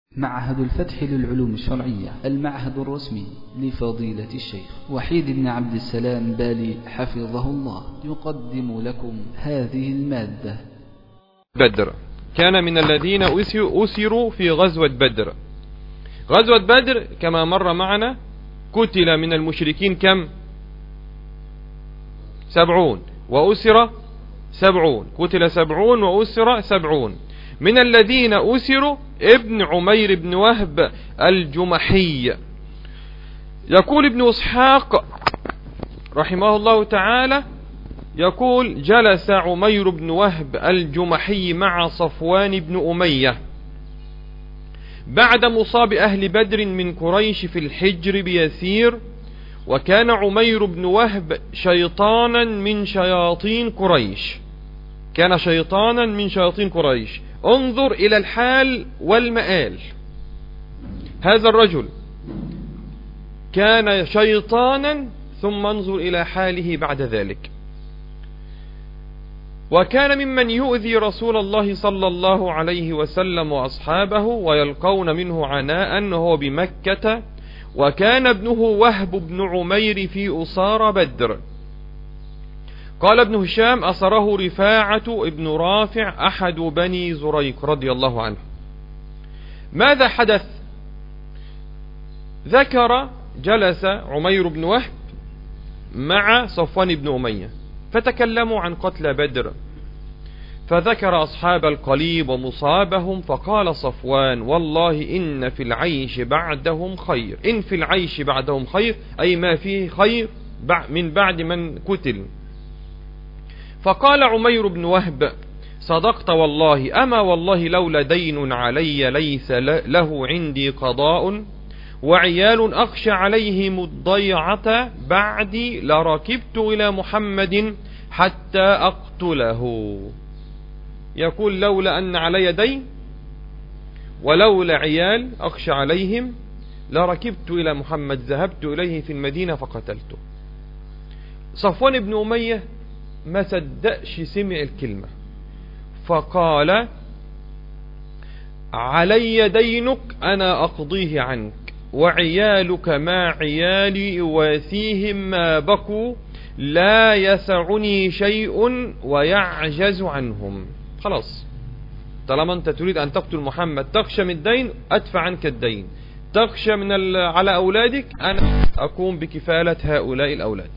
معهد الفتح للعلوم الشرعية، المعهد الرسمي لفضيلة الشيخ وحيد بن عبد السلام بالي حفظه الله، يقدم لكم هذه المادة. بدر كان من الذين أسروا في غزوة بدر. غزوة بدر كما مر معنا قتل من المشركين كم؟ 70 وأسر 70، قتل 70 وأسر 70. من الذين أسروا ابن عمير بن وهب الجمحي. يقول ابن إسحاق رحمه الله تعالى، يقول: جلس عمير بن وهب الجمحي مع صفوان بن أمية بعد مصاب أهل بدر من قريش في الحجر بيسير، وكان عمير بن وهب شيطانا من شياطين قريش، كان شيطانا من شياطين قريش. انظر إلى الحال والمآل. هذا الرجل كان شيطانا، ثم انظر إلى حاله بعد ذلك. وكان ممن يؤذي رسول الله صلى الله عليه وسلم وأصحابه ويلقون منه عناء وهو بمكة. وكان ابنه وهب بن عمير في أسار بدر. قال ابن هشام: أسره رفاعة ابن رافع أحد بني زريق رضي الله عنه. ماذا حدث؟ ذكر: جلس عمير بن وهب مع صفوان بن أمية فتكلموا عن قتل بدر، فذكر أصحاب القليب ومصابهم، فقال صفوان: والله إن في العيش بعدهم خير. إن في العيش بعدهم خير أي ما فيه خير من بعد من قتل. فقال عمير بن وهب: صدقت والله، أما والله لولا دين علي ليس له عندي قضاء وعيال أخشى عليهم الضيعة بعدي لركبت إلى محمد حتى أقتله. يقول: لولا أن علي دين ولولا عيال أخشى عليهم لركبت إلى محمد، ذهبت إليه في المدينة فقتلته. صفوان بن أمية ما صدقش سمع الكلمة، فقال: علي دينك أنا أقضيه عنك، وعيالك ما عيالي يواسيهم ما بقوا، لا يسعني شيء ويعجز عنهم. خلاص، طالما أنت تريد أن تقتل محمد تخشى من الدين، أدفع عنك الدين. تخشى من على أولادك، أنا أقوم بكفالة هؤلاء الأولاد.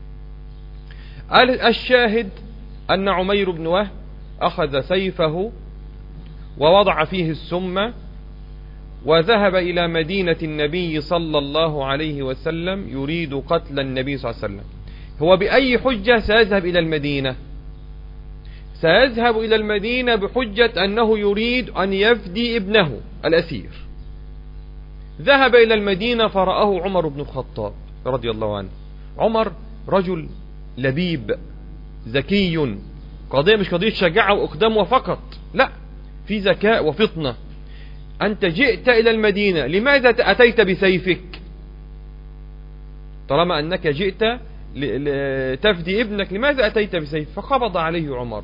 الشاهد أن عمير بن وهب أخذ سيفه ووضع فيه السم وذهب إلى مدينة النبي صلى الله عليه وسلم يريد قتل النبي صلى الله عليه وسلم. هو بأي حجة سيذهب إلى المدينة؟ سيذهب إلى المدينة بحجة أنه يريد أن يفدي ابنه الأسير. ذهب إلى المدينة فرآه عمر بن الخطاب رضي الله عنه. عمر رجل لبيب ذكي، قضية مش قضية شجاعة وإقدام وفقط، لا، في ذكاء وفطنة. أنت جئت إلى المدينة، لماذا أتيت بسيفك؟ طالما أنك جئت تفدي ابنك، لماذا أتيت بسيف؟ فقبض عليه عمر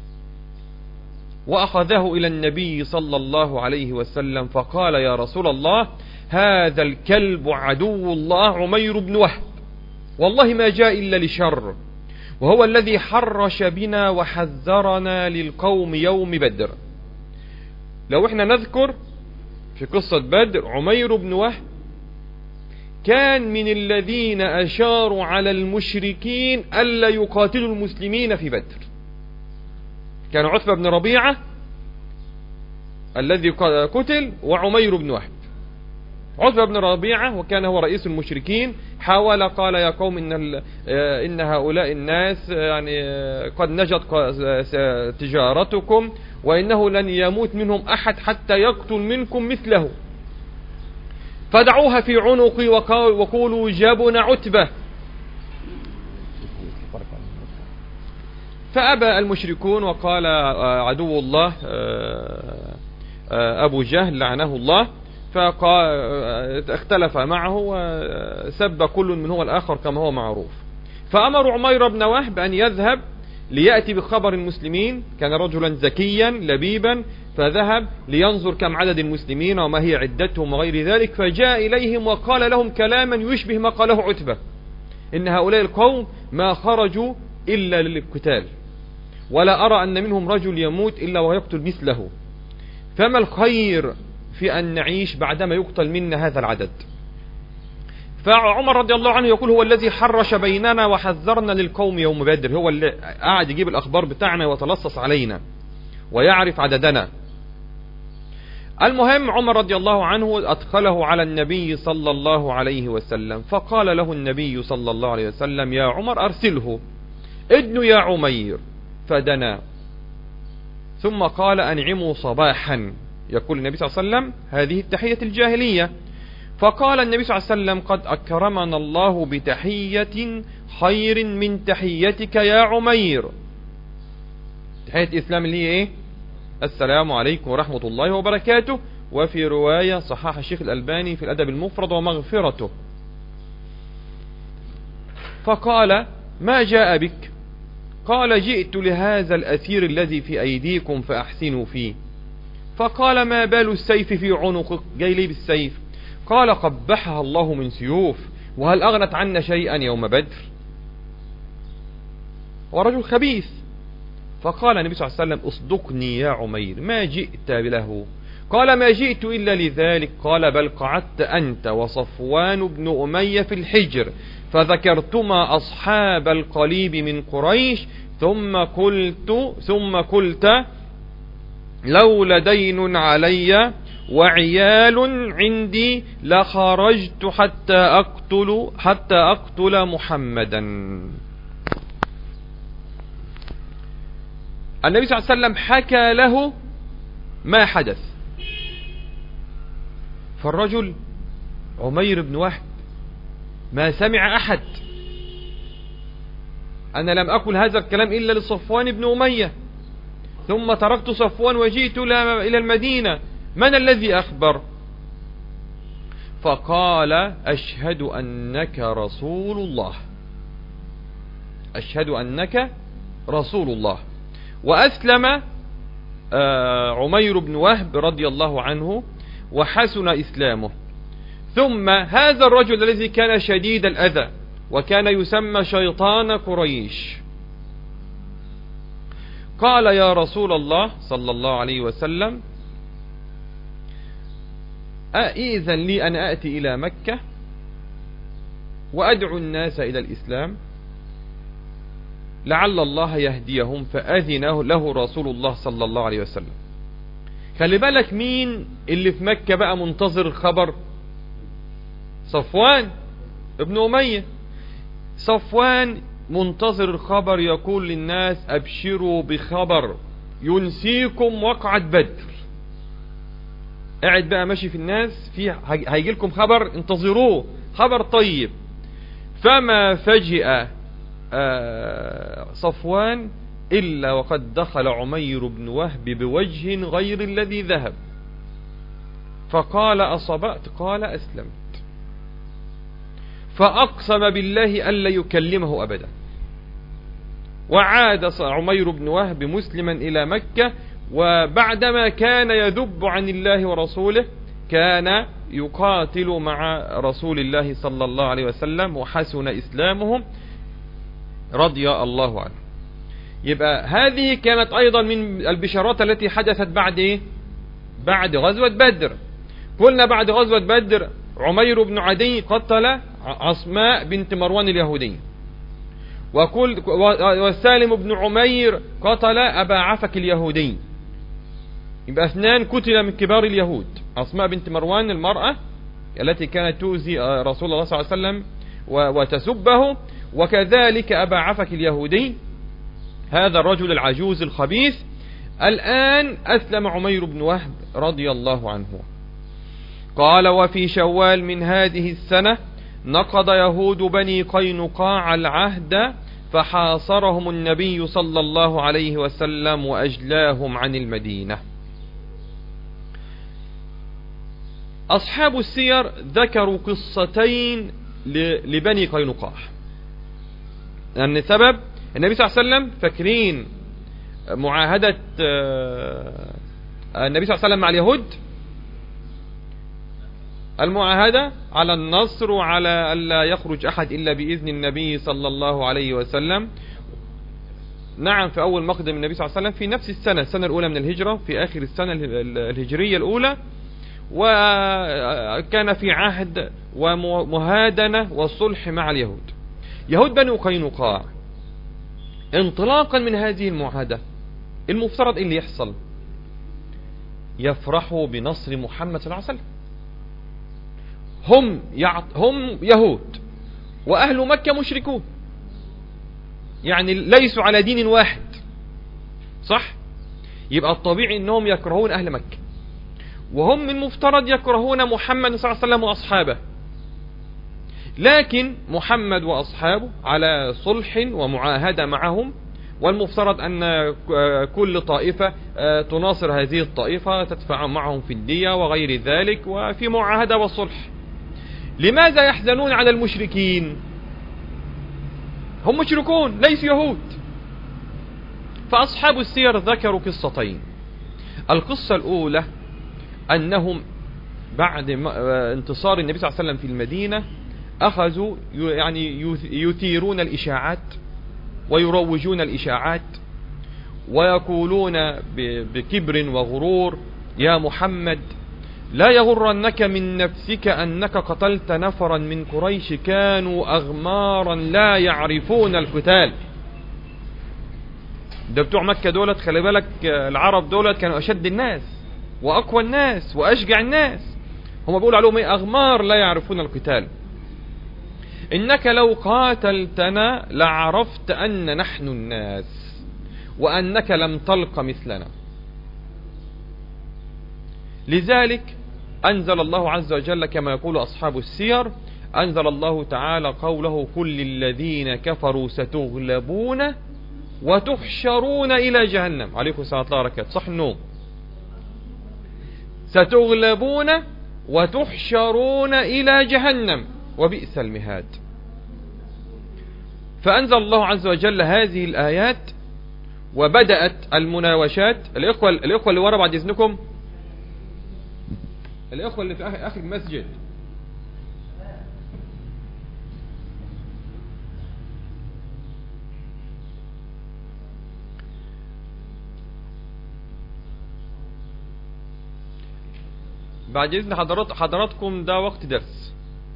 وأخذه إلى النبي صلى الله عليه وسلم، فقال: يا رسول الله، هذا الكلب عدو الله عمير بن وهب، والله ما جاء إلا لشر، وهو الذي حرش بنا وحذرنا للقوم يوم بدر. لو احنا نذكر في قصة بدر، عمير بن وهب كان من الذين أشاروا على المشركين ألا يقاتلوا المسلمين في بدر. كان عتبة بن ربيعة الذي قتل، وعمير بن وهب. عتبة بن ربيعة وكان هو رئيس المشركين، حاول قال: يا قوم إن هؤلاء الناس يعني قد نجت تجارتكم، وإنه لن يموت منهم أحد حتى يقتل منكم مثله، فدعوها في عنقي وقولوا جابنا عتبة. فأبى المشركون وقال عدو الله أبو جهل لعنه الله، فاختلف معه وسب كل منهما الآخر كما هو معروف. فأمر عمير بن وهب أن يذهب ليأتي بخبر المسلمين، كان رجلا ذكيا لبيبا، فذهب لينظر كم عدد المسلمين وما هي عدتهم وغير ذلك، فجاء إليهم وقال لهم كلاما يشبه ما قاله عتبة: إن هؤلاء القوم ما خرجوا إلا للقتال، ولا أرى أن منهم رجل يموت إلا ويقتل مثله، فما الخير في أن نعيش بعدما يقتل منا هذا العدد. فعمر رضي الله عنه يقول: هو الذي حرش بيننا وحذرنا للقوم يوم بدر، هو اللي قاعد يجيب الأخبار بتاعنا وتلصص علينا ويعرف عددنا. المهم عمر رضي الله عنه أدخله على النبي صلى الله عليه وسلم، فقال له النبي صلى الله عليه وسلم: يا عمر أرسله، ادن يا عمير. فدنا، ثم قال: أنعموا صباحا. يقول النبي صلى الله عليه وسلم: هذه التحية الجاهلية. فقال النبي صلى الله عليه وسلم: قد أكرمنا الله بتحية خير من تحيتك يا عمير. تحية الإسلام اللي هي إيه؟ السلام عليكم ورحمة الله وبركاته. وفي رواية صححها الشيخ الألباني في الأدب المفرد: ومغفرته. فقال: ما جاء بك؟ قال: جئت لهذا الأسير الذي في أيديكم فأحسنوا فيه. فقال: ما بال السيف في عنقك؟ جاي لي بالسيف؟ قال: قبحها الله من سيوف، وهل أغنت عنا شيئا يوم بدر؟ ورجل خبيث. فقال النبي صلى الله عليه وسلم: اصدقني يا عمير، ما جئت له؟ قال: ما جئت إلا لذلك. قال: بل قعدت أنت وصفوان بن أمية في الحجر فذكرتما أصحاب القليب من قريش، ثم قلت لو لدين علي وعيال عندي لخرجت حتى أقتل محمدا. النبي صلى الله عليه وسلم حكى له ما حدث. فالرجل عمير بن وهب ما سمع أحد. أنا لم أقل هذا الكلام إلا لصفوان بن أمية، ثم تركت صفوان وجئت إلى المدينة، من الذي أخبر؟ فقال: أشهد أنك رسول الله، أشهد أنك رسول الله. وأسلم عمير بن وهب رضي الله عنه وحسن إسلامه. ثم هذا الرجل الذي كان شديد الأذى وكان يسمى شيطان قريش قال: يا رسول الله صلى الله عليه وسلم، أئذن لي أن أأتي إلى مكة وأدعو الناس إلى الإسلام لعل الله يهديهم؟ فأذن له رسول الله صلى الله عليه وسلم. خلي بالك مين اللي في مكة بقى منتظر الخبر؟ صفوان ابن أمية. صفوان منتظر الخبر، يقول للناس: أبشروا بخبر ينسيكم وقعة بدر. قاعد بقى ماشي في الناس، هيجي لكم خبر، انتظروه، خبر طيب. فما فجأ صفوان إلا وقد دخل عمير بن وهب بوجه غير الذي ذهب، فقال: أصبأت؟ قال: أسلمت. فأقسم بالله ألا يكلمه أبدا. وعاد عمير بن وهب مسلما إلى مكة، وبعدما كان يذب عن الله ورسوله كان يقاتل مع رسول الله صلى الله عليه وسلم، وحسن إسلامهم رضي الله عنه. يبقى هذه كانت أيضا من البشارات التي حدثت بعد إيه؟ بعد غزوة بدر. قلنا بعد غزوة بدر عمير بن عدي قتل عصماء بنت مروان اليهودي، وسالم بن عمير قتل أبا عفك اليهودي. يبقى اثنان قتل من كبار اليهود: عصماء بنت مروان المرأة التي كانت تؤذي رسول الله صلى الله عليه وسلم وتسبه، وكذلك أبا عفك اليهودي هذا الرجل العجوز الخبيث. الآن أسلم عمير بن وهب رضي الله عنه. قال: وفي شوال من هذه السنة نقض يهود بني قينقاع العهد فحاصرهم النبي صلى الله عليه وسلم وأجلاهم عن المدينة. أصحاب السير ذكروا قصتين لبني قينقاع، أن سبب النبي صلى الله عليه وسلم فاكرين معاهدة النبي صلى الله عليه وسلم مع اليهود؟ المعاهدة على النصر وعلى ألا يخرج أحد إلا بإذن النبي صلى الله عليه وسلم. نعم، في أول مقدم النبي صلى الله عليه وسلم في نفس السنة الأولى من الهجرة، في آخر السنة الهجرية الأولى، وكان في عهد ومهادنة وصلح مع اليهود. يهود بنو قينقاع انطلاقا من هذه المعاهدة المفترض اللي يحصل يفرحوا بنصر محمد صلى الله عليه وسلم. هم يهود وأهل مكة مشركون، يعني ليسوا على دين واحد، صح؟ يبقى الطبيعي انهم يكرهون أهل مكة، وهم من المفترض يكرهون محمد صلى الله عليه وسلم وأصحابه. لكن محمد وأصحابه على صلح ومعاهدة معهم، والمفترض أن كل طائفة تناصر هذه الطائفة، تدفع معهم في الدية وغير ذلك، وفي معاهدة وصلح. لماذا يحزنون على المشركين؟ هم مشركون ليسوا يهود. فأصحاب السير ذكروا قصتين. القصة الأولى أنهم بعد انتصار النبي صلى الله عليه وسلم في المدينة أخذوا يعني يثيرون الإشاعات ويروجون الإشاعات ويقولون بكبر وغرور: يا محمد، لا يغرنك من نفسك أنك قتلت نفرا من قريش كانوا أغمارا لا يعرفون القتال. ده بتوع مكة دولت، خلي بالك، العرب دولت كانوا أشد الناس وأقوى الناس وأشجع الناس، هم بيقولوا عليهم أغمار لا يعرفون القتال. إنك لو قاتلتنا لعرفت أن نحن الناس وأنك لم تلق مثلنا. لذلك أنزل الله عز وجل كما يقول أصحاب السير، أنزل الله تعالى قوله: كل الذين كفروا ستغلبون وتحشرون إلى جهنم. عليكم السلام ورحمة الله وبركاته. صح النوم. ستغلبون وتحشرون إلى جهنم وبئس المهاد. فأنزل الله عز وجل هذه الآيات وبدأت المناوشات. الإخوة اللي ورا بعد إذنكم، الإخوة اللي في آخر المسجد، بعد إذن حضراتكم ده وقت درس.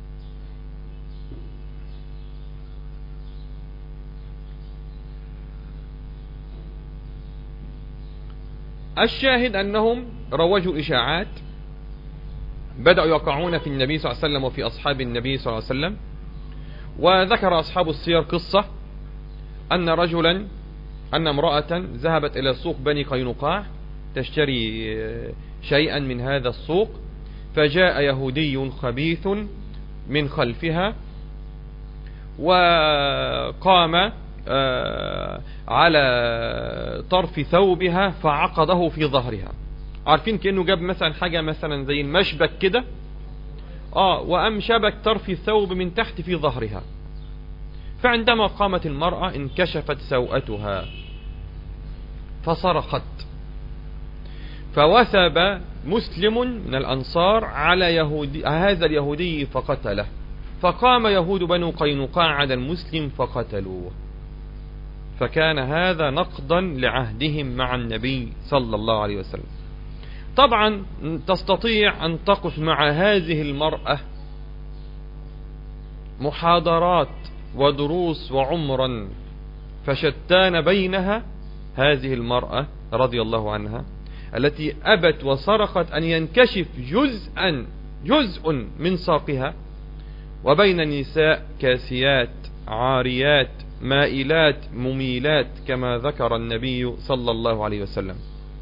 الشاهد أنهم روجوا إشاعات، بدأوا يقعون في النبي صلى الله عليه وسلم وفي أصحاب النبي صلى الله عليه وسلم. وذكر أصحاب السير قصة أن امرأة ذهبت إلى سوق بني قينقاع تشتري شيئا من هذا السوق، فجاء يهودي خبيث من خلفها وقام على طرف ثوبها فعقده في ظهرها. عارفين كأنه جاب مثلا حاجة مثلا زي المشبك كده، وأم شبك طرف الثوب من تحت في ظهرها. فعندما قامت المرأة انكشفت سوءتها فصرخت، فوثب مسلم من الأنصار على هذا اليهودي فقتله، فقام يهود بنو قينقاع على المسلم فقتلوه. فكان هذا نقضا لعهدهم مع النبي صلى الله عليه وسلم. طبعا تستطيع أن تقف مع هذه المرأة محاضرات ودروس وعمرا، فشتان بينها هذه المرأة رضي الله عنها التي أبت وصرخت أن ينكشف جزء من ساقها، وبين نساء كاسيات عاريات مائلات مميلات كما ذكر النبي صلى الله عليه وسلم.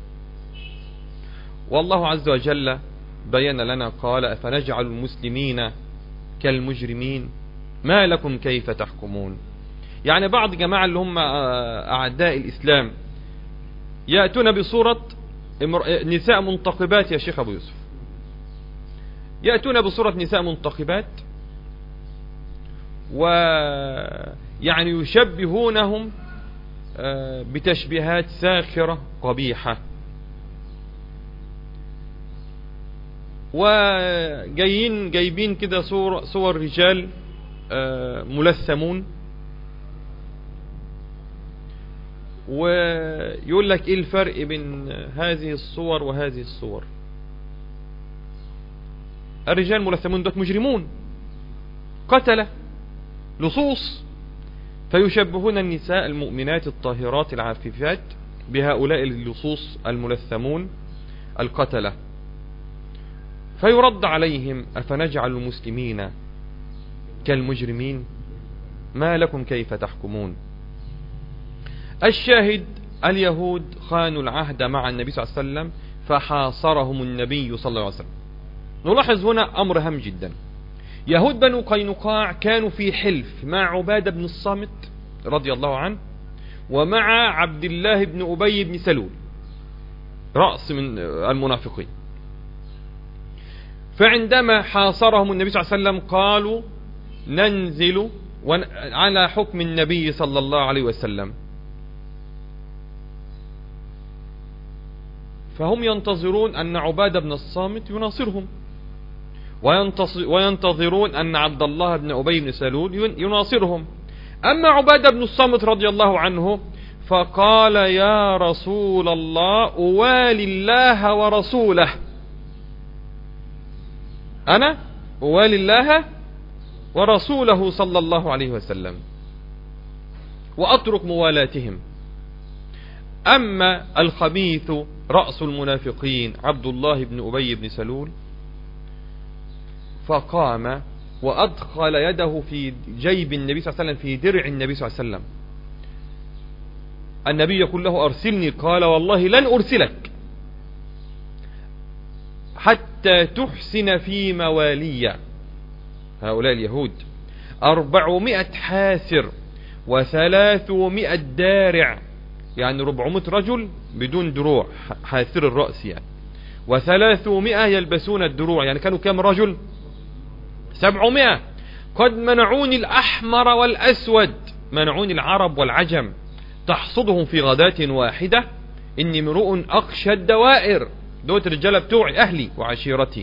والله عز وجل بين لنا قال: أفنجعل المسلمين كالمجرمين ما لكم كيف تحكمون. يعني بعض جماعة اللي هم أعداء الإسلام يأتون بصورة نساء منتقبات. يا شيخ أبو يوسف، يأتون بصورة نساء منتقبات ويعني يشبهونهم بتشبيهات ساخرة قبيحة. جايبين كده صور رجال ملثمون، ويقول لك ايه الفرق بين هذه الصور وهذه الصور. الرجال الملثمون دوت مجرمون قتلة لصوص، فيشبهون النساء المؤمنات الطاهرات العفيفات بهؤلاء اللصوص الملثمون القتلة، فيرد عليهم: أفنجعل المسلمين كالمجرمين؟ ما لكم كيف تحكمون؟ الشاهد: اليهود خانوا العهد مع النبي صلى الله عليه وسلم فحاصرهم النبي صلى الله عليه وسلم. نلاحظ هنا أمر هام جدا. يهود بنو قينقاع كانوا في حلف مع عبادة بن الصامت رضي الله عنه ومع عبد الله بن أبي بن سلول رأس من المنافقين. فعندما حاصرهم النبي صلى الله عليه وسلم قالوا: ننزل على حكم النبي صلى الله عليه وسلم. فهم ينتظرون أن عبادة بن الصامت يناصرهم، وينتظرون أن عبد الله بن أبي بن سلول يناصرهم. أما عبادة بن الصامت رضي الله عنه فقال: يا رسول الله، أوالي الله ورسوله، أنا أوالي الله ورسوله صلى الله عليه وسلم وأترك موالاتهم. أما الخبيث رأس المنافقين عبد الله بن أبي بن سلول فقام وأدخل يده في جيب النبي صلى الله عليه وسلم، في درع النبي صلى الله عليه وسلم. النبي يقول له: أرسلني. قال: والله لن أرسلك حتى تحسن في موالي. هؤلاء اليهود 400 حاسر و300 دارع، يعني 400 رجل بدون دروع، حاسر الرأس يعني، و300 يلبسون الدروع، يعني كانوا كم رجل؟ 700. قد منعوني الأحمر والأسود، منعوني العرب والعجم، تحصدهم في غداة واحدة. إني امرؤ أخشى الدوائر، دوت الرجالة بتوعي، أهلي وعشيرتي.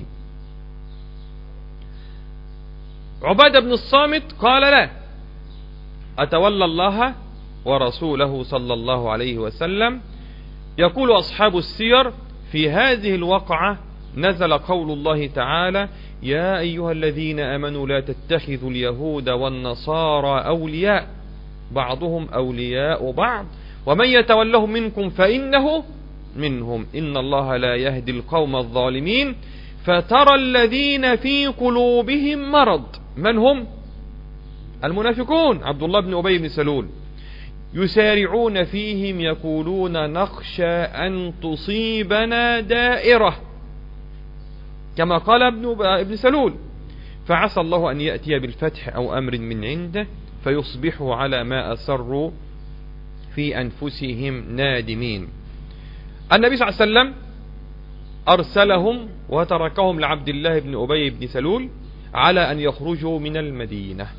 عبادة بن الصامت قال: لا، أتولى الله ورسوله صلى الله عليه وسلم. يقول أصحاب السير: في هذه الوقعة نزل قول الله تعالى: يا أيها الذين آمنوا لا تتخذوا اليهود والنصارى أولياء، بعضهم أولياء بعض، ومن يتولهم منكم فإنه منهم، إن الله لا يهدي القوم الظالمين. فترى الذين في قلوبهم مرض، من هم؟ المنافقون، عبد الله بن أبي بن سلول، يسارعون فيهم يقولون: نخشى أن تصيبنا دائرة، كما قال ابن سلول. فعسى الله أن يأتي بالفتح أو أمر من عنده فيصبحوا على ما أسروا في أنفسهم نادمين. النبي صلى الله عليه وسلم أرسلهم وتركهم لعبد الله بن أبي بن سلول على أن يخرجوا من المدينة.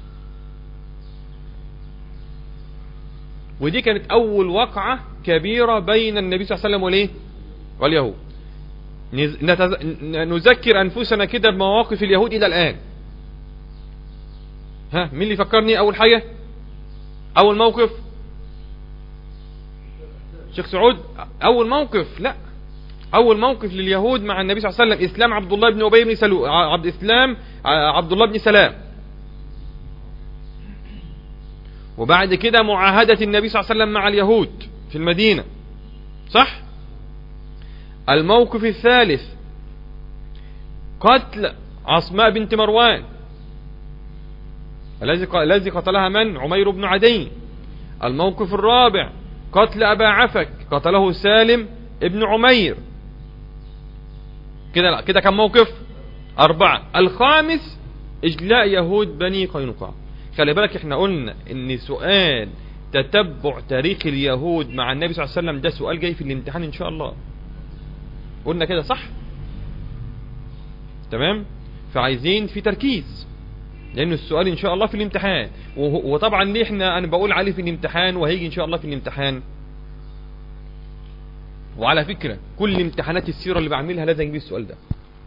ودي كانت أول وقعة كبيرة بين النبي صلى الله عليه وسلم واليهود. نذكر أنفسنا كده بمواقف اليهود إلى الآن. مين اللي فكرني أول حاجة؟ أول موقف شيخ سعود. أول موقف، لا، أول موقف لليهود مع النبي صلى الله عليه وسلم إسلام عبد الله بن أبي بن سلول، عبد الله بن سلام، وبعد كده معاهدة النبي صلى الله عليه وسلم مع اليهود في المدينة، صح؟ الموقف الثالث قتل عصماء بنت مروان الذي قتلها من؟ عمير بن عدي. الموقف الرابع قتل أبا عفك، قتله سالم ابن عمير. كده كم موقف؟ 4. الخامس إجلاء يهود بني قينقاع. خلي بالك احنا قلنا ان سؤال تتبع تاريخ اليهود مع النبي صلى الله عليه وسلم ده سؤال جاي في الامتحان ان شاء الله، قلنا كده صح؟ تمام؟ فعايزين في تركيز، لأن السؤال إن شاء الله في الامتحان. وطبعا ليه انا بقول عليه في الامتحان وهيجي ان شاء الله في الامتحان. وعلى فكرة كل امتحانات السيرة اللي بعملها لازم اجيب السؤال ده.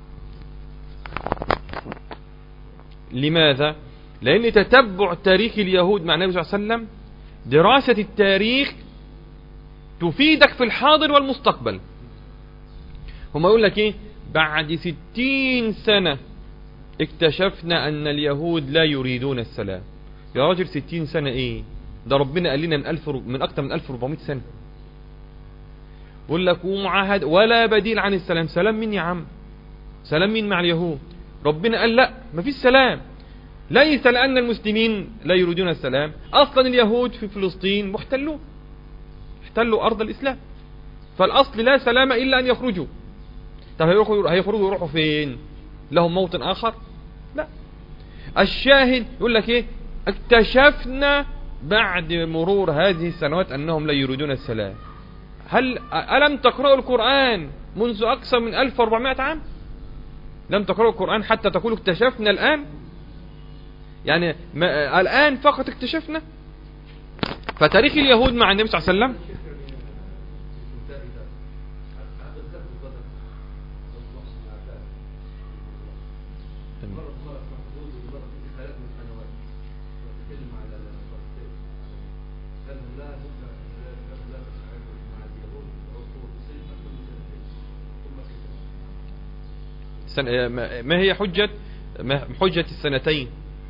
لماذا؟ لان تتبع تاريخ اليهود مع النبي صلى الله عليه وسلم، دراسة التاريخ تفيدك في الحاضر والمستقبل. هم يقول لك ايه؟ بعد 60 سنة اكتشفنا ان اليهود لا يريدون السلام. يا راجل 60 سنة ايه؟ ده ربنا قال لنا من اكتر من 1400 سنة. يقول لك ومعاهد ولا بديل عن السلام. سلام مين يا عم؟ سلام مين مع اليهود؟ ربنا قال لا، مفيش سلام. ليس لأن المسلمين لا يريدون السلام، اصلا اليهود في فلسطين احتلوا ارض الاسلام، فالاصل لا سلام الا ان يخرجوا. طب هيخرجوا يروحوا فين؟ لهم موطن اخر؟ لا. الشاهد يقول لك ايه؟ اكتشفنا بعد مرور هذه السنوات انهم لا يريدون السلام. ألم تقرأوا القرآن منذ أكثر من 1400 عام؟ لم تقرأوا القرآن حتى تقولوا اكتشفنا الآن؟ يعني الآن فقط اكتشفنا. فتاريخ اليهود مع النبي صلى الله عليه وسلم ما هي حجة السنتين؟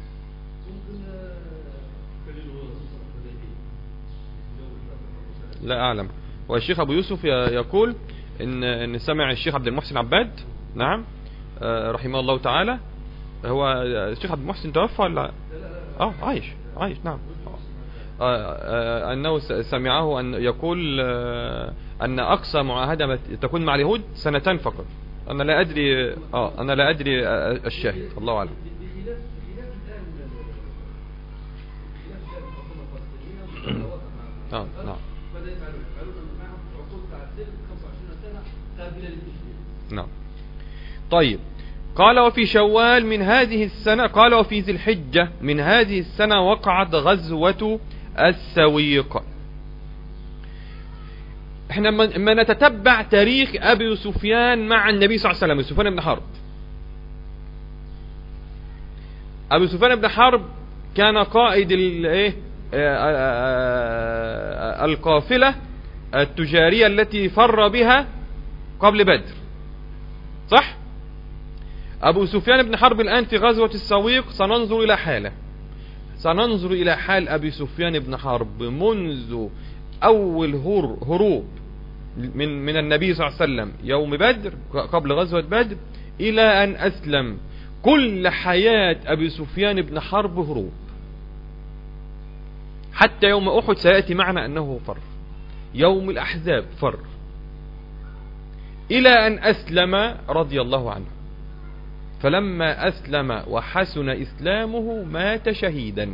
لا أعلم. والشيخ أبو يوسف يقول إن سمع الشيخ عبد المحسن عباد، نعم، رحمه الله تعالى. هو الشيخ عبد المحسن توفى ولا؟ عايش نعم. أنه سمعه أن يقول أن أقصى معاهدة تكون مع اليهود 2 سنين فقط. أنا لا أدري الشاهد، الله أعلم. نعم. نعم. طيب، قال وفي شوال من هذه السنة، قال وفي ذي الحجة من هذه السنة وقعت غزوة السويق. احنا ما نتتبع تاريخ ابي سفيان مع النبي صلى الله عليه وسلم. سفيان بن حرب، ابي سفيان بن حرب كان قائد القافلة التجارية التي فر بها قبل بدر، صح؟ ابو سفيان بن حرب الان في غزوة السويق سننظر الى حال ابي سفيان بن حرب منذ اول هروب من النبي صلى الله عليه وسلم يوم بدر قبل غزوة بدر الى ان اسلم. كل حياة ابي سفيان بن حرب هروب، حتى يوم احد سيأتي معنا انه فر، يوم الاحزاب فر، الى ان اسلم رضي الله عنه. فلما اسلم وحسن اسلامه مات شهيدا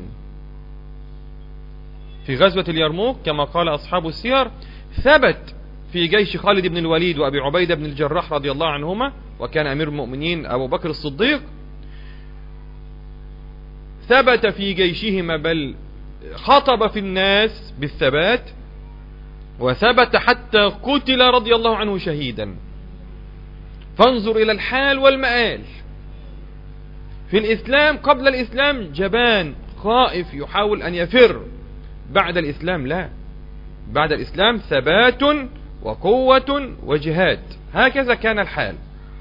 في غزوة اليرموك كما قال اصحاب السير. ثبت في جيش خالد بن الوليد وابي عبيدة بن الجراح رضي الله عنهما، وكان امير المؤمنين ابو بكر الصديق. ثبت في جيشهما، بل خطب في الناس بالثبات، وثبت حتى قتل رضي الله عنه شهيدا. فانظر الى الحال والمآل. في الاسلام قبل الاسلام جبان خائف يحاول ان يفر، بعد الاسلام لا، بعد الاسلام ثبات وقوة وجهاد. هكذا كان الحال.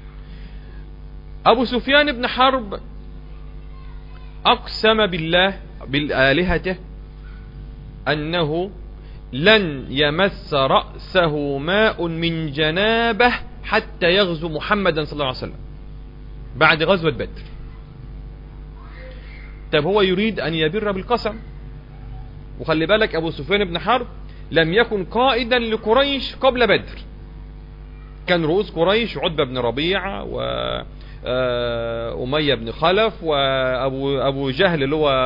ابو سفيان بن حرب اقسم بالله بالآلهته انه لن يمس رأسه ماء من جنابه حتى يغزو محمدا صلى الله عليه وسلم بعد غزوة بدر. طب هو يريد ان يبر بالقسم. وخلي بالك ابو سفيان بن حرب لم يكن قائدا لقريش قبل بدر. كان رؤوس قريش عتبة بن ربيعة وأمية بن خلف وأبو جهل اللي هو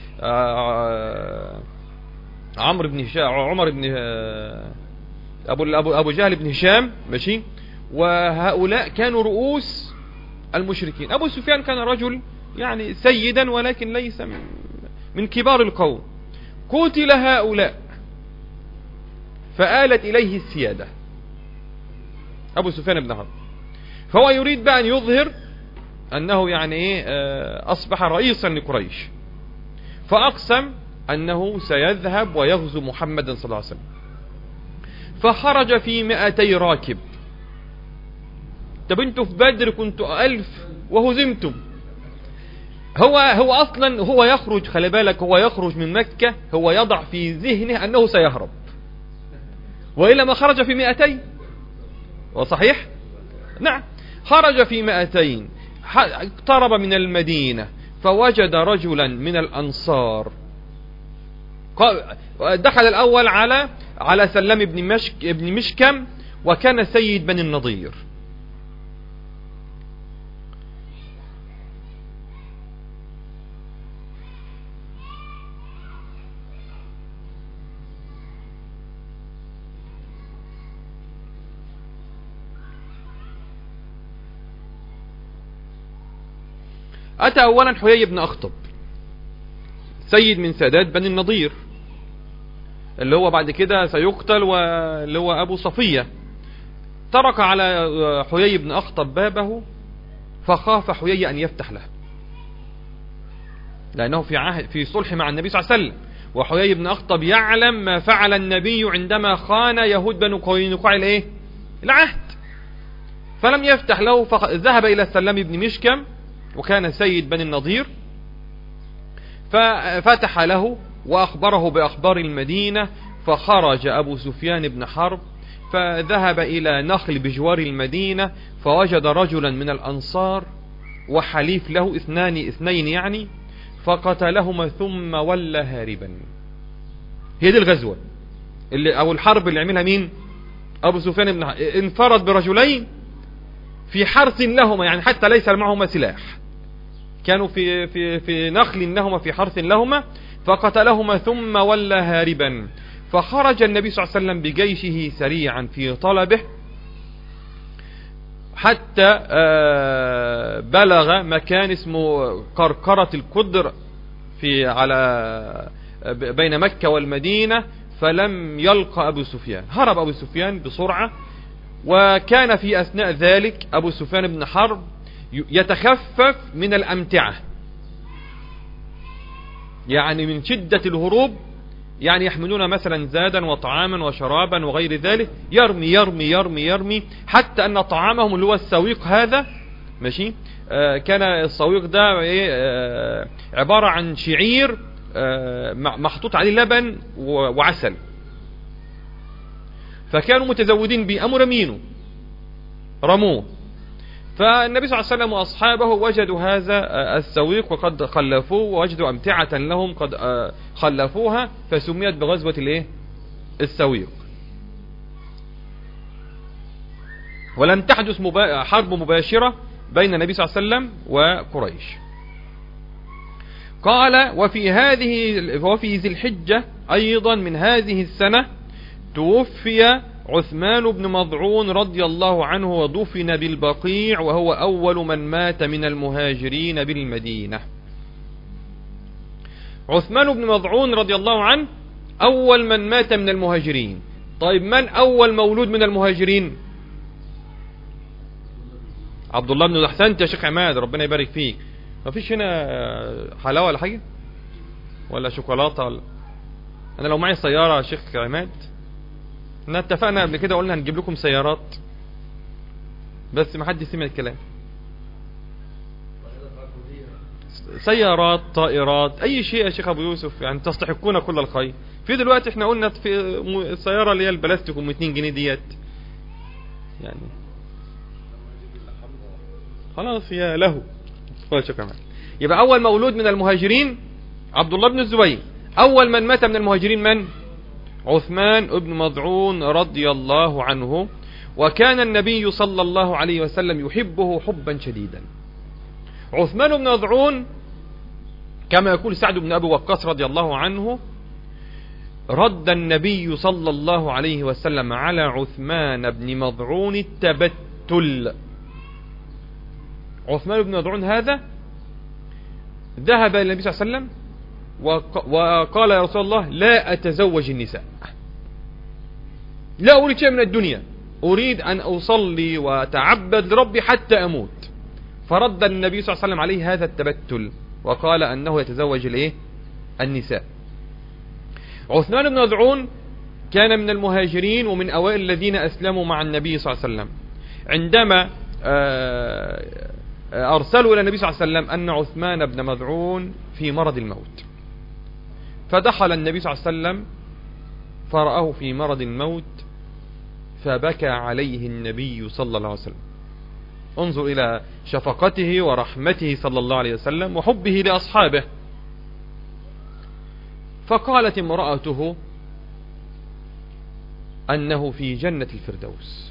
عمرو بن هشام، عمر بن أبو جهل بن هشام، ماشي. وهؤلاء كانوا رؤوس المشركين. أبو سفيان كان رجل يعني سيدا، ولكن ليس من كبار القوم، قتل هؤلاء فآلت إليه السيادة أبو سفيان بن حرب، فهو يريد بقى أن يظهر أنه يعني أصبح رئيسا لقريش، فأقسم أنه سيذهب ويغزو محمدا صلى الله عليه وسلم، فخرج في 200 راكب. طب انتوا في بدر كنتوا 1000 وهزمتم. هو أصلا هو يخرج، خلي بالك، هو يخرج من مكة هو يضع في ذهنه أنه سيهرب، وإلا ما خرج في 200. وصحيح؟ نعم، خرج في 200، اقترب من المدينة فوجد رجلا من الأنصار، دخل الأول على سلم ابن مشكم، وكان سيد بني النضير. أتى أولا حيي بن أخطب، سيد من سادات بني النضير، اللي هو بعد كده سيقتل، واللي هو أبو صفية. ترك على حيي بن أخطب بابه، فخاف حيي أن يفتح له، لأنه في صلح مع النبي صلى الله عليه وسلم، وحيي بن أخطب يعلم ما فعل النبي عندما خان يهود بنو قينقاع العهد، فلم يفتح له، فذهب إلى سلم بن مشكم وكان سيد بني النضير، ففتح له وأخبره بأخبار المدينة. فخرج أبو سفيان بن حرب فذهب إلى نخل بجوار المدينة، فوجد رجلا من الأنصار وحليف له اثنين يعني، فقتلهما ثم ولى هاربا. هي دي الغزوة أو الحرب اللي عملها مين؟ أبو سفيان بن حرب. انفرد برجلين في حرث لهما، يعني حتى ليس معهما سلاح، كانوا في نخل لهما في حرث لهما، فقتلهما ثم ولى هاربا. فخرج النبي صلى الله عليه وسلم بجيشه سريعا في طلبه، حتى بلغ مكان اسمه قرقرة القدر بين مكة والمدينة، فلم يلقى أبو سفيان. هرب أبو سفيان بسرعة، وكان في أثناء ذلك أبو سفيان بن حرب يتخفف من الأمتعة، يعني من شدة الهروب، يعني يحملون مثلا زادا وطعاما وشرابا وغير ذلك، يرمي يرمي يرمي يرمي، حتى أن طعامهم اللي هو السويق هذا ماشي، كان السويق ده عبارة عن شعير محطوط عليه لبن وعسل، فكانوا متزودين به، أمر رمينه رموه. فالنبي صلى الله عليه وسلم وأصحابه وجدوا هذا السويق وقد خلفوه، ووجدوا أمتعة لهم قد خلفوها، فسميت بغزوة السويق. ولم تحدث حرب مباشرة بين النبي صلى الله عليه وسلم وقريش. قال: وفي ذي الحجة أيضا من هذه السنة توفي عثمان بن مضعون رضي الله عنه، ودفن بالبقيع، وهو أول من مات من المهاجرين بالمدينة. عثمان بن مضعون رضي الله عنه أول من مات من المهاجرين. طيب، من أول مولود من المهاجرين؟ عبد الله بن أحسنت يا شيخ عماد، ربنا يبارك فيك. ما فيش هنا حلاوة ولا حاجة ولا شوكولاتة ولا؟ أنا لو معي سيارة يا شيخ عماد، احنا اتفقنا قبل كده قلنا هنجيب لكم سيارات، بس ما حد سمع الكلام. سيارات، طائرات، اي شيء يا شيخ ابو يوسف، يعني تستحقون كل الخير. في دلوقتي احنا قلنا في السيارة اللي هي البلاستيك 200 جنيه ديت، يعني خلاص يا له. يبقى اول مولود من المهاجرين عبد الله بن الزبير. اول من مات من المهاجرين من؟ عثمان بن مضعون رضي الله عنه، وكان النبي صلى الله عليه وسلم يحبه حبا شديدا. عثمان بن مضعون كما يقول سعد بن أبي وقاص رضي الله عنه: رد النبي صلى الله عليه وسلم على عثمان بن مضعون التبتل. عثمان بن مضعون هذا ذهب إلى النبي صلى الله عليه وسلم وقال يا رسول الله لا أتزوج النساء، لا أريد شيء من الدنيا، أريد أن أصلي وأتعبد لربي حتى أموت. فرد النبي صلى الله عليه وسلم عليه هذا التبتل وقال أنه يتزوج النساء. عثمان بن مذعون كان من المهاجرين ومن أوائل الذين أسلموا مع النبي صلى الله عليه وسلم. عندما أرسلوا إلى النبي صلى الله عليه وسلم أن عثمان بن مذعون في مرض الموت، فدخل النبي صلى الله عليه وسلم فرآه في مرض الموت فبكى عليه النبي صلى الله عليه وسلم. انظر إلى شفقته ورحمته صلى الله عليه وسلم وحبه لأصحابه. فقالت امرأته أنه في جنة الفردوس.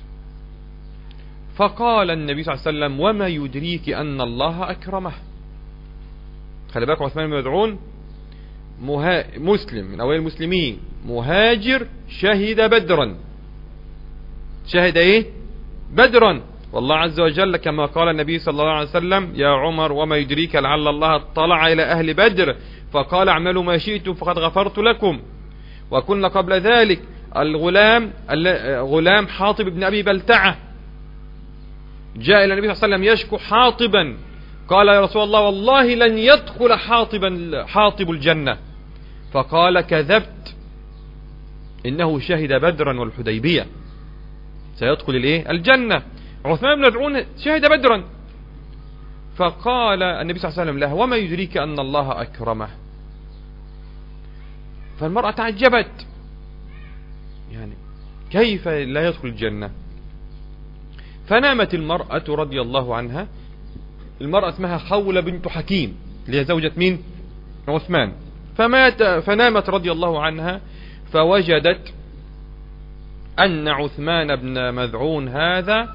فقال النبي صلى الله عليه وسلم وما يدريك أن الله أكرمه. خلي بالك، عثمان بن مذعون مسلم من أوائل المسلمين، مهاجر، شهد بدرا. شهد ايه؟ بدرا. والله عز وجل كما قال النبي صلى الله عليه وسلم يا عمر وما يدريك لعل الله اطلع إلى أهل بدر فقال اعملوا ما شئتم فقد غفرت لكم. وكنا قبل ذلك غلام حاطب بن أبي بلتعة جاء إلى النبي صلى الله عليه وسلم يشكو حاطبا، قال يا رسول الله والله لن يدخل حاطب الجنة. فقال كذبت، إنه شهد بدرا والحديبية، سيدخل الجنة. عثمان بن مذعون شهد بدرا. فقال النبي صلى الله عليه وسلم له وما يدريك أن الله أكرمه. فالمرأة تعجبت، يعني كيف لا يدخل الجنة؟ فنامت المرأة رضي الله عنها. المرأة اسمها خولة بنت حكيم اللي هي زوجة مين؟ عثمان. فنامت رضي الله عنها فوجدت أن عثمان بن مذعون هذا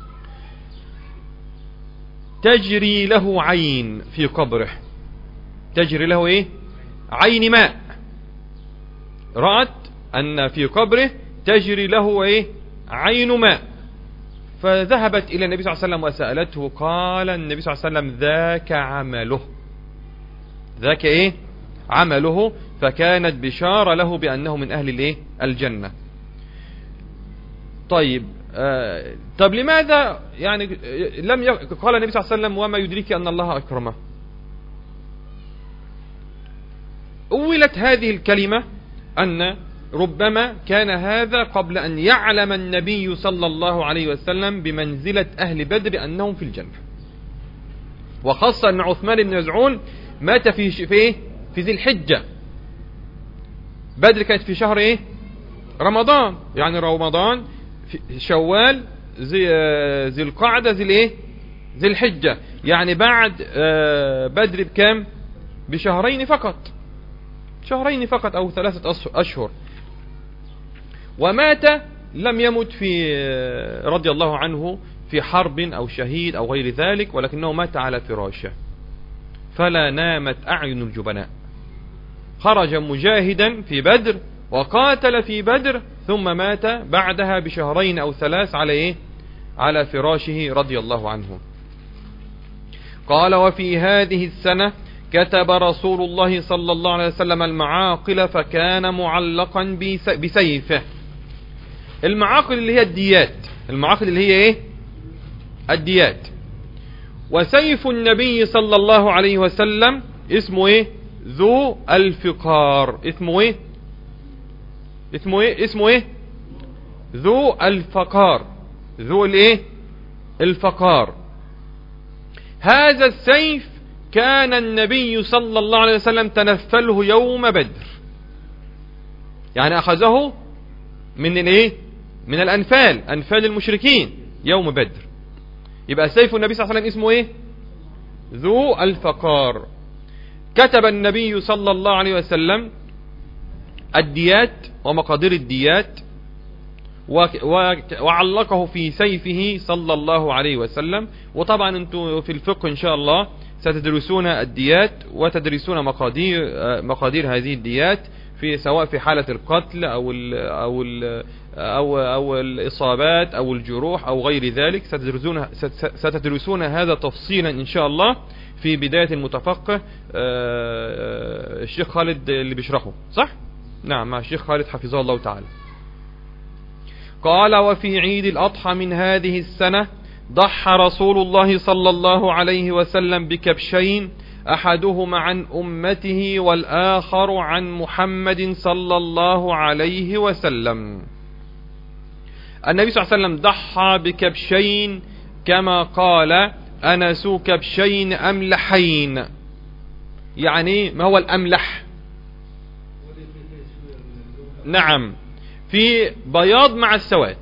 تجري له عين في قبره، تجري له ايه؟ عين ماء. رأت أن في قبره تجري له ايه؟ عين ماء. فذهبت إلى النبي صلى الله عليه وسلم وسألته. قال النبي صلى الله عليه وسلم ذاك عمله، ذاك ايه؟ عمله. فكانت بشارة له بأنه من أهل الجنة. طيب طب لماذا يعني قال النبي صلى الله عليه وسلم وما يدريك أن الله أكرمه؟ أولت هذه الكلمة أن ربما كان هذا قبل أن يعلم النبي صلى الله عليه وسلم بمنزلة أهل بدر أنهم في الجنة، وخاصة أن عثمان بن مذعون مات في ذي الحجة. بدر كانت في شهر ايه؟ رمضان، يعني رمضان في شوال ذي القعدة ذي الحجة، يعني بعد بدر بكام؟ بشهرين فقط، شهرين فقط أو 3 أشهر. ومات لم يمت في رضي الله عنه في حرب أو شهيد أو غير ذلك، ولكنه مات على فراشه. فلا نامت أعين الجبناء. خرج مجاهدا في بدر وقاتل في بدر ثم مات بعدها بشهرين أو 3 على ايه؟ على فراشه رضي الله عنه. قال وفي هذه السنة كتب رسول الله صلى الله عليه وسلم المعاقل فكان معلقا بسيفه. المعاقل اللي هي الديات، المعاقل اللي هي ايه؟ الديات. وسيف النبي صلى الله عليه وسلم اسمه ايه؟ ذو الفقار. اسمه ايه؟ اسمه ايه؟ ذو الفقار. ذو الايه؟ الفقار. هذا السيف كان النبي صلى الله عليه وسلم تنفله يوم بدر، يعني اخذه من الايه؟ من الانفال، انفال المشركين يوم بدر. يبقى سيف النبي صلى الله عليه وسلم اسمه ايه؟ ذو الفقار. كتب النبي صلى الله عليه وسلم الديات ومقادير الديات وعلقه في سيفه صلى الله عليه وسلم. وطبعا انتم في الفقه ان شاء الله ستدرسون الديات وتدرسون مقادير هذه الديات في سواء في حالة القتل أو الإصابات أو الجروح أو غير ذلك. ستدرسون هذا تفصيلا إن شاء الله في بداية المتفقه. الشيخ خالد اللي بيشرحه صح؟ نعم، مع الشيخ خالد حفظه الله تعالى. قال: وفي عيد الأضحى من هذه السنة ضحى رسول الله صلى الله عليه وسلم بكبشين، أحدهما عن أمته والآخر عن محمد صلى الله عليه وسلم. النبي صلى الله عليه وسلم ضحى بكبشين كما قال أنس: كبشين أملحين. يعني ما هو الأملح؟ نعم، في بياض مع السواد،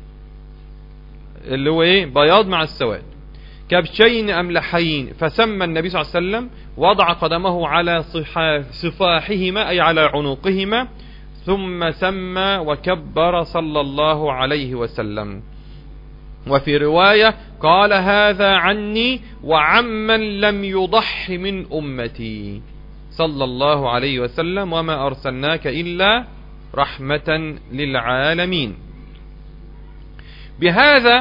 اللي هو ايه؟ بياض مع السواد. كبشين أملحين. فسمى النبي صلى الله عليه وسلم، وضع قدمه على صفاحهما أي على عنقهما، ثم سمى وكبر صلى الله عليه وسلم. وفي رواية قال: هذا عني وعمن لم يضح من أمتي صلى الله عليه وسلم، وما أرسلناك إلا رحمة للعالمين. بهذا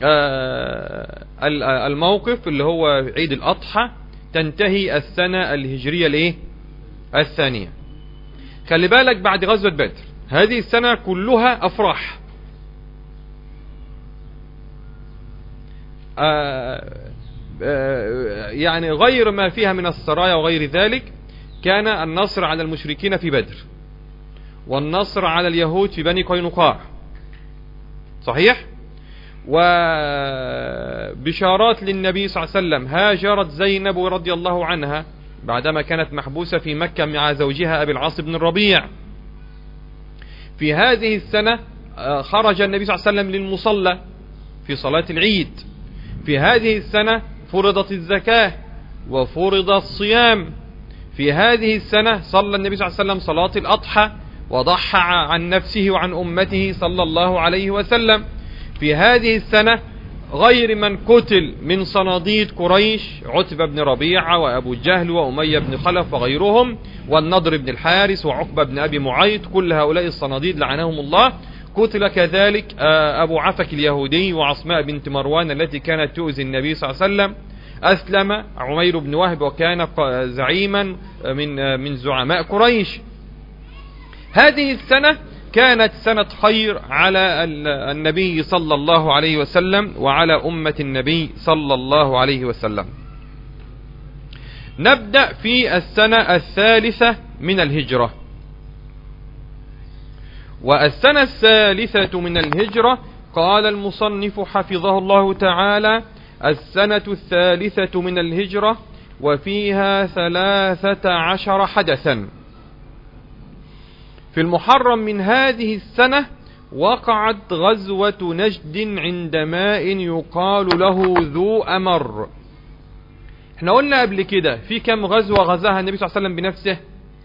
الموقف اللي هو عيد الأضحى تنتهي السنة الهجرية الثانية. خلي بالك، بعد غزوة بدر هذه السنة كلها أفراح. يعني غير ما فيها من السرايا وغير ذلك، كان النصر على المشركين في بدر، والنصر على اليهود في بني قينقاع، صحيح؟ وبشارات للنبي صلى الله عليه وسلم. هاجرت زينب رضي الله عنها بعدما كانت محبوسة في مكة مع زوجها أبي العاص بن الربيع. في هذه السنة خرج النبي صلى الله عليه وسلم للمصلى في صلاة العيد. في هذه السنة فرضت الزكاة وفرض الصيام. في هذه السنة صلى النبي صلى الله عليه وسلم صلاة الأضحى وضحى عن نفسه وعن أمته صلى الله عليه وسلم. في هذه السنة غير من قتل من صناديد قريش، عتبة بن ربيعة وأبو جهل وأمية بن خلف وغيرهم، والنضر بن الحارث وعقبة بن أبي معيط، كل هؤلاء الصناديد لعنهم الله. قتل كذلك أبو عفك اليهودي وعصماء بنت مروان التي كانت تؤذي النبي صلى الله عليه وسلم. أسلم عمير بن وهب وكان زعيما من زعماء قريش. هذه السنة كانت سنة خير على النبي صلى الله عليه وسلم وعلى أمة النبي صلى الله عليه وسلم. نبدأ في السنة الثالثة من الهجرة. والسنة الثالثة من الهجرة قال المصنف حفظه الله تعالى: السنة الثالثة من الهجرة وفيها 13 حدثا. في المحرم من هذه السنة وقعت غزوة نجد عند ماء يقال له ذو أمر. احنا قلنا قبل كده في كم غزوة غزاها النبي صلى الله عليه وسلم بنفسه؟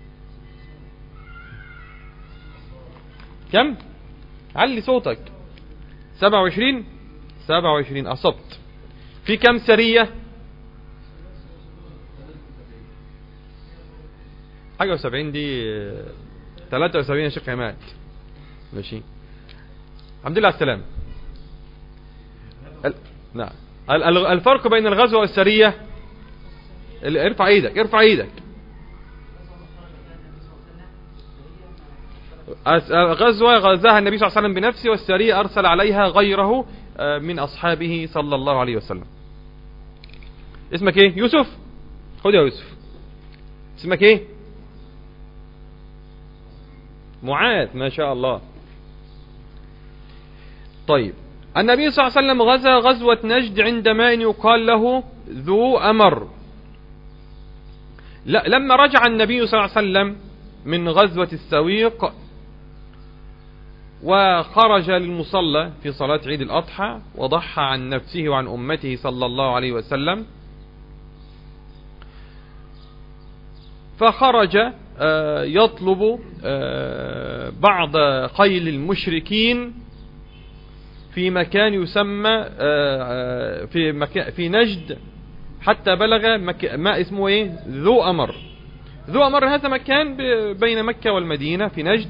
كم؟ علي صوتك. 27. 27 أصبت. في كم سرية؟ حاجة 70 دي 73 يا شيخ عماد. ماشي، الحمد لله على السلامة. نعم، الفرق بين الغزوة والسرية. ارفع ايدك، ارفع ايدك. غزوة غزاها النبي صلى الله عليه وسلم بنفسه، والسرية أرسل عليها غيره من أصحابه صلى الله عليه وسلم. اسمك ايه؟ يوسف؟ خد يا يوسف. اسمك ايه؟ معاذ، ما شاء الله. طيب، النبي صلى الله عليه وسلم غزا غزوة نجد عند ماء يقال له ذو أمر. لما رجع النبي صلى الله عليه وسلم من غزوة السويق وخرج للمصلى في صلاة عيد الأضحى وضحى عن نفسه وعن أمته صلى الله عليه وسلم، فخرج يطلب بعض خيل المشركين في مكان يسمى في نجد، حتى بلغ ما اسمه ايه؟ ذو أمر. ذو أمر هذا مكان بين مكة والمدينة في نجد.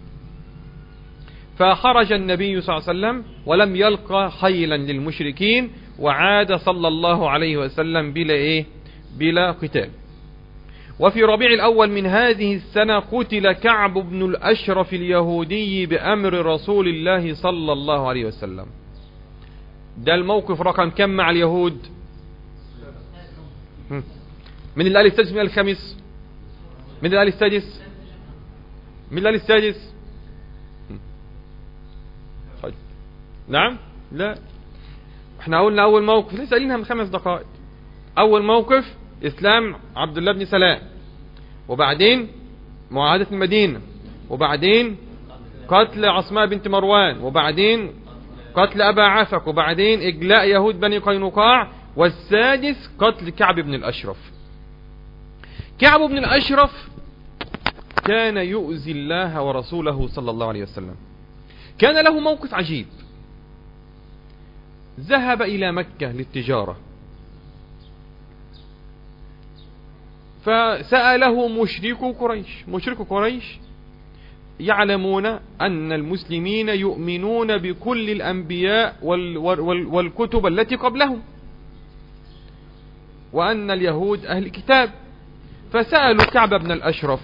فخرج النبي صلى الله عليه وسلم ولم يلقى خيلا للمشركين، وعاد صلى الله عليه وسلم بلا قتال. وفي ربيع الأول من هذه السنة قتل كعب بن الأشرف اليهودي بأمر رسول الله صلى الله عليه وسلم. ده الموقف رقم كم مع اليهود؟ من اللي قال السادس، من اللي قال الخامس، من اللي قال السادس، من اللي قال السادس؟ طيب. نعم، لا، احنا قلنا اول موقف لسه قايلينها من 5 دقائق. اول موقف اسلام عبد الله بن سلام، وبعدين معاهدة المدينة، وبعدين قتل عصماء بنت مروان، وبعدين قتل أبا عفك، وبعدين إجلاء يهود بني قينقاع، والسادس قتل كعب بن الأشرف. كعب بن الأشرف كان يؤذي الله ورسوله صلى الله عليه وسلم. كان له موقف عجيب. ذهب إلى مكة للتجارة، فسأله مشرك قريش يعلمون أن المسلمين يؤمنون بكل الأنبياء والكتب التي قبلهم، وأن اليهود أهل كتاب. فسألوا كعب بن الأشرف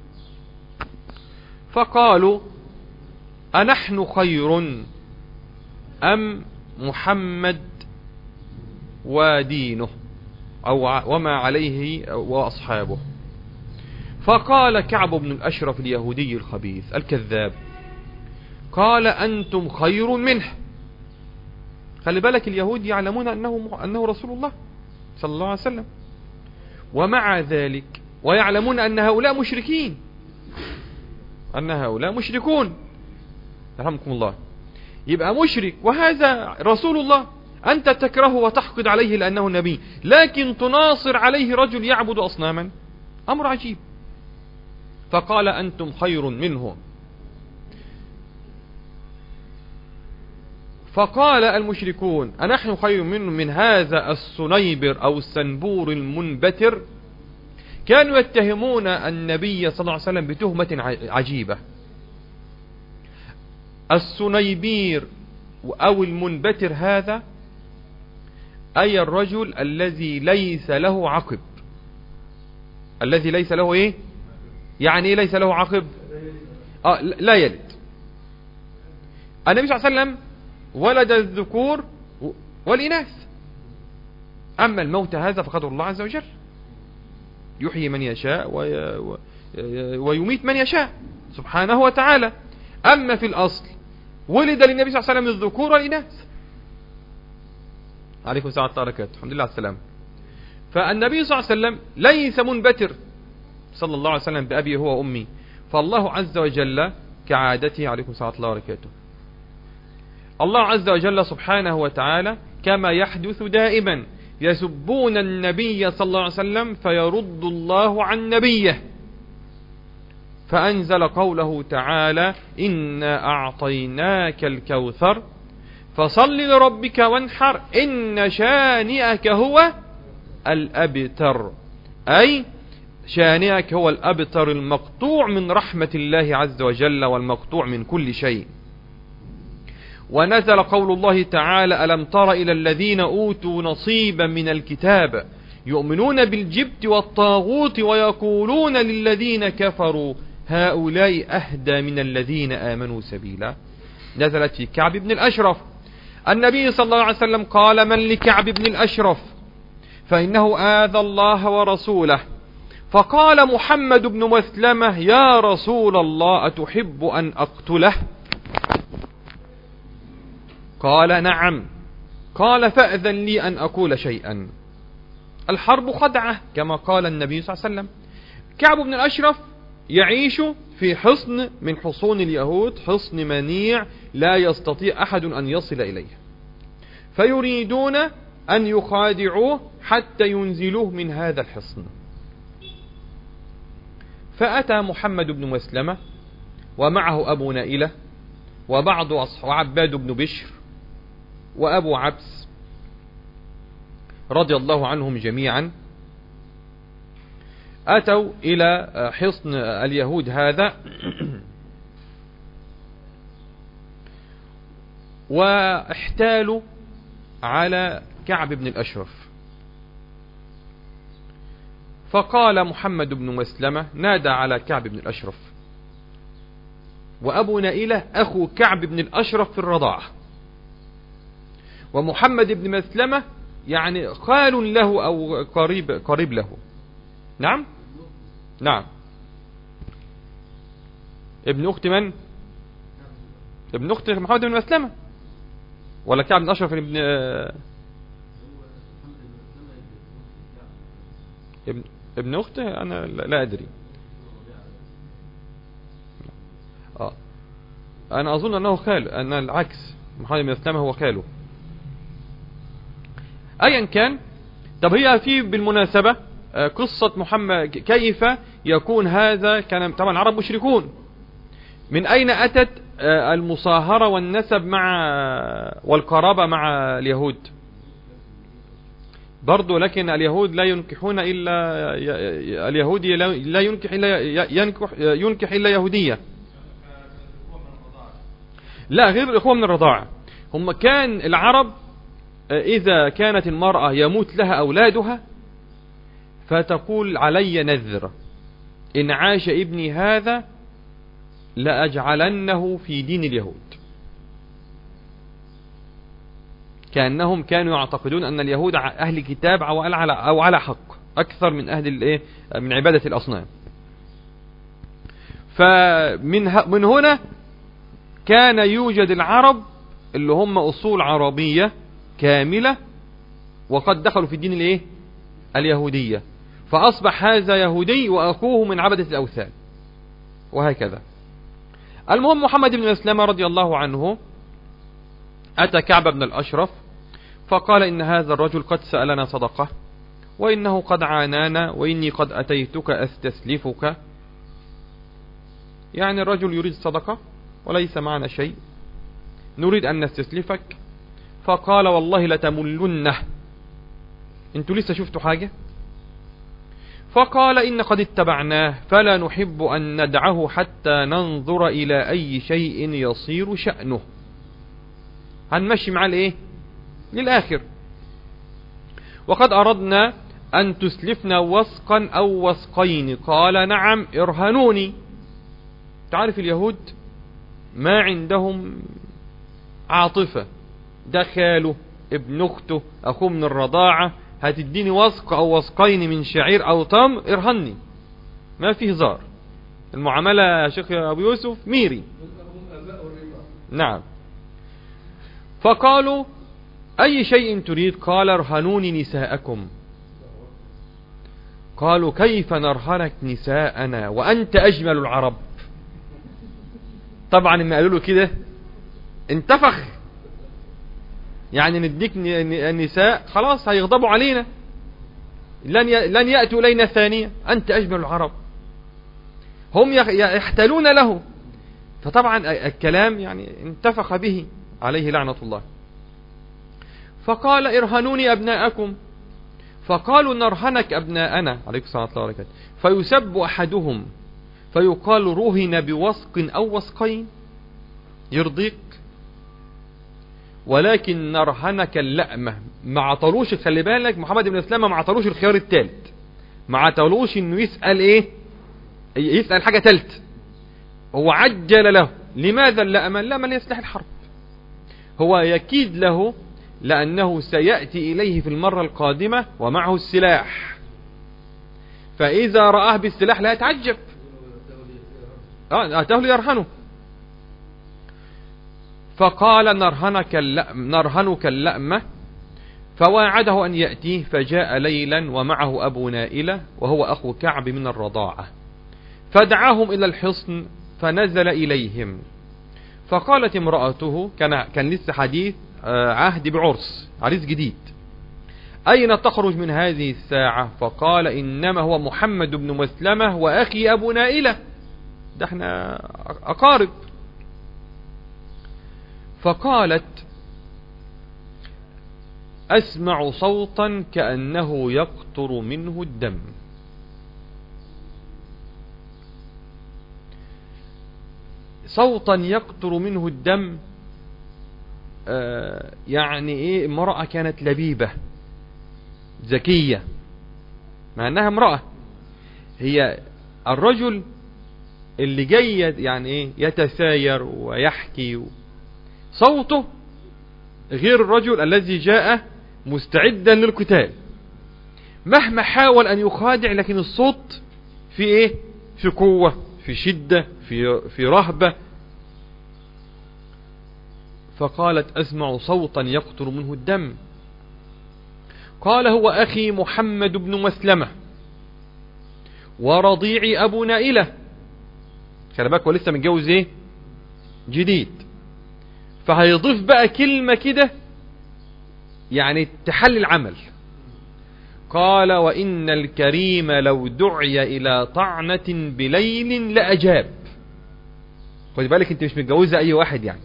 فقالوا: أنحن خير أم محمد ودينه أو وما عليه وأصحابه؟ فقال كعب بن الأشرف اليهودي الخبيث الكذاب، قال: أنتم خير منه. خلي بالك، اليهود يعلمون أنه رسول الله صلى الله عليه وسلم، ومع ذلك ويعلمون أن هؤلاء مشركين، أن هؤلاء مشركون. رحمكم الله. يبقى مشرك وهذا رسول الله، أنت تكرهه وتحقد عليه لأنه نبي، لكن تناصر عليه رجل يعبد أصناما، أمر عجيب. فقال: أنتم خير منه. فقال المشركون: أنحن خير منه من هذا السنيبر أو السنبور المنبتر. كانوا يتهمون النبي صلى الله عليه وسلم بتهمة عجيبة. السنيبير أو المنبتر هذا أي الرجل الذي ليس له عقب. الذي ليس له إيه؟ يعني إيه ليس له عقب؟ لا يلد. النبي صلى الله عليه وسلم ولد الذكور والإناث، أما الموت هذا فقدر الله عز وجل، يحيي من يشاء ويميت من يشاء سبحانه وتعالى. أما في الأصل ولد للنبي صلى الله عليه وسلم الذكور والإناث. عليكم السلام ورحمة الله وبركاته، الحمد لله على السلام. فالنبي صلى الله عليه وسلم ليس منبتر صلى الله عليه وسلم بأبي هو وأمي، فالله عز وجل كعادته، عليكم السلام ورحمة الله وبركاته، الله عز وجل سبحانه وتعالى كما يحدث دائما يسبون النبي صلى الله عليه وسلم فيرد الله عن نبيه، فأنزل قوله تعالى: إنا أعطيناك الكوثر فصل لربك وانحر إن شانئك هو الأبتر، أي شانئك هو الأبتر المقطوع من رحمة الله عز وجل والمقطوع من كل شيء. ونزل قول الله تعالى: ألم تر إلى الذين أوتوا نصيبا من الكتاب يؤمنون بالجبت والطاغوت ويقولون للذين كفروا هؤلاء أهدى من الذين آمنوا سبيلا. نزلت في كعب بن الأشرف. النبي صلى الله عليه وسلم قال: من لكعب بن الأشرف فإنه آذى الله ورسوله. فقال محمد بن مسلمة: يا رسول الله أتحب أن أقتله؟ قال: نعم. قال: فأذن لي أن أقول شيئا. الحرب خدعة كما قال النبي صلى الله عليه وسلم. كعب بن الأشرف يعيش في حصن من حصون اليهود، حصن منيع لا يستطيع أحد أن يصل إليه، فيريدون أن يخادعوه حتى ينزلوه من هذا الحصن. فأتى محمد بن مسلمة ومعه أبو نائلة وبعض وعباد بن بشر وأبو عبس رضي الله عنهم جميعا. أتوا إلى حصن اليهود هذا واحتالوا على كعب بن الأشرف. فقال محمد بن مسلمة نادى على كعب بن الأشرف، وأبو نائلة أخو كعب بن الأشرف في الرضاعة، ومحمد بن مسلمة يعني خال له أو قريب له. نعم نعم. ابن أخت من؟ ابن أخت محمد بن مسلمة ولا كعب بن أشرف ابن أخته؟ أنا لا أدري. أنا أظن أنه خال، أن العكس، محمد بن مسلمة هو خاله. أيا كان. طب هي في بالمناسبة قصة محمد كيف يكون هذا؟ كان طبعا العرب مشركون. من أين أتت المصاهرة والنسب والقرابة مع اليهود؟ برضو لكن اليهود لا ينكحون إلا اليهودي لا ينكح إلا يهودية. لا، غير الإخوة من الرضاعة. هم كان العرب إذا كانت المرأة يموت لها أولادها فتقول علي نذر إن عاش ابني هذا لأجعلنه في دين اليهود. كأنهم كانوا يعتقدون أن اليهود أهل كتاب أو على حق أكثر من من عبادة الأصنام. فمن هنا كان يوجد العرب اللي هم أصول عربية كاملة وقد دخلوا في الدين اليهودية، فأصبح هذا يهودي وأخوه من عبدة الأوثان وهكذا. المهم محمد بن مسلمة رضي الله عنه أتى كعب بن الأشرف فقال إن هذا الرجل قد سألنا صدقة وإنه قد عانانا وإني قد أتيتك أستسلفك. يعني الرجل يريد صدقة وليس معنا شيء، نريد أن نستسلفك. فقال والله لتملنه، انتوا لسه شفتوا حاجة؟ فقال إن قد اتبعناه فلا نحب أن ندعه حتى ننظر إلى أي شيء يصير شأنه. هنمشي معاه للآخر. وقد أردنا أن تسلفنا وسقا أو وسقين. قال نعم ارهنوني. تعرف اليهود ما عندهم عاطفة، ده خاله ابن أخته أخوه من الرضاعة، هتديني وسق أو وسقين من شعير أو تمر ارهني، ما فيه هزار. المعاملة يا شيخ أبو يوسف ميري. نعم. فقالوا أي شيء تريد؟ قال ارهنوني نساءكم. قالوا كيف نرهنك نساءنا وأنت أجمل العرب؟ طبعا لما قالوا له كده انتفخ، يعني نديك النساء خلاص هيغضبوا علينا، لن يأتوا إلينا ثانية، أنت أجمل العرب. هم يحتلون له، فطبعا الكلام يعني انتفخ به عليه لعنة الله. فقال ارهنوني أبناءكم. فقالوا نرهنك أبناءنا عليكم الصلاة والسلام. فيسب أحدهم فيقال رهن بوسق أو وسقين يرضيك، ولكن نرهنك اللأمة. ما عطلوش، خلي بالك محمد بن مسلمة ما عطلوش الخيار الثالث، ما عطلوش انه يسأل يسأل حاجة ثالث. هو عجل له. لماذا اللأمة؟ اللأمة هي سلاح الحرب. هو يكيد له لأنه سيأتي إليه في المرة القادمة ومعه السلاح، فإذا رآه بالسلاح لا يتعجب، أتاه ليرهنه. فقال نرهنك اللأمة. فواعده أن يأتيه، فجاء ليلا ومعه أبو نائلة وهو أخو كعب من الرضاعة، فدعاهم إلى الحصن فنزل إليهم. فقالت امرأته، كان لسه حديث عهد بعرس، عريس جديد، أين تخرج من هذه الساعة؟ فقال إنما هو محمد بن مسلمة وأخي أبو نائلة، ده احنا أقارب. فقالت أسمع صوتا كأنه يقطر منه الدم. صوتا يقطر منه الدم. يعني ايه، امرأة كانت لبيبة ذكية، مع انها امرأة. هي الرجل اللي جاي يعني ايه يتساير ويحكي صوته غير الرجل الذي جاء مستعدا للقتال. مهما حاول ان يخادع، لكن الصوت في ايه، في قوة، في شدة، في رهبة. فقالت أسمع صوتا يقطر منه الدم. قال هو أخي محمد بن مسلمة ورضيعي أبو نائلة. خلي بالك هو لسه متجوز ايه جديد، فهيضيف بقى كلمة كده يعني تحل العمل. قال وإن الكريم لو دعي إلى طعنة بليل لأجاب. خد بالك انت مش متجوزة أي واحد يعني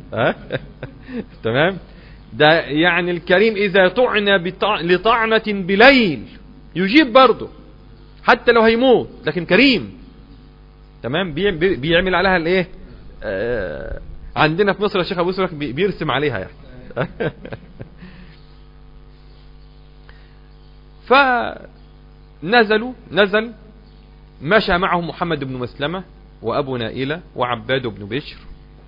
تمام. ده يعني الكريم إذا طعن لطعنة بليل يجيب برضه حتى لو هيموت، لكن كريم. تمام. بيعمل عليها الايه، عندنا في مصر الشيخ ابو سرك بيرسم عليها يعني نزل مشى معهم محمد بن مسلمة وأبو نائلة وعباد بن بشر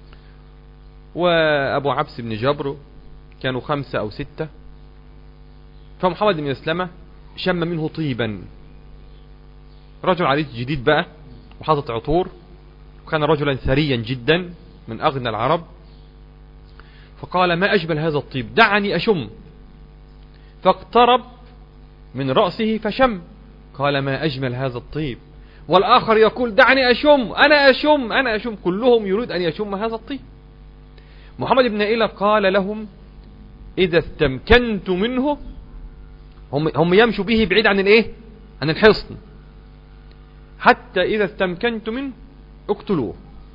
وأبو عبس بن جبر، كانوا 5 أو 6. فمحمد بن مسلمة شم منه طيبا، رجل عريس جديد بقى وحاطط عطور، وكان رجلا ثريا جدا من أغنى العرب. فقال ما أجمل هذا الطيب، دعني أشم. فاقترب من رأسه فشم. قال ما أجمل هذا الطيب. والآخر يقول دعني أشم، أنا أشم. كلهم يريد أن يشم هذا الطيب. محمد بن نائلة قال لهم إذا استمكنت منه، هم يمشوا به بعيد عن الايه، عن الحصن، حتى إذا استمكنت منه اقتلوه.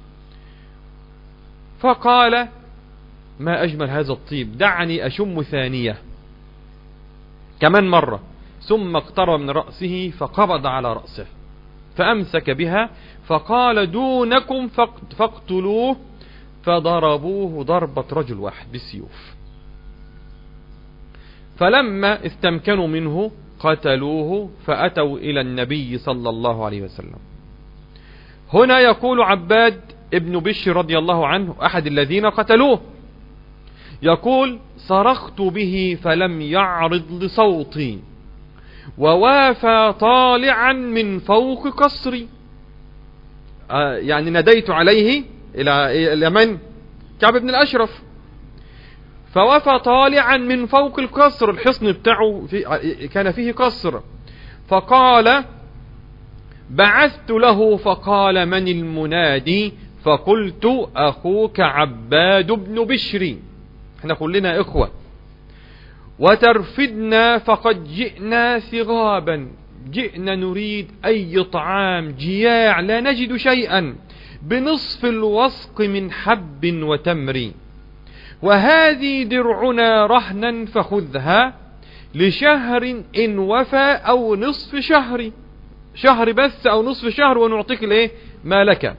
فقال ما أجمل هذا الطيب، دعني أشم ثانية، كمان مرة. ثم اقترب من رأسه فقبض على رأسه فأمسك بها، فقال دونكم فاقتلوه. فضربوه ضربة رجل واحد بالسيوف. فلما استمكنوا منه قتلوه، فأتوا إلى النبي صلى الله عليه وسلم. هنا يقول عباد ابن بشر رضي الله عنه أحد الذين قتلوه، يقول صرخت به فلم يعرض لصوتي، ووافى طالعا من فوق قصري. يعني نديت عليه إلى من؟ كعب بن الأشرف. فوافى طالعا من فوق القصر، الحصن بتاعه كان فيه قصر. فقال بعثت له، فقال من المنادي؟ فقلت أخوك عباد بن بشر، احنا كلنا إخوة. وترفدنا فقد جئنا ثغابا، جئنا نريد أي طعام، جياع لا نجد شيئا، بنصف الوسق من حب وتمر، وهذه درعنا رهنا فخذها لشهر إن وفى أو نصف شهر، شهر بس أو نصف شهر ونعطيك الايه ما لك.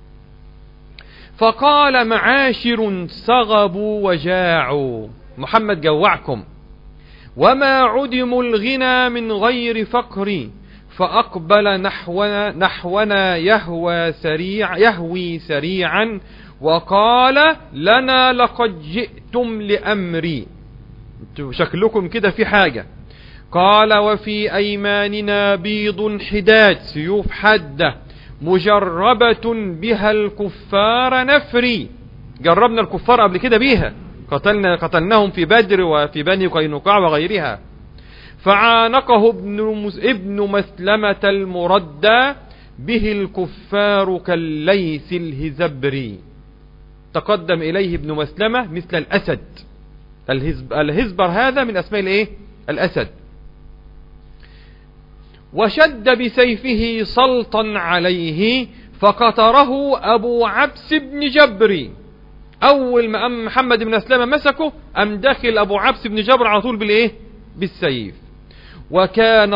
فقال معاشر صغبوا وجاعوا، محمد جوعكم، وما عدموا الغنى من غير فقر، فأقبل نحونا يهوي سريعا، وقال لنا لقد جئتم لأمري، شكلكم كده في حاجة. قال وفي أيماننا بيض حداد، سيوف حادة مجربة بها الكفار نفري، جربنا الكفار قبل كده بيها، قتلناهم في بدر وفي بني قينقاع وغيرها. فعانقه ابن مسلمة المردى، به الكفار كالليث الهزبري. تقدم إليه ابن مسلمة مثل الأسد، الهزبر هذا من أسماء الايه الأسد. وشد بسيفه سلطا عليه، فقطره أبو عبس بن جبر. أول ما محمد بن مسلمة مسكه أم داخل أبو عبس بن جبر على طول بالايه بالسيف. وكان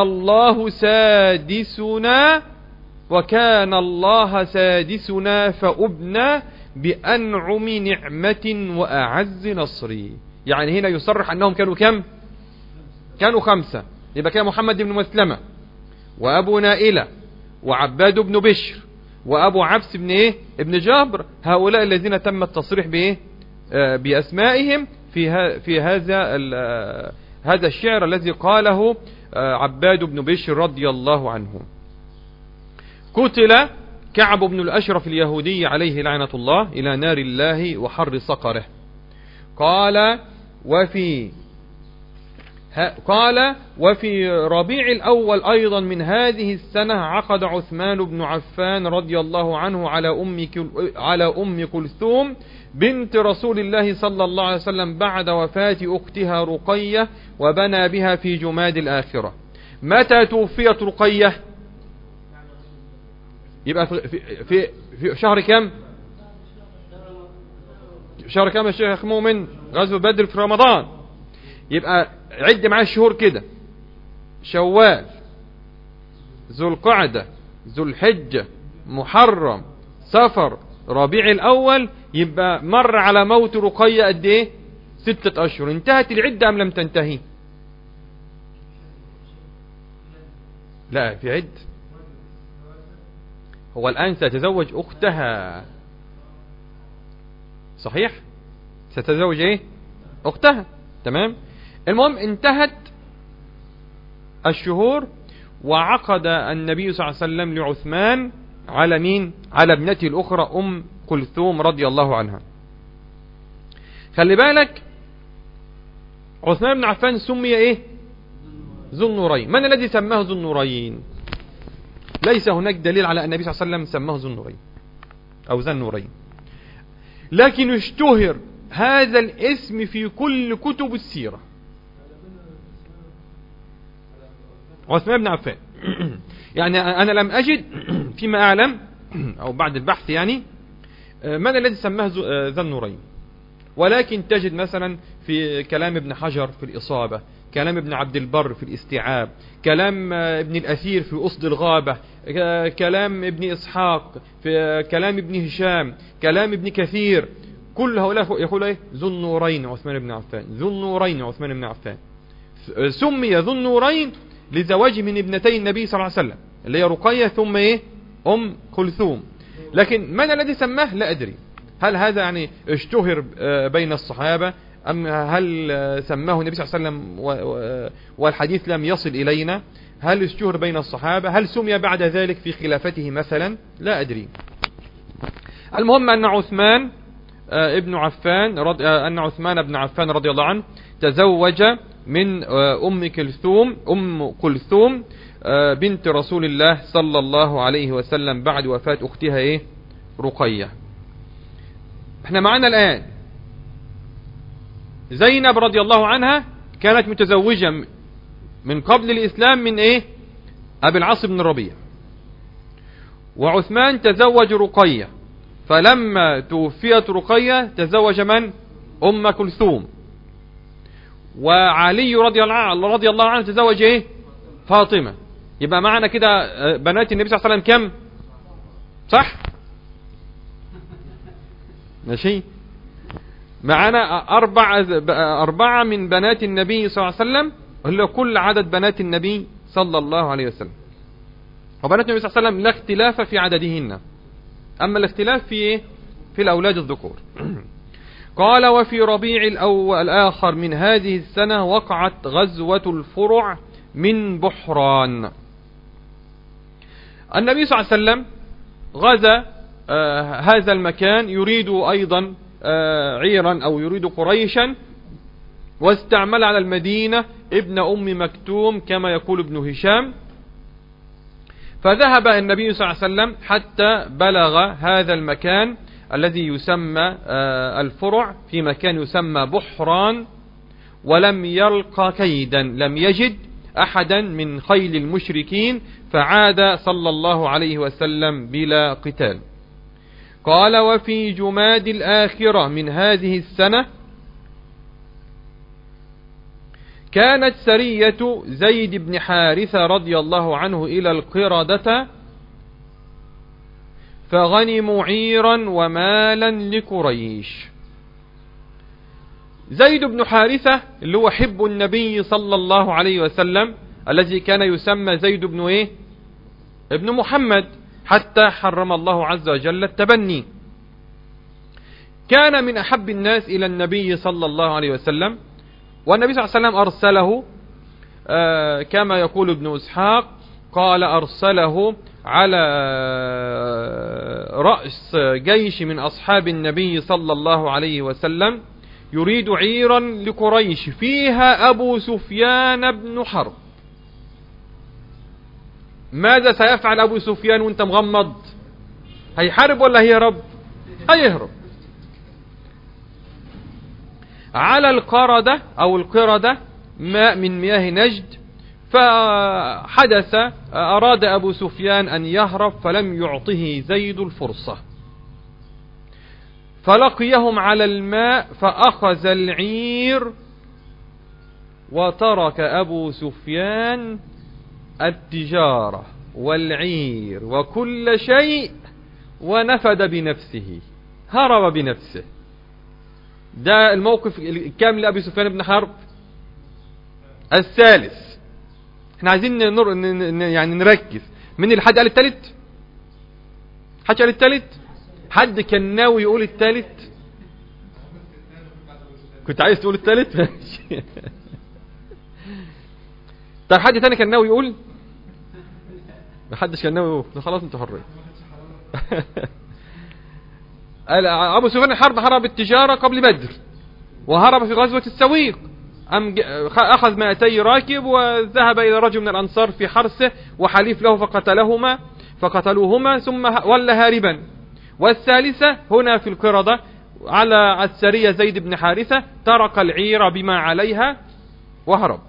الله سادسنا فأبنى بأنعم نعمة وأعز نصري. يعني هنا يصرح أنهم كانوا كم؟ كانوا 5. يبقى كان محمد بن مسلمة وأبو نائلة وعباد بن بشر وأبو عبس بن إيه؟ ابن جابر. هؤلاء الذين تم التصريح بإيه؟ بأسمائهم في هذا الشعر الذي قاله عباد بن بشر رضي الله عنه. قتل كعب بن الأشرف اليهودي عليه لعنة الله إلى نار الله وحر صقره. قال وفي ربيع الأول أيضا من هذه السنة عقد عثمان بن عفان رضي الله عنه على أم كلثوم بنت رسول الله صلى الله عليه وسلم بعد وفاة أختها رقية، وبنى بها في جماد الآخرة. متى توفيت رقية؟ يبقى في شهر كم؟ شهر كم يا شيخ مؤمن؟ غزوة بدر في رمضان. يبقى عد معاه الشهور كده: شوال، ذو القعدة، ذو الحجة، محرم، صفر، ربيع الأول. يبقى مر على موت رقية قد ايه؟ 6 أشهر. انتهت العدة أم لم تنتهي؟ لا، في عد. هو الآن سيتزوج أختها، صحيح؟ ستتزوج ايه؟ أختها، تمام. المهم انتهت الشهور، وعقد النبي صلى الله عليه وسلم لعثمان على مين؟ على ابنته الأخرى أم كلثوم رضي الله عنها. خلي بالك، عثمان بن عفان سمي ايه؟ ذو النورين. من الذي سماه ذو النورين؟ ليس هناك دليل على أن النبي صلى الله عليه وسلم سماه ذو النورين أو ذا النورين، لكن اشتهر هذا الاسم في كل كتب السيرة. عثمان بن عفان يعني أنا لم أجد فيما أعلم أو بعد البحث يعني من الذي سماه ذا النورين، ولكن تجد مثلا في كلام ابن حجر في الإصابة، كلام ابن عبد البر في الاستيعاب، كلام ابن الأثير في أصل الغابة، كلام ابن إسحاق، في كلام ابن هشام، كلام ابن كثير، كل هؤلاء يقول ايه؟ ذو النورين عثمان بن عفان، ذو النورين عثمان بن عفان. سمي ذو النورين لزواجه من ابنتي النبي صلى الله عليه وسلم اللي هي رقية ثم ايه؟ أم كلثوم. لكن من الذي سماه لا أدري. هل هذا يعني اشتهر بين الصحابة، أم هل سماه النبي صلى الله عليه وسلم والحديث لم يصل إلينا؟ هل اشتهر بين الصحابة؟ هل سمي بعد ذلك في خلافته مثلا؟ لا أدري. المهم أن عثمان بن عفان رضي الله عنه تزوج من أم كلثوم بنت رسول الله صلى الله عليه وسلم بعد وفاة أختها ايه؟ رقية. احنا معنا الآن زينب رضي الله عنها كانت متزوجة من قبل الإسلام من ايه؟ أبي العاص بن الربيع. وعثمان تزوج رقية، فلما توفيت رقية تزوج من؟ أم كلثوم. وعلي رضي الله عنه تزوج ايه؟ فاطمة. يبقى معنا كده بنات النبي صلى الله عليه وسلم كم؟ صح؟ ماشي. معنا 4 من بنات النبي صلى الله عليه وسلم، اللي كل عدد بنات النبي صلى الله عليه وسلم. وبنات النبي صلى الله عليه وسلم لا اختلاف في عددهن، أما الاختلاف في ايه؟ في الأولاد الذكور. قال وفي ربيع الآخر من هذه السنة وقعت غزوة الفرع من بحران. النبي صلى الله عليه وسلم غزا هذا المكان، يريد أيضا عيرا أو يريد قريشا، واستعمل على المدينة ابن أم مكتوم كما يقول ابن هشام. فذهب النبي صلى الله عليه وسلم حتى بلغ هذا المكان الذي يسمى الفرع، في مكان يسمى بحران، ولم يلقى كيدا، لم يجد أحدا من خيل المشركين، فعاد صلى الله عليه وسلم بلا قتال. قال وفي جماد الآخرة من هذه السنة كانت سرية زيد بن حارثة رضي الله عنه إلى القردة، فغنموا عيرا ومالا لقريش. زيد بن حارثة اللي هو حب النبي صلى الله عليه وسلم، الذي كان يسمى زيد بن ايه؟ ابن محمد، حتى حرم الله عز وجل التبني. كان من أحب الناس إلى النبي صلى الله عليه وسلم، والنبي صلى الله عليه وسلم أرسله كما يقول ابن إسحاق، قال أرسله على رأس جيش من أصحاب النبي صلى الله عليه وسلم يريد عيرا لقريش فيها أبو سفيان بن حرب. ماذا سيفعل أبو سفيان وانت مغمض؟ هيحارب ولا هيهرب؟ هيهرب. على القردة أو القردة ماء من مياه نجد، فحدث أراد أبو سفيان أن يهرب فلم يعطه زيد الفرصة، فلقيهم على الماء فأخذ العير، وترك أبو سفيان التجارة والعير وكل شيء ونفد بنفسه، هرب بنفسه. ده الموقف كام لأبي سفيان بن حرب؟ الثالث. احنا عايزين يعني نركز. من اللي حد قال الثالث؟ حد قال الثالث؟ حد كان ناوي يقول الثالث؟ كنت عايز تقول الثالث؟ طيب حد تاني كان ناوي يقول؟ محدش كان ناوي يقول، خلاص انتوا حرين. أبو سفيان الحرب هرب التجارة قبل بدر، وهرب في غزوة السويق، أخذ 200 راكب وذهب إلى رجل من الأنصار في حرسه وحليف له فقتلوهما ثم ولى هاربا. والثالثة هنا في القردة على السرية زيد بن حارثة، ترك العير بما عليها وهرب.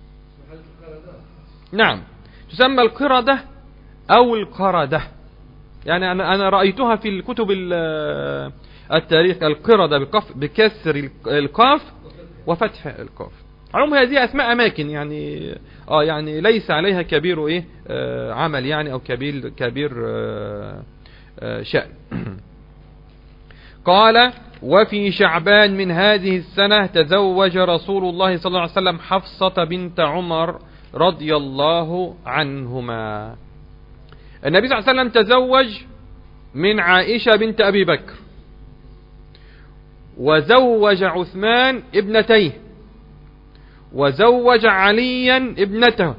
نعم، تسمى القردة أو القردة، يعني أنا رأيتها في الكتب التاريخ القردة بكسر القاف وفتح القاف. عموما هذه أسماء أماكن، يعني ليس عليها كبير عمل يعني، أو كبير شأن. قال: وفي شعبان من هذه السنة تزوج رسول الله صلى الله عليه وسلم حفصة بنت عمر رضي الله عنهما. النبي صلى الله عليه وسلم تزوج من عائشة بنت أبي بكر، وزوج عثمان ابنتيه، وزوج عليا ابنته،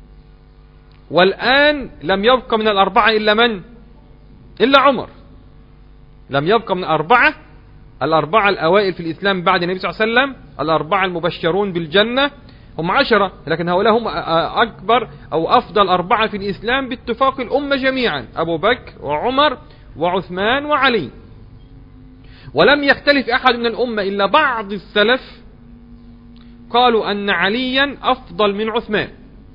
والآن لم يبق من الأربعة إلا من؟ إلا عمر. لم يبق من الأربعة الأوائل في الإسلام بعد النبي صلى الله عليه وسلم، الأربعة المبشرون بالجنة هم 10، لكن هؤلاء هم أكبر أو أفضل 4 في الإسلام باتفاق الأمة جميعا: أبو بكر وعمر وعثمان وعلي. ولم يختلف أحد من الأمة إلا بعض السلف قالوا أن عليا أفضل من عثمان.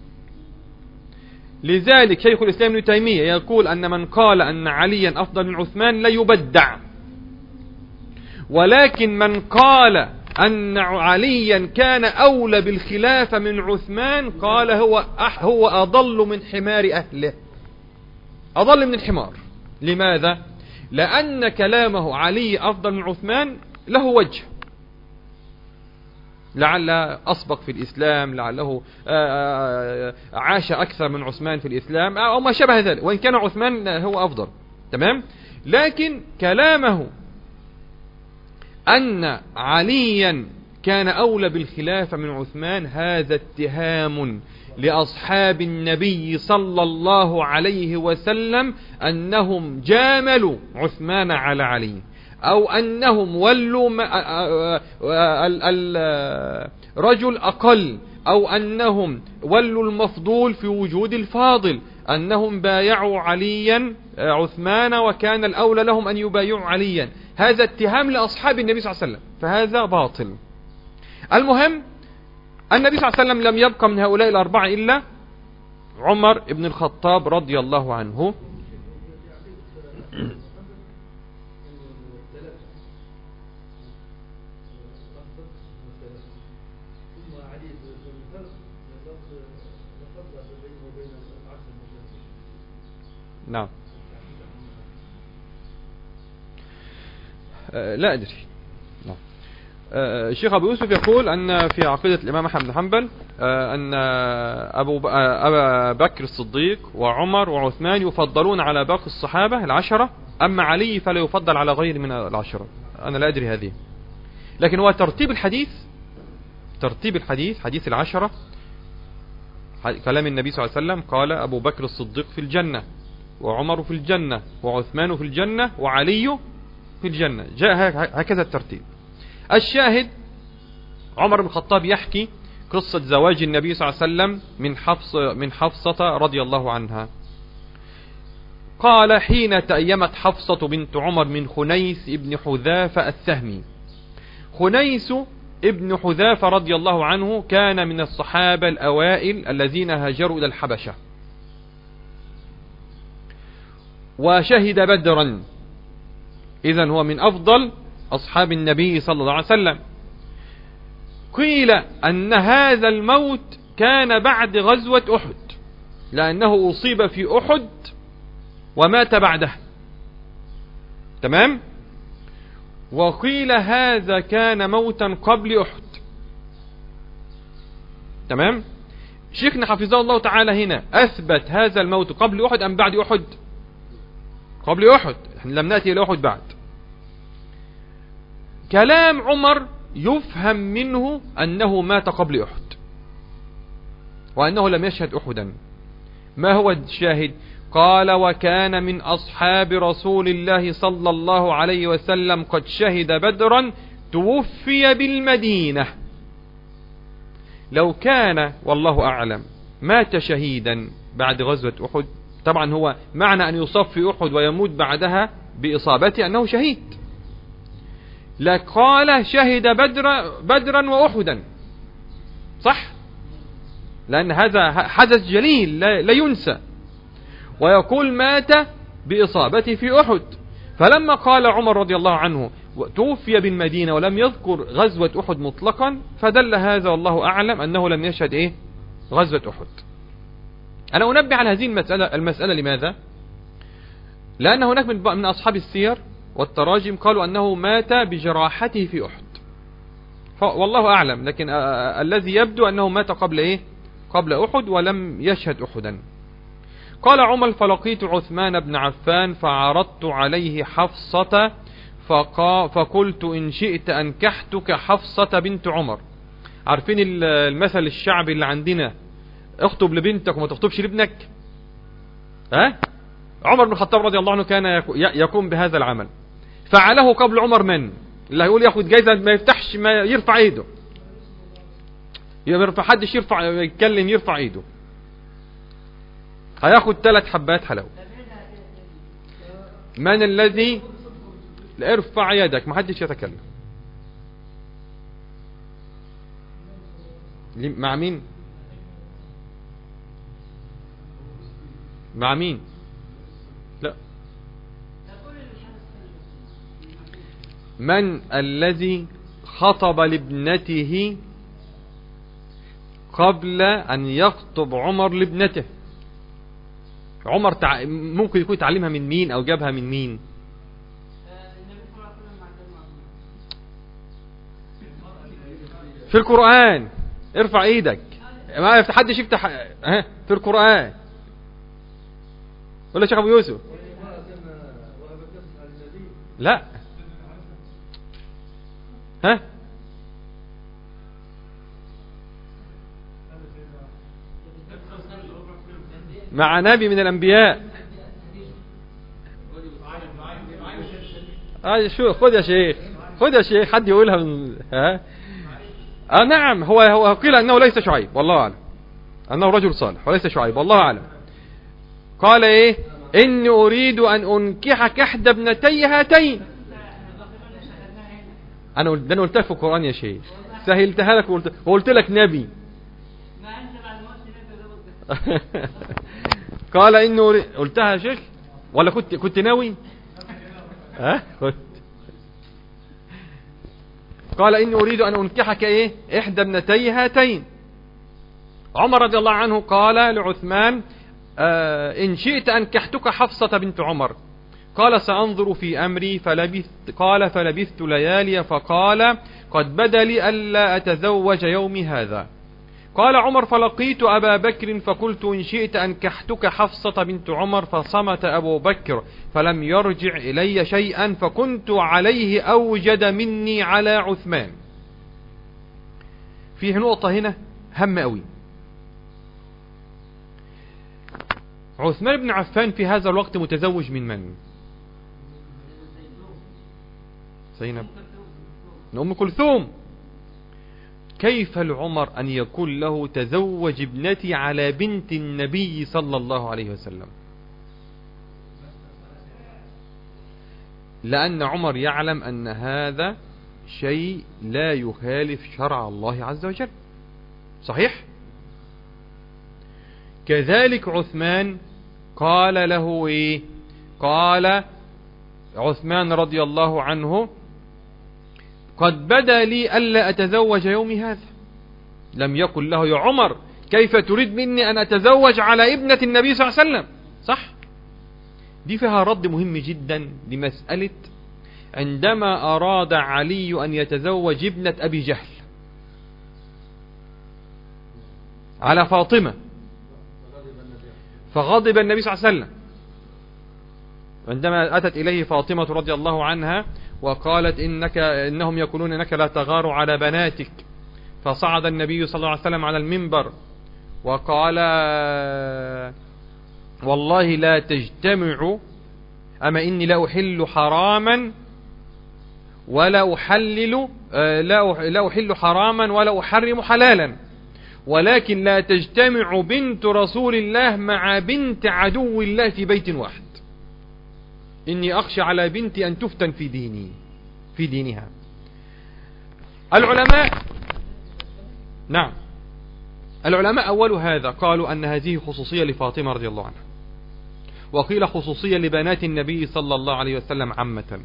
لذلك شيخ الإسلام ابن تيمية يقول أن من قال أن عليا أفضل من عثمان لا يبدع، ولكن من قال أن عليا كان أولى بالخلافة من عثمان قال هو أضل من حمار أهله، أضل من الحمار. لماذا؟ لأن كلامه علي أفضل من عثمان له وجه، لعل أسبق في الإسلام، لعله عاش أكثر من عثمان في الإسلام أو ما شابه ذلك، وإن كان عثمان هو أفضل. تمام؟ لكن كلامه أن عليا كان أولى بالخلافة من عثمان هذا اتهام لأصحاب النبي صلى الله عليه وسلم أنهم جاملوا عثمان على علي، أو أنهم ولوا الرجل أقل، أو أنهم ولوا المفضول في وجود الفاضل، أنهم بايعوا عليا عثمان وكان الأولى لهم أن يبايعوا عليا. هذا اتهام لأصحاب النبي صلى الله عليه وسلم، فهذا باطل. المهم النبي صلى الله عليه وسلم لم يبقى من هؤلاء الأربعة إلا عمر بن الخطاب رضي الله عنه. نعم. لا أدري. الشيخ أبو يوسف يقول أن في عقيدة الإمام أحمد بن حنبل أن أبا بكر الصديق وعمر وعثمان يفضلون على باقي الصحابة العشرة، أما علي فلا يفضل على غير من العشرة. أنا لا أدري هذه، لكن هو ترتيب الحديث حديث العشرة، كلام النبي صلى الله عليه وسلم قال أبو بكر الصديق في الجنة، وعمر في الجنة، وعثمان في الجنة، وعلي في الجنة، جاء هكذا الترتيب. الشاهد عمر بن الخطاب يحكي قصة زواج النبي صلى الله عليه وسلم من حفصة رضي الله عنها. قال: حين تأيمت حفصة بنت عمر من خنيس ابن حذافة السهمي. خنيس ابن حذافة رضي الله عنه كان من الصحابة الأوائل الذين هاجروا إلى الحبشة، وشهد بدرا، إذن هو من أفضل أصحاب النبي صلى الله عليه وسلم. قيل أن هذا الموت كان بعد غزوة أحد، لأنه أصيب في أحد ومات بعده. تمام. وقيل هذا كان موتا قبل أحد. تمام. شيخنا حفظه الله تعالى هنا أثبت هذا الموت قبل أحد أم بعد أحد؟ قبل أحد، لم نأتي إلى أحد بعد. كلام عمر يفهم منه أنه مات قبل أحد وأنه لم يشهد أحدا. ما هو الشاهد؟ قال: وكان من أصحاب رسول الله صلى الله عليه وسلم قد شهد بدرا توفي بالمدينة. لو كان والله أعلم مات شهيدا بعد غزوة أحد، طبعا هو معنى أن يصاب في أحد ويموت بعدها بإصابته أنه شهيد، لقال شهد بدرا وأحدا، صح؟ لأن هذا حدث جليل لا ينسى. ويقول مات بإصابته في أحد. فلما قال عمر رضي الله عنه توفي بالمدينة ولم يذكر غزوة أحد مطلقا، فدل هذا والله أعلم أنه لم يشهد غزوة أحد. أنا أنبه على هذه المسألة لماذا؟ لأن هناك من أصحاب السير والتراجم قالوا أنه مات بجراحته في أحد، والله أعلم، لكن الذي يبدو أنه مات قبل أحد ولم يشهد أحدا. قال عمر: فلقيت عثمان بن عفان فعرضت عليه حفصة فقلت: إن شئت أنكحتك حفصة بنت عمر. عارفين المثل الشعبي اللي عندنا: اخطب لبنتك وما تخطبش لابنك. عمر بن الخطاب رضي الله عنه كان يقوم بهذا العمل. فعله قبل عمر من اللي هيقول ياخد جايزة ما يفتحش، ما يرفع ايده، يرفع حدش يتكلم يرفع ايده، هياخد 3 حبات حلاوة. من الذي ارفع يدك، ما حدش يتكلم. مع مين؟ مع مين؟ لا. من الذي خطب لابنته قبل أن يخطب عمر لابنته؟ عمر ممكن يكون تعلمها من مين أو جابها من مين؟ في القرآن. ارفع ايدك، ما حدش يفتح في القرآن. ولا شيخ ابو يوسف؟ لا. مع نبي من الانبياء. شو خد يا شيخ، خد يا شيخ، حد يقولها من نعم. هو قيل انه ليس شعيب، والله اعلم، انه رجل صالح وليس شعيب، والله اعلم. قال اني اريد ان انكحك احدى ابنتي هاتين. انا قلتها في القرآن يا شيخ، سهلتها لك وقلت لك نبي. قال انه قلتها يا شيخ ولا كنت ناوي؟ قال إني أريد أن أنكحك إحدى ابنتي هاتين. عمر رضي الله عنه قال لعثمان: إن شئت أنكحتك حفصة بنت عمر. قال سأنظر في أمري. فلبثت ليالي، فقال قد بدا لي ألا أتزوج يومي هذا. قال عمر فلقيت أبا بكر فقلت إن شئت أنكحتك حفصة بنت عمر، فصمت أبو بكر فلم يرجع إلي شيئا، فكنت عليه أوجد مني على عثمان. فيه نقطة هنا هم قوي. عثمان بن عفان في هذا الوقت متزوج من من؟ زينب من أم كلثوم. كيف لعمر أن يقول له تزوج ابنتي على بنت النبي صلى الله عليه وسلم؟ لأن عمر يعلم أن هذا شيء لا يخالف شرع الله عز وجل. صحيح؟ كذلك عثمان قال له إيه؟ قال عثمان رضي الله عنه قد بدا لي ألا أتزوج يومي هذا. لم يقل له يا عمر كيف تريد مني أن أتزوج على ابنة النبي صلى الله عليه وسلم. صح؟ دي فيها رد مهم جدا لمسألة عندما أراد علي أن يتزوج ابنة أبي جهل على فاطمة، فغضب النبي صلى الله عليه وسلم عندما أتت إليه فاطمة رضي الله عنها وقالت إنهم يقولون إنك لا تغار على بناتك. فصعد النبي صلى الله عليه وسلم على المنبر وقال والله لا تجتمع، أما إني لا أحل حراما ولا أحلل لا أحل حراما ولا أحرم حلالا، ولكن لا تجتمع بنت رسول الله مع بنت عدو الله في بيت واحد. إني أخشى على بنتي أن تفتن في دينها. العلماء أول هذا قالوا أن هذه خصوصية لفاطمة رضي الله عنها، وقيل خصوصية لبنات النبي صلى الله عليه وسلم عامة.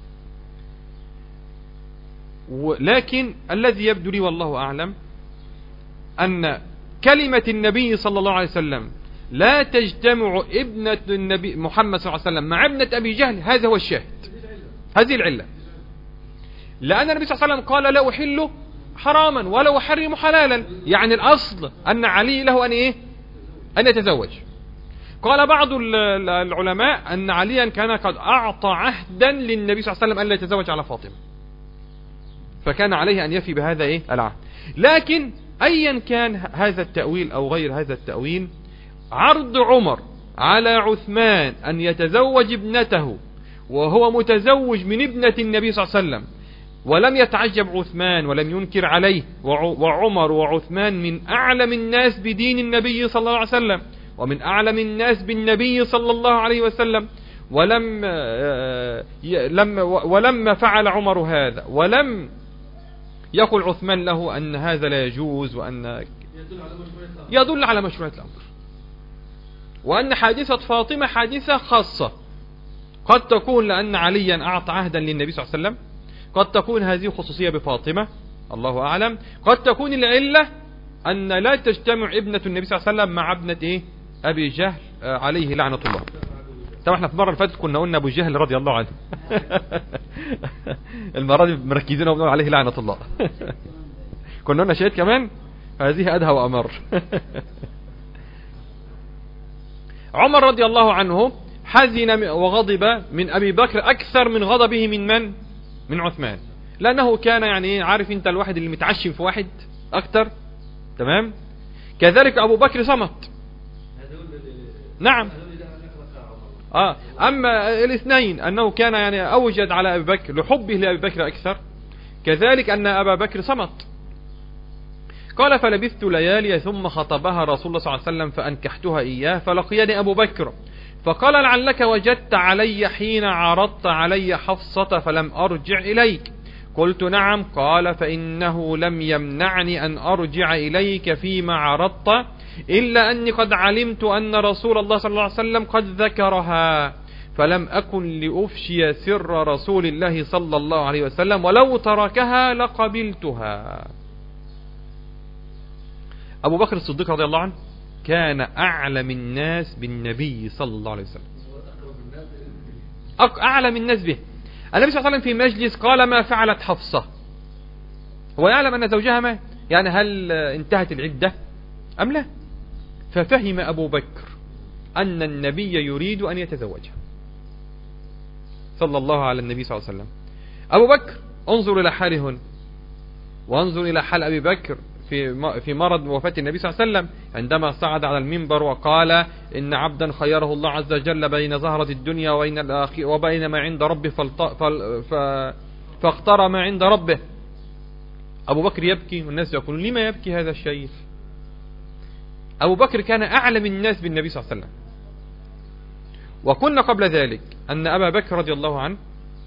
لكن الذي يبدو لي والله أعلم أن كلمة النبي صلى الله عليه وسلم لا تجتمع ابنة النبي محمد صلى الله عليه وسلم مع ابنة أبي جهل، هذا هو الشاهد، هذه العلة. لأن النبي صلى الله عليه وسلم قال لا أحل حراما ولا أحرم حلالا، يعني الأصل أن علي له أن يتزوج. قال بعض العلماء أن عليا كان قد أعطى عهدا للنبي صلى الله عليه وسلم أن لا يتزوج على فاطمة، فكان عليه أن يفي بهذا العهد. لكن أيا كان هذا التأويل أو غير هذا التأويل، عرض عمر على عثمان أن يتزوج ابنته وهو متزوج من ابنة النبي صلى الله عليه وسلم، ولم يتعجب عثمان ولم ينكر عليه، وعمر وعثمان من أعلم الناس بدين النبي صلى الله عليه وسلم ومن أعلم الناس بالنبي صلى الله عليه وسلم، ولما فعل عمر هذا ولم يقول عثمان له أن هذا لا يجوز، وأن يدل على مشروعية الأمر، وأن حادثة فاطمة حادثة خاصة، قد تكون لأن عليا أعطى عهدا للنبي صلى الله عليه وسلم، قد تكون هذه خصوصية بفاطمة الله أعلم، قد تكون العلة أن لا تجتمع ابنة النبي صلى الله عليه وسلم مع ابنة أبي جهل عليه لعنة الله. طبعا احنا في المرة اللي فاتت كنا قلنا أبو جهل رضي الله عنه المرة دي مركزين وبنقول عليه لعنة الله كنا قلنا شهيد كمان، هذه أدهى وأمر عمر رضي الله عنه حزن وغضب من أبي بكر أكثر من غضبه من عثمان، لأنه كان عارف انت الواحد اللي متعشم في واحد أكثر. تمام. كذلك أبو بكر صمت. نعم. أما الاثنين أنه كان أوجد على أبي بكر لحبه لأبي بكر أكثر، كذلك أن أبا بكر صمت. قال فلبثت ليالي ثم خطبها رسول الله صلى الله عليه وسلم فأنكحتها إياه، فلقيني أبو بكر فقال لعلك وجدت علي حين عرضت علي حفصة فلم أرجع إليك. قلت نعم. قال فإنه لم يمنعني أن أرجع إليك فيما عرضت إلا أني قد علمت أن رسول الله صلى الله عليه وسلم قد ذكرها، فلم أكن لأفشي سر رسول الله صلى الله عليه وسلم، ولو تركها لقبلتها. أبو بكر الصديق رضي الله عنه كان أعلم الناس بالنبي صلى الله عليه وسلم، أعلم الناس به. النبي صلى الله عليه وسلم في مجلس قال ما فعلت حفصة، هو يعلم أن زوجها مات، يعني هل انتهت العدة أم لا؟ ففهم أبو بكر أن النبي يريد أن يتزوجها صلى الله على النبي صلى الله عليه وسلم. أبو بكر انظر إلى حالهن، وانظر إلى حال أبي بكر في مرض وفاة النبي صلى الله عليه وسلم، عندما صعد على المنبر وقال إن عبدا خيره الله عز وجل بين زهرة الدنيا وبين ما عند ربه فاختار ما عند ربه. أبو بكر يبكي والناس يقولون لما يبكي هذا الشيخ؟ أبو بكر كان أعلم الناس بالنبي صلى الله عليه وسلم. وكنا قبل ذلك أن أبا بكر رضي الله عنه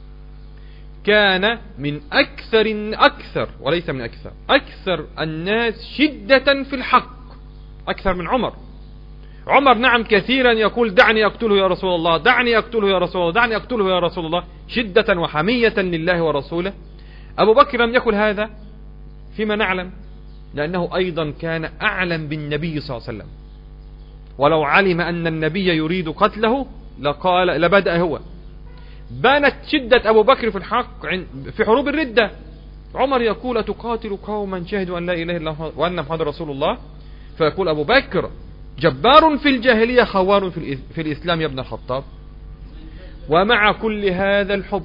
كان من أكثر وليس من أكثر الناس شدة في الحق، أكثر من عمر. عمر نعم كثيرا يقول دعني أقتله يا رسول الله، دعني أقتله يا رسول الله، دعني أقتله يا رسول الله، شدة وحمية لله ورسوله. أبو بكر لم يقل هذا فيما نعلم، لأنه أيضا كان أعلم بالنبي صلى الله عليه وسلم، ولو علم أن النبي يريد قتله لبدأ هو. بانت شدة أبو بكر في الحق في حروب الردة. عمر يقول تقاتل قوما شهدوا أن لا إله إلا الله وأن محمد رسول الله، فيقول أبو بكر جبار في الجاهلية خوار في الإسلام يا ابن الخطاب. ومع كل هذا الحب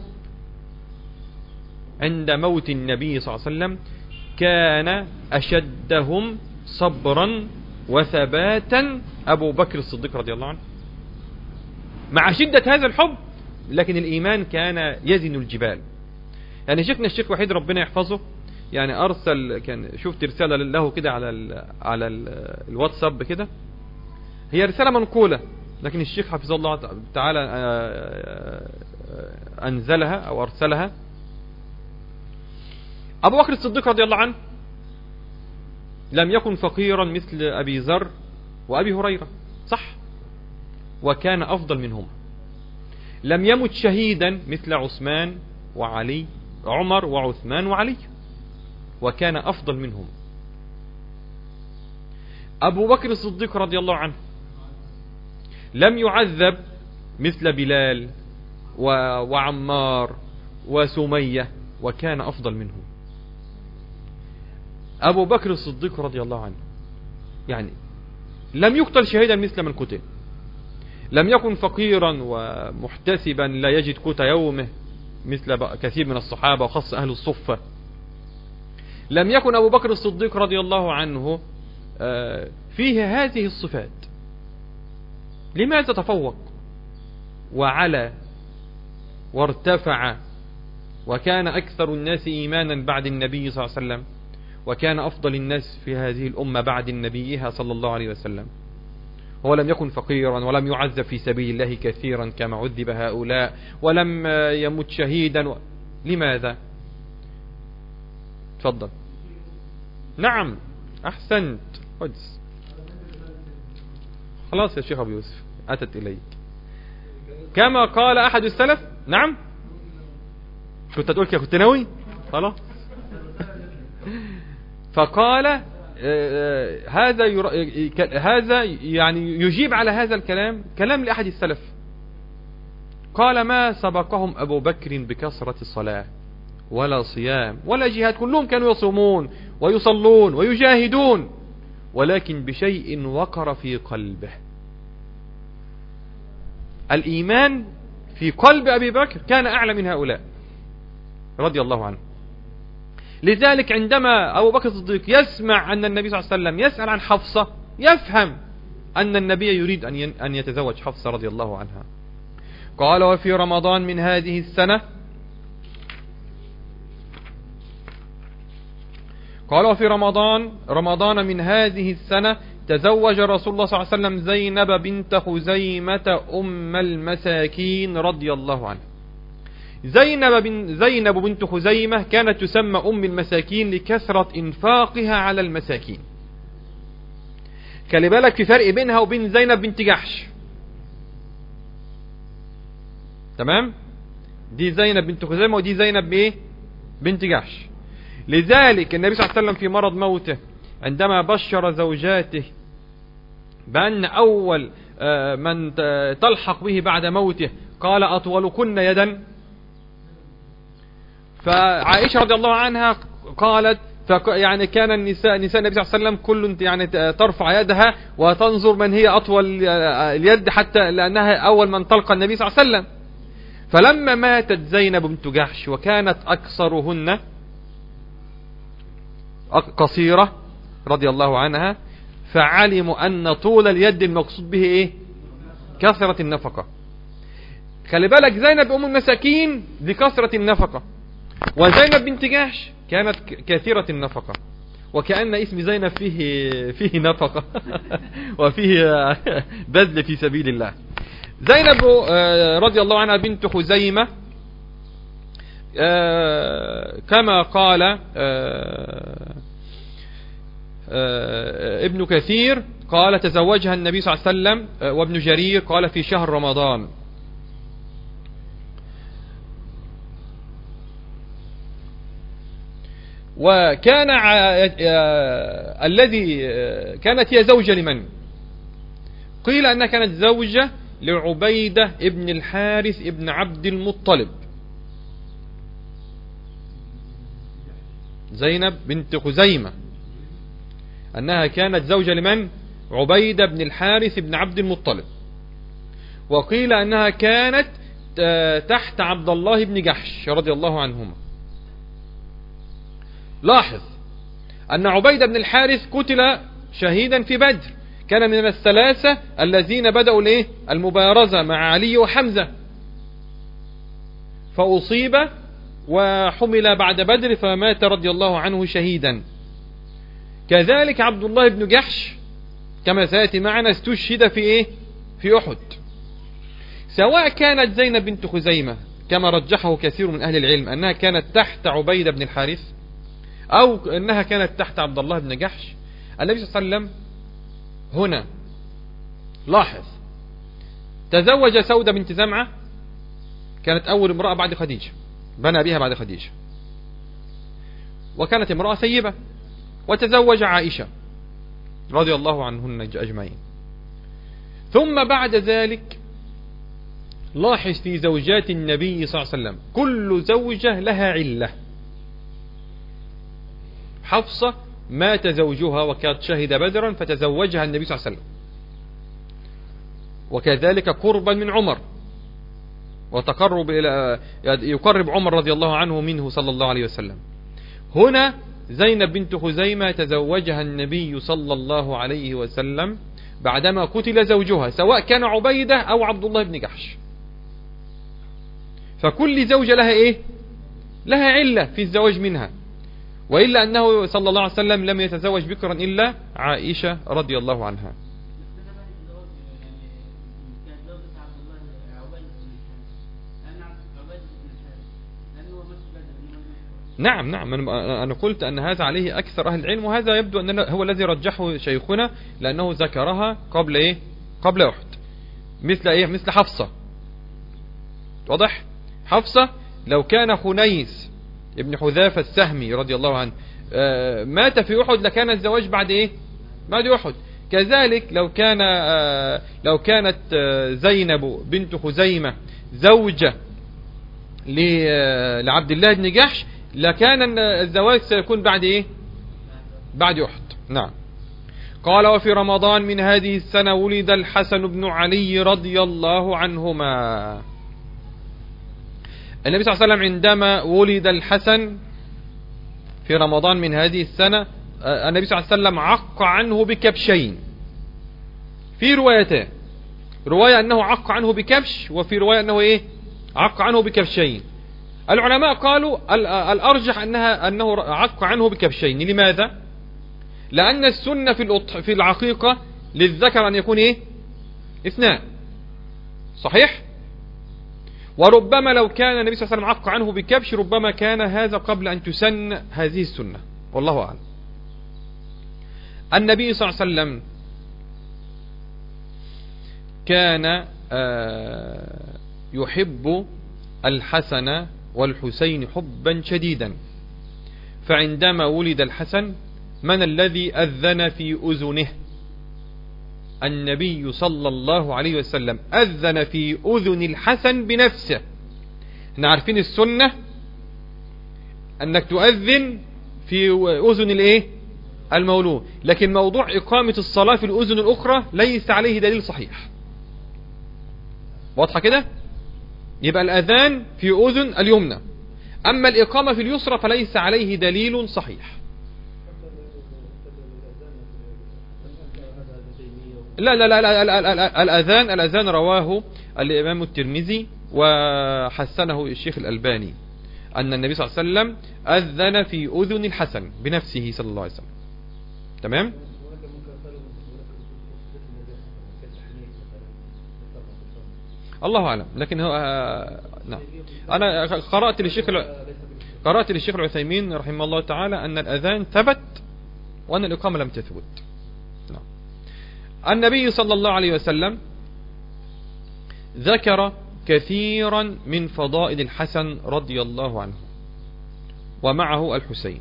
عند موت النبي صلى الله عليه وسلم كان أشدهم صبرا وثباتا أبو بكر الصديق رضي الله عنه. مع شدة هذا الحب لكن الإيمان كان يزن الجبال. يعني شيخنا الشيخ وحيد ربنا يحفظه يعني أرسل، كان شفت رسالة له كده على الواتساب كده، هي رسالة منقولة لكن الشيخ حفظه الله تعالى أنزلها أو أرسلها. أبو بكر الصديق رضي الله عنه لم يكن فقيرا مثل أبي ذر وأبي هريرة، صح، وكان أفضل منهم. لم يمت شهيدا مثل عثمان وعلي، عمر وعثمان وعلي، وكان أفضل منهم. أبو بكر الصديق رضي الله عنه لم يعذب مثل بلال وعمار وسمية، وكان أفضل منهم. أبو بكر الصديق رضي الله عنه يعني لم يقتل شهيدا مثل من قتل، لم يكن فقيرا ومحتسبا لا يجد قوت يومه مثل كثير من الصحابة وخاصة أهل الصفة. لم يكن أبو بكر الصديق رضي الله عنه فيه هذه الصفات. لماذا تفوق وعلى وارتفع وكان أكثر الناس إيمانا بعد النبي صلى الله عليه وسلم، وكان أفضل الناس في هذه الأمة بعد نبيها صلى الله عليه وسلم؟ هو لم يكن فقيرا ولم يعذب في سبيل الله كثيرا كما عذب هؤلاء، ولم يمت شهيدا لماذا؟ تفضل. نعم أحسنت، قدس. خلاص يا شيخ أبو يوسف أتت إليك كما قال أحد السلف. نعم كنت تقول كده، كنت ناوي خلاص. فقال هذا يعني يجيب على هذا الكلام كلام لأحد السلف، قال ما سبقهم أبو بكر بكثرة الصلاة ولا صيام ولا جهاد، كلهم كانوا يصومون ويصلون ويجاهدون، ولكن بشيء وقر في قلبه. الإيمان في قلب أبي بكر كان أعلى من هؤلاء رضي الله عنه. لذلك عندما أبو بكر الصديق يسمع أن النبي صلى الله عليه وسلم يسأل عن حفصة، يفهم أن النبي يريد أن يتزوج حفصة رضي الله عنها. قال وفي رمضان من هذه السنة، قال وفي رمضان من هذه السنة تزوج رسول الله صلى الله عليه وسلم زينب بنت خزيمة أم المساكين رضي الله عنها. زينب بنت خزيمة كانت تسمى أم المساكين لكثرة إنفاقها على المساكين. خلي بالك في فرق بينها وبين زينب بنت جحش، تمام؟ دي زينب بنت خزيمة ودي زينب بإيه؟ بنت جحش. لذلك النبي صلى الله عليه وسلم في مرض موته عندما بشر زوجاته بأن أول من تلحق به بعد موته قال أطولكن يدا؟ فعائشة رضي الله عنها قالت يعني كان نساء النبي صلى الله عليه وسلم كل يعني ترفع يدها وتنظر من هي أطول اليد، حتى لأنها أول من تلقى النبي صلى الله عليه وسلم. فلما ماتت زينب بنت جحش وكانت أكثرهن قصيرة رضي الله عنها، فعلموا أن طول اليد المقصود به إيه؟ كثرة النفقة. خلي بالك زينب أم المساكين بكثرة النفقة، وزينب بنت جحش كانت كثيرة النفقة، وكأن اسم زينب فيه نفقة وفيه بذل في سبيل الله. زينب رضي الله عنها بنت خزيمة كما قال ابن كثير قال تزوجها النبي صلى الله عليه وسلم، وابن جرير قال في شهر رمضان. وكان الذي كانت هي زوجة لمن؟ قيل أنها كانت زوجة لعبيدة ابن الحارث ابن عبد المطلب. زينب بنت خزيمة أنها كانت زوجة لمن؟ عبيدة بن الحارث ابن عبد المطلب. وقيل أنها كانت تحت عبد الله بن جحش رضي الله عنهما. لاحظ أن عبيدة بن الحارث قتل شهيدا في بدر، كان من الثلاثة الذين بدأوا المبارزة مع علي وحمزة، فأصيب وحمل بعد بدر فمات رضي الله عنه شهيدا. كذلك عبد الله بن جحش كما سيأتي معنا استشهد في أحد. سواء كانت زينب بنت خزيمة كما رجحه كثير من أهل العلم أنها كانت تحت عبيدة بن الحارث أو أنها كانت تحت عبد الله بن جحش، النبي صلى الله عليه وسلم هنا لاحظ تزوج سودة بنت زمعة، كانت أول امرأة بعد خديجة، بنى بها بعد خديجة، وكانت امرأة ثيبة. وتزوج عائشة رضي الله عنهن أجمعين. ثم بعد ذلك لاحظ في زوجات النبي صلى الله عليه وسلم كل زوجة لها علة. حفصة مات زوجها وكانت شهد بدرا فتزوجها النبي صلى الله عليه وسلم، وكذلك قربا من عمر، وتقرب إلى يقرب عمر رضي الله عنه منه صلى الله عليه وسلم. هنا زينب بنت خزيمة تزوجها النبي صلى الله عليه وسلم بعدما قتل زوجها، سواء كان عبيدة أو عبد الله بن جحش. فكل زوجة لها لها علة في الزواج منها، وإلا أنه صلى الله عليه وسلم لم يتزوج بكرا إلا عائشة رضي الله عنها. نعم أنا قلت أن هذا عليه أكثر أهل العلم، وهذا يبدو أن هو الذي رجحه شيخنا، لأنه ذكرها قبل قبل أحد، مثل حفصة. واضح؟ حفصة لو كان خنيس ابن حذافة السهمي رضي الله عنه مات في أحد لكان الزواج بعد بعد أحد. كذلك لو كانت زينب بنت خزيمة زوجة لعبد الله بن جحش لكان الزواج سيكون بعد بعد أحد. نعم. قال وفي رمضان من هذه السنة ولد الحسن بن علي رضي الله عنهما. النبي صلى الله عليه وسلم عندما ولد الحسن في رمضان من هذه السنة النبي صلى الله عليه وسلم عق عنه بكبشين. في روايتين، رواية أنه عق عنه بكبش، وفي رواية أنه عق عنه بكبشين. العلماء قالوا الأرجح أنه عق عنه بكبشين. لماذا؟ لأن السنة في العقيقة للذكر أن يكون اثنان، صحيح؟ وربما لو كان النبي صلى الله عليه وسلم عق عنه بكبش ربما كان هذا قبل أن تسن هذه السنة، والله أعلم. النبي صلى الله عليه وسلم كان يحب الحسن والحسين حبا شديدا، فعندما ولد الحسن من الذي أذن في أذنه؟ النبي صلى الله عليه وسلم أذن في أذن الحسن بنفسه. احنا عارفين السنة أنك تؤذن في أذن الايه المولود، لكن موضوع إقامة الصلاة في الأذن الأخرى ليس عليه دليل صحيح. واضحة كده؟ يبقى الأذان في أذن اليمنى، أما الإقامة في اليسرى فليس عليه دليل صحيح. لا لا لا, لا, لا, لا الأذان رواه الإمام الترمذي وحسنه الشيخ الألباني أن النبي صلى الله عليه وسلم أذن في أذن الحسن بنفسه صلى الله عليه وسلم. تمام؟ الله أعلم، لكن هو نعم. أنا قرأت للشيخ العثيمين رحمه الله تعالى أن الأذان ثبت وأن الإقامة لم تثبت. نعم. النبي صلى الله عليه وسلم ذكر كثيرا من فضائل الحسن رضي الله عنه ومعه الحسين.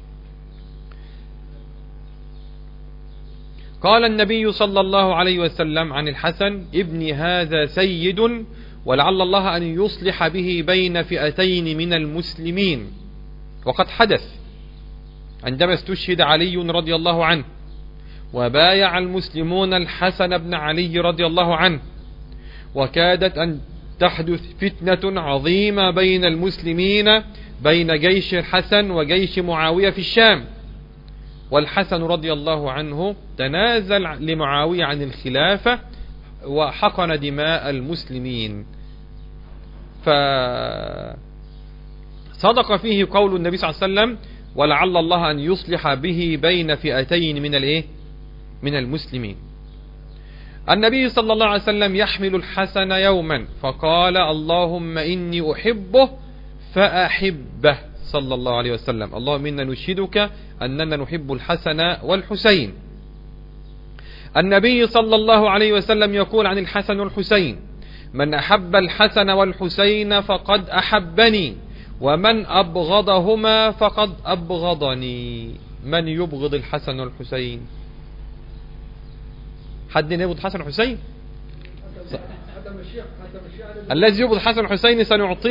قال النبي صلى الله عليه وسلم عن الحسن: ابني هذا سيد ولعل الله أن يصلح به بين فئتين من المسلمين. وقد حدث عندما استشهد علي رضي الله عنه وبايع المسلمون الحسن بن علي رضي الله عنه، وكادت أن تحدث فتنة عظيمة بين المسلمين بين جيش الحسن وجيش معاوية في الشام، والحسن رضي الله عنه تنازل لمعاوية عن الخلافة وحقن دماء المسلمين. فصدق فيه قول النبي صلى الله عليه وسلم: ولعل الله أن يصلح به بين فئتين من المسلمين. النبي صلى الله عليه وسلم يحمل الحسن يوما فقال: اللهم إني أحبه فأحبه، صلى الله عليه وسلم. اللهم إنا نشهدك أننا نحب الحسن والحسين. النبي صلى الله عليه وسلم يقول عن الحسن والحسين: من أحب الحسن والحسين فقد أحبني، ومن أبغضهما فقد أبغضني. من يبغض الحسن والحسين؟ حد يبغض الحسن والحسين؟ الذي يبغض الحسن والحسين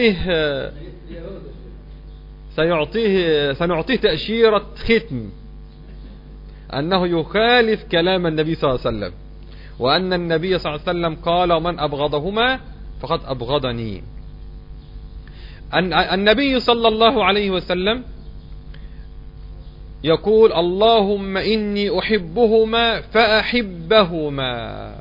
سنعطيه تأشيرة ختم أنه يخالف كلام النبي صلى الله عليه وسلم، وأن النبي صلى الله عليه وسلم قال: من أبغضهما فقد أبغضني. النبي صلى الله عليه وسلم يقول: اللهم إني أحبهما فأحبهما.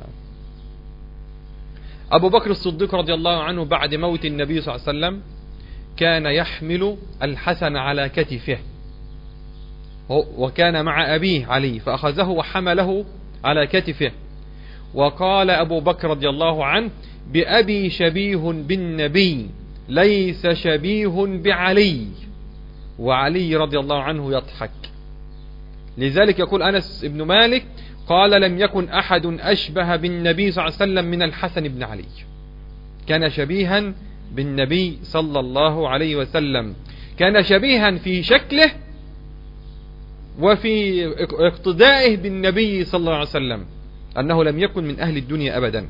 أبو بكر الصديق رضي الله عنه بعد موت النبي صلى الله عليه وسلم كان يحمل الحسن على كتفه، وكان مع أبيه علي فأخذه وحمله على كتفه، وقال أبو بكر رضي الله عنه: بأبي شبيه بالنبي ليس شبيه بعلي. وعلي رضي الله عنه يضحك. لذلك يقول أنس بن مالك: قال: لم يكن أحد أشبه بالنبي صلى الله عليه وسلم من الحسن بن علي. كان شبيها بالنبي صلى الله عليه وسلم، كان شبيها في شكله وفي اقتدائه بالنبي صلى الله عليه وسلم، أنه لم يكن من أهل الدنيا أبدا.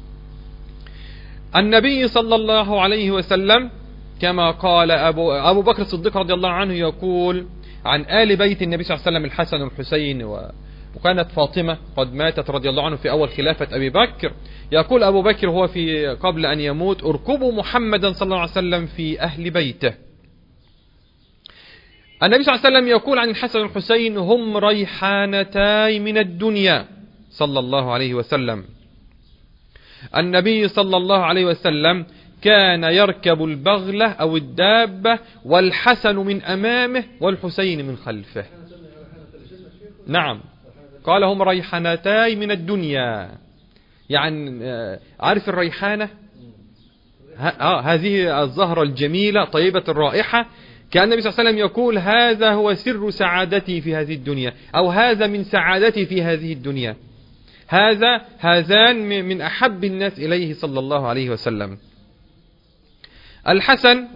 النبي صلى الله عليه وسلم كما قال أبو بكر الصديق رضي الله عنه يقول عن آل بيت النبي صلى الله عليه وسلم الحسن والحسين، وكانت فاطمة قد ماتت رضي الله عنه في أول خلافة أبي بكر. يقول أبو بكر هو في قبل أن يموت: اركبوا محمدا صلى الله عليه وسلم في أهل بيته. النبي صلى الله عليه وسلم يقول عن الحسن والحسين: هم ريحانتاي من الدنيا، صلى الله عليه وسلم. النبي صلى الله عليه وسلم كان يركب البغلة أو الدابة والحسن من أمامه والحسين من خلفه. نعم، قال: هم ريحانتاي من الدنيا، يعني عارف الريحانة؟ هذه الزهرة الجميلة طيبة الرائحة. كان النبي صلى الله عليه وسلم يقول: هذا هو سر سعادتي في هذه الدنيا، أو هذا من سعادتي في هذه الدنيا. هذان من أحب الناس إليه صلى الله عليه وسلم. الحسن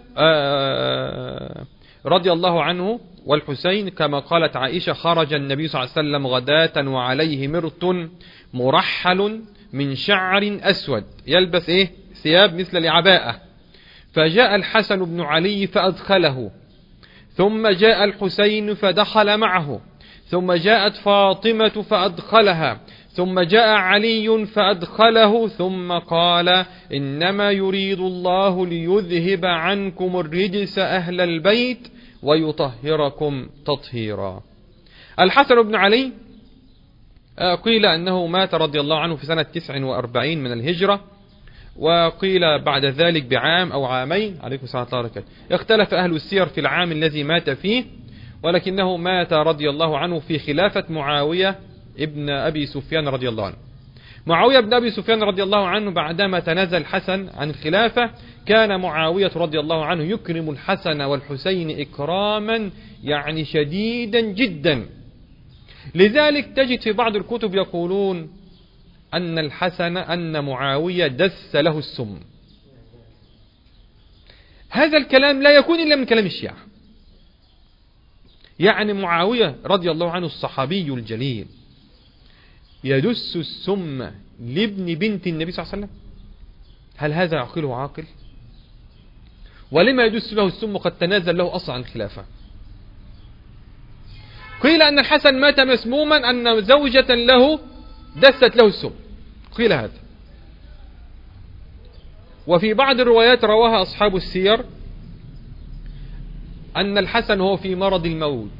رضي الله عنه والحسين كما قالت عائشة: خرج النبي صلى الله عليه وسلم غداة وعليه مرط مرحل من شعر أسود، يلبس إيه؟ ثياب مثل العباءة. فجاء الحسن بن علي فأدخله، ثم جاء الحسين فدخل معه، ثم جاءت فاطمة فأدخلها، ثم جاء علي فأدخله، ثم قال: إنما يريد الله ليذهب عنكم الرجس أهل البيت ويطهركم تطهيرا. الحسن بن علي قيل أنه مات رضي الله عنه في سنة 49 من الهجرة، وقيل بعد ذلك بعام أو عامين. عليكم السلام ورحمة الله وبركاته. اختلف أهل السير في العام الذي مات فيه، ولكنه مات رضي الله عنه في خلافة معاوية ابن أبي سفيان رضي الله عنه. معاوية بن أبي سفيان رضي الله عنه بعدما تنازل الحسن عن الخلافة، كان معاوية رضي الله عنه يكرم الحسن والحسين إكراما يعني شديدا جدا. لذلك تجد في بعض الكتب يقولون أن معاوية دس له السم. هذا الكلام لا يكون إلا من كلام الشيعة. يعني معاوية رضي الله عنه الصحابي الجليل يدس السم لابن بنت النبي صلى الله عليه وسلم؟ هل هذا يعقله عاقل؟ ولما يدس له السم قد تنازل له أصلا عن الخلافة؟ قيل أن الحسن مات مسموما أن زوجة له دست له السم، قيل هذا. وفي بعض الروايات رواها أصحاب السير أن الحسن هو في مرض الموت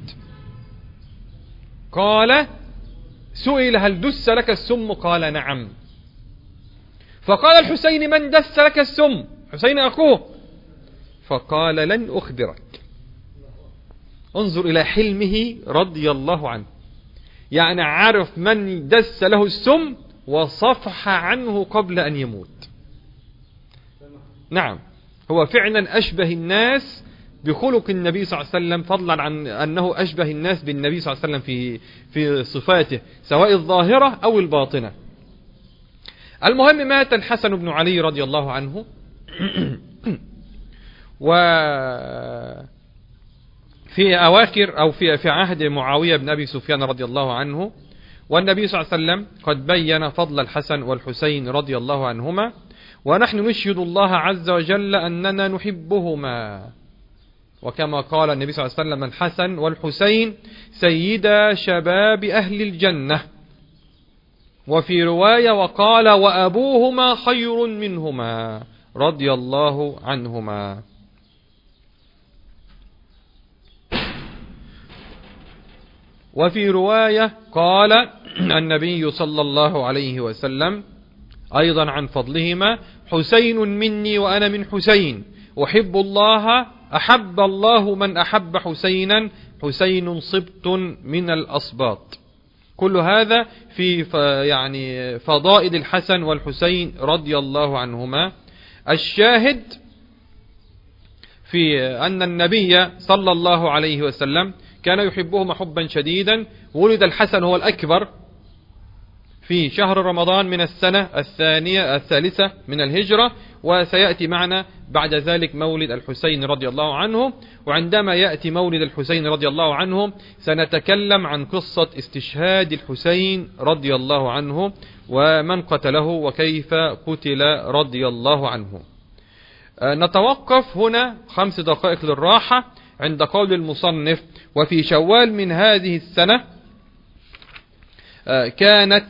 قال: سئل: هل دس لك السم؟ قال: نعم. فقال الحسين: من دس لك السم؟ حسين أخوه. فقال: لن أخبرك. انظر إلى حلمه رضي الله عنه، يعني عرف من دس له السم وصفح عنه قبل أن يموت. نعم، هو فعلا أشبه الناس بخلق النبي صلى الله عليه وسلم، فضلا عن أنه أشبه الناس بالنبي صلى الله عليه وسلم في صفاته سواء الظاهرة أو الباطنة. المهم مات الحسن بن علي رضي الله عنه وفي أواخر أو في عهد معاوية بن أبي سفيان رضي الله عنه، والنبي صلى الله عليه وسلم قد بين فضل الحسن والحسين رضي الله عنهما، ونحن نشهد الله عز وجل أننا نحبهما، وكما قال النبي صلى الله عليه وسلم: الحسن والحسين سيدا شباب أهل الجنة. وفي رواية وقال: وأبوهما خير منهما رضي الله عنهما. وفي رواية قال النبي صلى الله عليه وسلم أيضا عن فضلهما: حسين مني وأنا من حسين، أحب الله أحب الله من أحب حسينا، حسين صبت من الأصباط. كل هذا في يعني فضائل الحسن والحسين رضي الله عنهما. الشاهد في أن النبي صلى الله عليه وسلم كان يحبهما حبا شديدا. ولد الحسن هو الأكبر في شهر رمضان من السنة الثالثة من الهجرة، وسيأتي معنا بعد ذلك مولد الحسين رضي الله عنه. وعندما يأتي مولد الحسين رضي الله عنه سنتكلم عن قصة استشهاد الحسين رضي الله عنه ومن قتله وكيف قتل رضي الله عنه. نتوقف هنا 5 دقائق للراحة عند قول المصنف: وفي شوال من هذه السنة كانت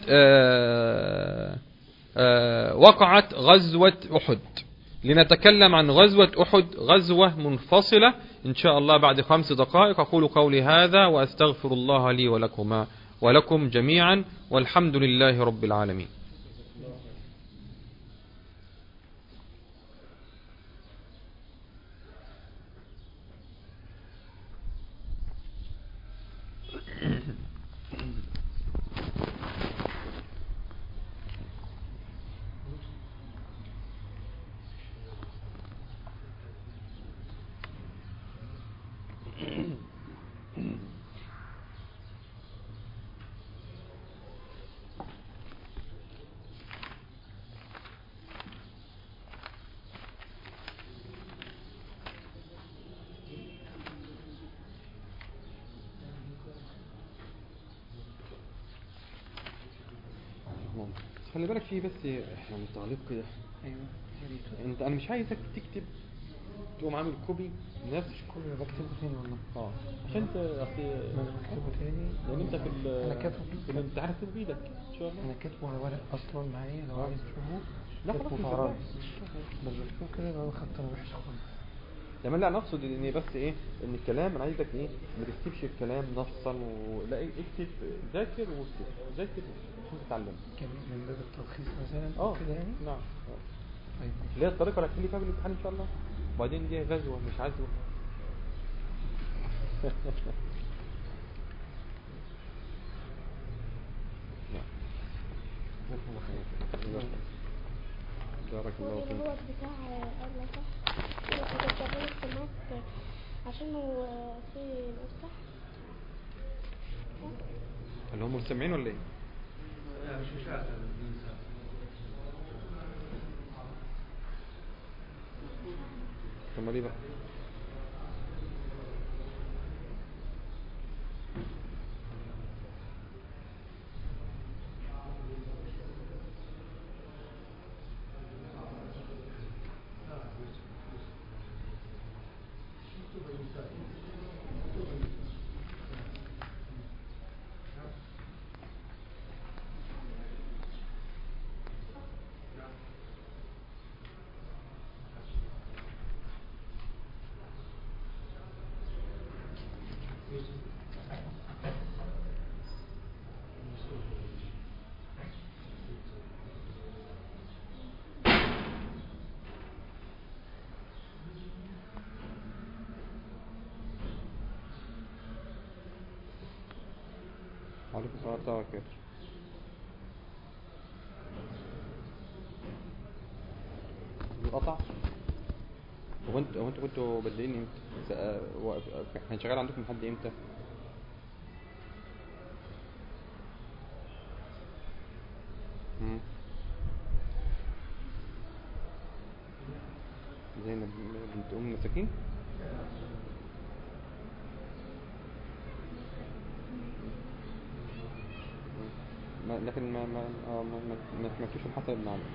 وقعت غزوة أحد. لنتكلم عن غزوة أحد، غزوة منفصلة إن شاء الله بعد 5 دقائق. أقول قولي هذا وأستغفر الله لي ولكما ولكم جميعا، والحمد لله رب العالمين. خلي بالك فيه بس احنا متعلق كده. ايوه يا ريت. انت انا مش عايزك تكتب تقوم عامل كوبي نفس كل اللي بكتبه تاني والله. عشان انت ما انا بكتبه تاني لان انت انا كاتبه في الامتحان هتكتب بايدك ان شاء الله. انا كاتبه على ورق اصلا معايا لو عايز تشوفه. لا خلاص كاتبه في عرايس بس بكتبه كده لو خدت انا وحش خالص. لما لا نقصد ان بس ايه ان الكلام انا عايزك ايه ما تكتبش الكلام نصا ولا اكتب ذاكر واكتب ذاكر عشان تتعلم من باب التلخيص مثلا كده يعني. نعم. طيب اللي هي الطريقه اللي هتخلي فيها بالامتحان ان شاء الله. وبعدين دي غزوه مش عزوه. بارك الله فيك. هو بتاع الله صح بتعمل السماك عشان هو في مفتاح اللي هم مستمعين ولا ايه؟ مش عارف. طب ليه بقى؟ عليكم السلام ورحمة الله وبركاته. قطع. هو انتوا كنتوا بادئين امتى؟ كان شغال عندكم لحد امتى؟ زينب بنت ام مساكين. لكن ما سمعتوش الحصل بن عمرو.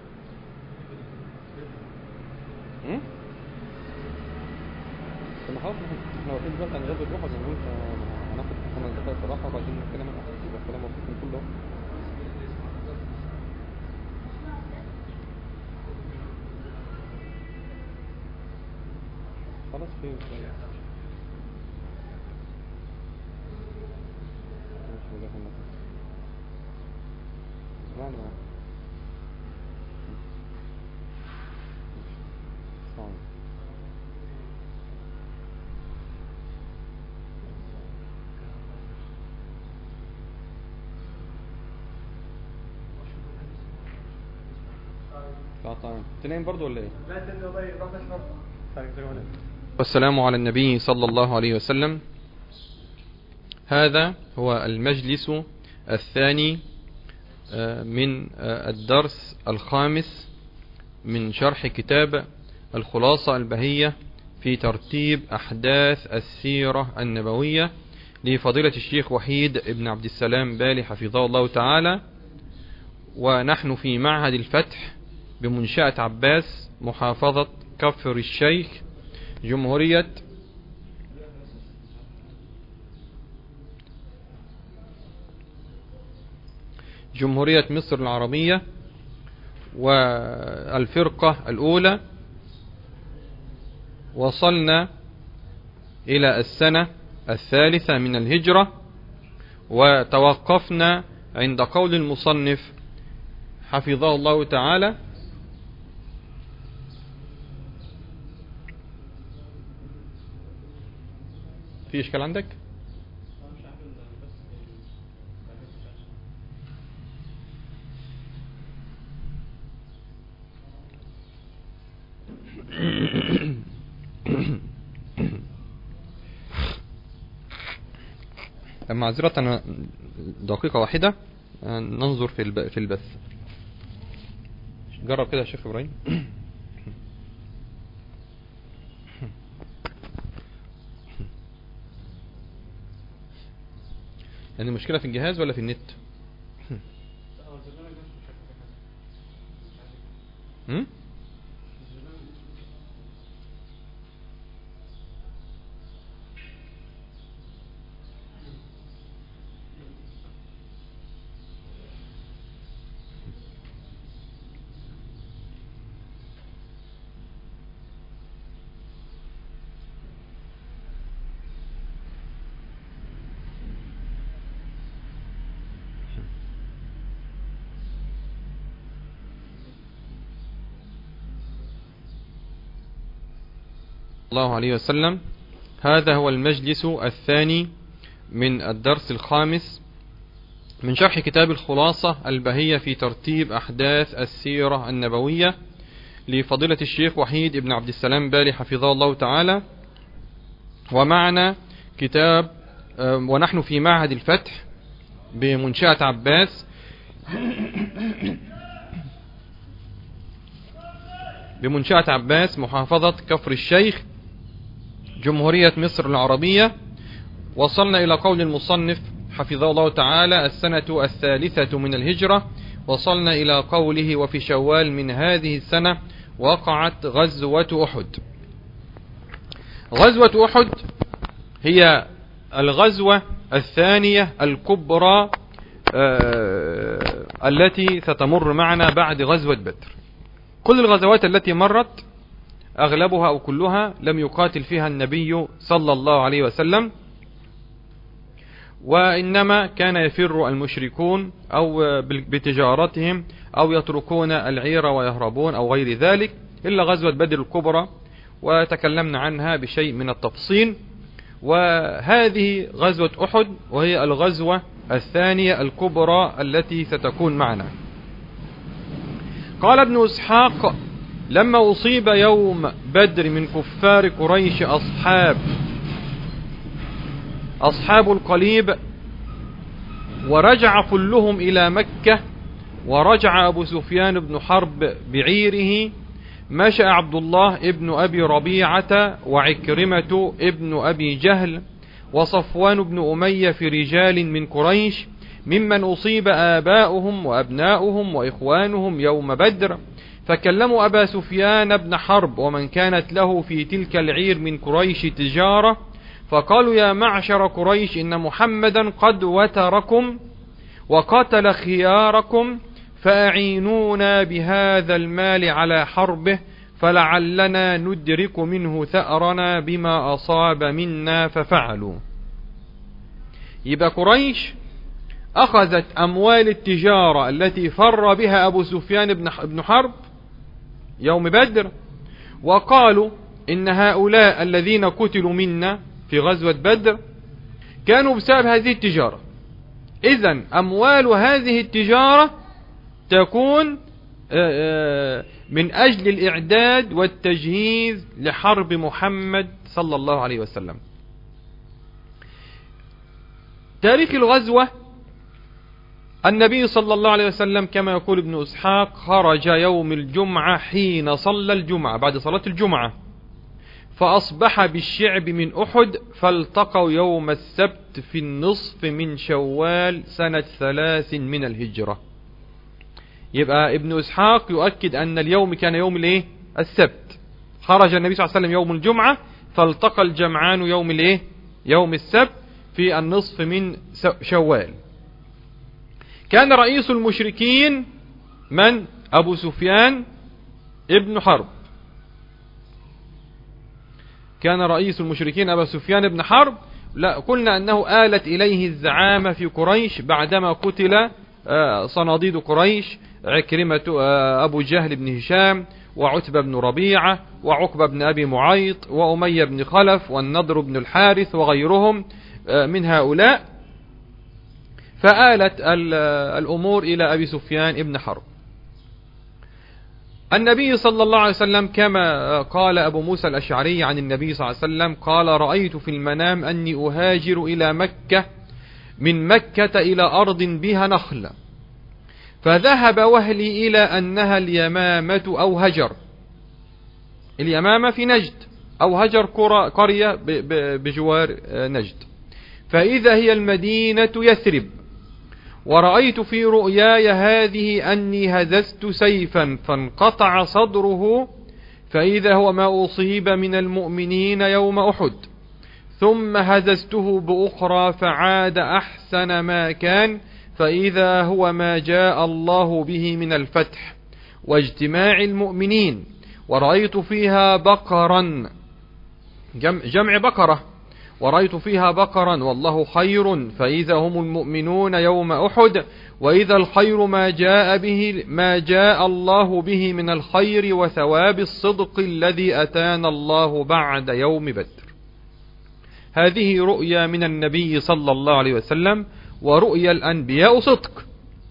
خلاص احنا واقفين دلوقتي عن غزوة أحد يعني قلت هناخد 5 دقايق صراحة وبعدين نتكلم عن الأحداث يبقى الكلام موجود كله. خلاص خير طيب تنام برضو ولا ايه؟ لا تنام بقى روح بس. والسلام على النبي صلى الله عليه وسلم. هذا هو المجلس الثاني من الدرس الخامس من شرح كتاب الخلاصة البهية في ترتيب أحداث السيرة النبوية لفضيلة الشيخ وحيد ابن عبد السلام بالي حفظه الله تعالى. ونحن في معهد الفتح بمنشأة عباس محافظة كفر الشيخ جمهورية مصر العربية والفرقة الأولى. وصلنا إلى السنة 3 من الهجرة وتوقفنا عند قول المصنف حفظه الله تعالى: في إشكال عندك؟ معذرة أنا دقيقة واحدة ننظر في البث. جرب كده يا شيخ إبراهيم. يعني المشكلة في الجهاز ولا في النت؟ الله عليه وسلم. هذا هو المجلس الثاني من الدرس الخامس من شرح كتاب الخلاصة البهية في ترتيب أحداث السيرة النبوية لفضيلة الشيخ وحيد ابن عبد السلام بالي حفظه الله تعالى. ومعنا كتاب ونحن في معهد الفتح بمنشأة عباس محافظة كفر الشيخ جمهورية مصر العربية. وصلنا إلى قول المصنف حفظه الله تعالى: السنة 3 من الهجرة. وصلنا إلى قوله: وفي شوال من هذه السنة وقعت غزوة أحد. غزوة أحد هي الغزوة الثانية الكبرى التي ستمر معنا بعد غزوة بدر. كل الغزوات التي مرت أغلبها أو كلها لم يقاتل فيها النبي صلى الله عليه وسلم، وإنما كان يفر المشركون أو بتجارتهم أو يتركون العير ويهربون أو غير ذلك، إلا غزوة بدر الكبرى وتكلمنا عنها بشيء من التفصيل. وهذه غزوة أحد وهي الغزوة الثانية الكبرى التي ستكون معنا. قال ابن إسحاق: لما أصيب يوم بدر من كفار قريش أصحاب القليب ورجع كلهم إلى مكة، ورجع أبو سفيان بن حرب بعيره، مشى عبد الله ابن أبي ربيعة وعكرمة ابن أبي جهل وصفوان بن أمية في رجال من قريش ممن أصيب آباؤهم وأبناؤهم وإخوانهم يوم بدر، فكلموا أبا سفيان بن حرب ومن كانت له في تلك العير من قريش تجارة، فقالوا: يا معشر قريش، إن محمدا قد وتركم وقتل خياركم، فأعينونا بهذا المال على حربه، فلعلنا ندرك منه ثأرنا بما أصاب منا. ففعلوا. يبقى قريش أخذت أموال التجارة التي فر بها أبو سفيان بن حرب يوم بدر، وقالوا إن هؤلاء الذين قتلوا منا في غزوة بدر كانوا بسبب هذه التجارة. إذن أموال هذه التجارة تكون من أجل الإعداد والتجهيز لحرب محمد صلى الله عليه وسلم. تاريخ الغزوة: النبي صلى الله عليه وسلم كما يقول ابن إسحاق خرج يوم الجمعة حين صلى الجمعة، بعد صلاة الجمعة، فأصبح بالشعب من أحد، فالتقوا يوم السبت في النصف من شوال سنة 3 من الهجرة. يبقى ابن إسحاق يؤكد أن اليوم كان يوم الايه؟ السبت. خرج النبي صلى الله عليه وسلم يوم الجمعة، فالتقى الجمعان يوم الايه؟ يوم السبت في النصف من شوال. كان رئيس المشركين من؟ أبو سفيان ابن حرب. كان رئيس المشركين أبو سفيان بن حرب. لا، قلنا أنه آلت إليه الزعامة في قريش بعدما قتل صناديد قريش: عكرمة أبو جهل بن هشام، وعتبة بن ربيعة، وعقبة بن أبي معيط، وأمية بن خلف، والنضر بن الحارث، وغيرهم من هؤلاء. فآلت الأمور إلى أبي سفيان بن حرب. النبي صلى الله عليه وسلم كما قال أبو موسى الأشعري عن النبي صلى الله عليه وسلم قال: رأيت في المنام أني أهاجر إلى مكة من مكة إلى أرض بها نخل، فذهب وهلي إلى أنها اليمامة أو هجر. اليمامة في نجد، أو هجر قرية بجوار نجد، فإذا هي المدينة يثرب. ورأيت في رؤياي هذه أني هززت سيفا فانقطع صدره، فإذا هو ما أصيب من المؤمنين يوم أحد، ثم هززته بأخرى فعاد أحسن ما كان، فإذا هو ما جاء الله به من الفتح واجتماع المؤمنين. ورأيت فيها بقرا، جمع بقرة، ورأيت فيها بقرا والله خير فإذا هم المؤمنون يوم أحد وإذا الخير ما جاء الله به من الخير وثواب الصدق الذي أتانا الله بعد يوم بدر. هذه رؤيا من النبي صلى الله عليه وسلم، ورؤيا الأنبياء صدق.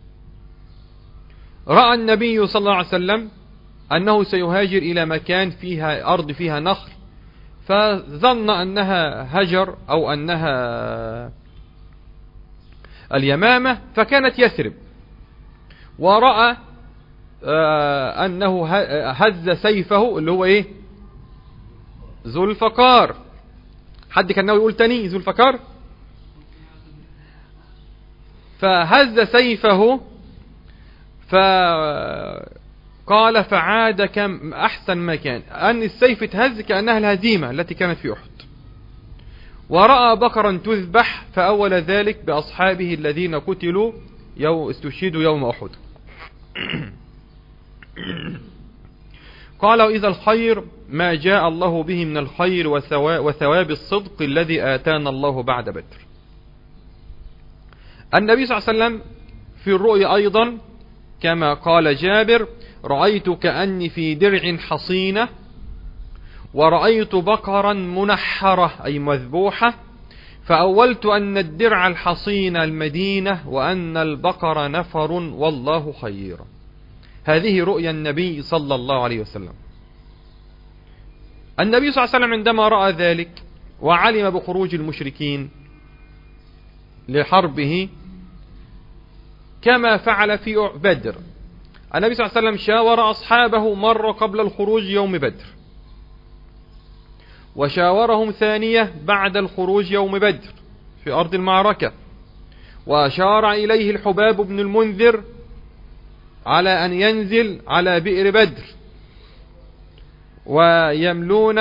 رأى النبي صلى الله عليه وسلم أنه سيهاجر إلى مكان فيها أرض فيها نخل، فظن أنها هجر أو أنها اليمامة، فكانت يثرب. ورأى أنه هز سيفه اللي هو إيه؟ ذو الفقار. حد كان ناوي يقول تاني ذو الفقار؟ فهز سيفه فقال فعاد كم أحسن ما كان، أن السيف تهز كأنها الهزيمة التي كانت في أحد. ورأى بقرا تذبح فأول ذلك بأصحابه الذين قتلوا استشهدوا يوم أحد. قال وإذا الخير ما جاء الله به من الخير وثواب الصدق الذي آتانا الله بعد بدر. النبي صلى الله عليه وسلم في الرؤيا أيضا كما قال جابر رأيت كأني في درع حصينة ورأيت بقرا منحرة أي مذبوحة، فأولت أن الدرع الحصين المدينة وأن البقر نفر والله خير. هذه رؤيا النبي صلى الله عليه وسلم. النبي صلى الله عليه وسلم عندما رأى ذلك وعلم بخروج المشركين لحربه كما فعل في بدر، النبي صلى الله عليه وسلم شاور أصحابه مرة قبل الخروج يوم بدر، وشاورهم ثانية بعد الخروج يوم بدر في أرض المعركة، وأشار إليه الحباب بن المنذر على أن ينزل على بئر بدر ويملون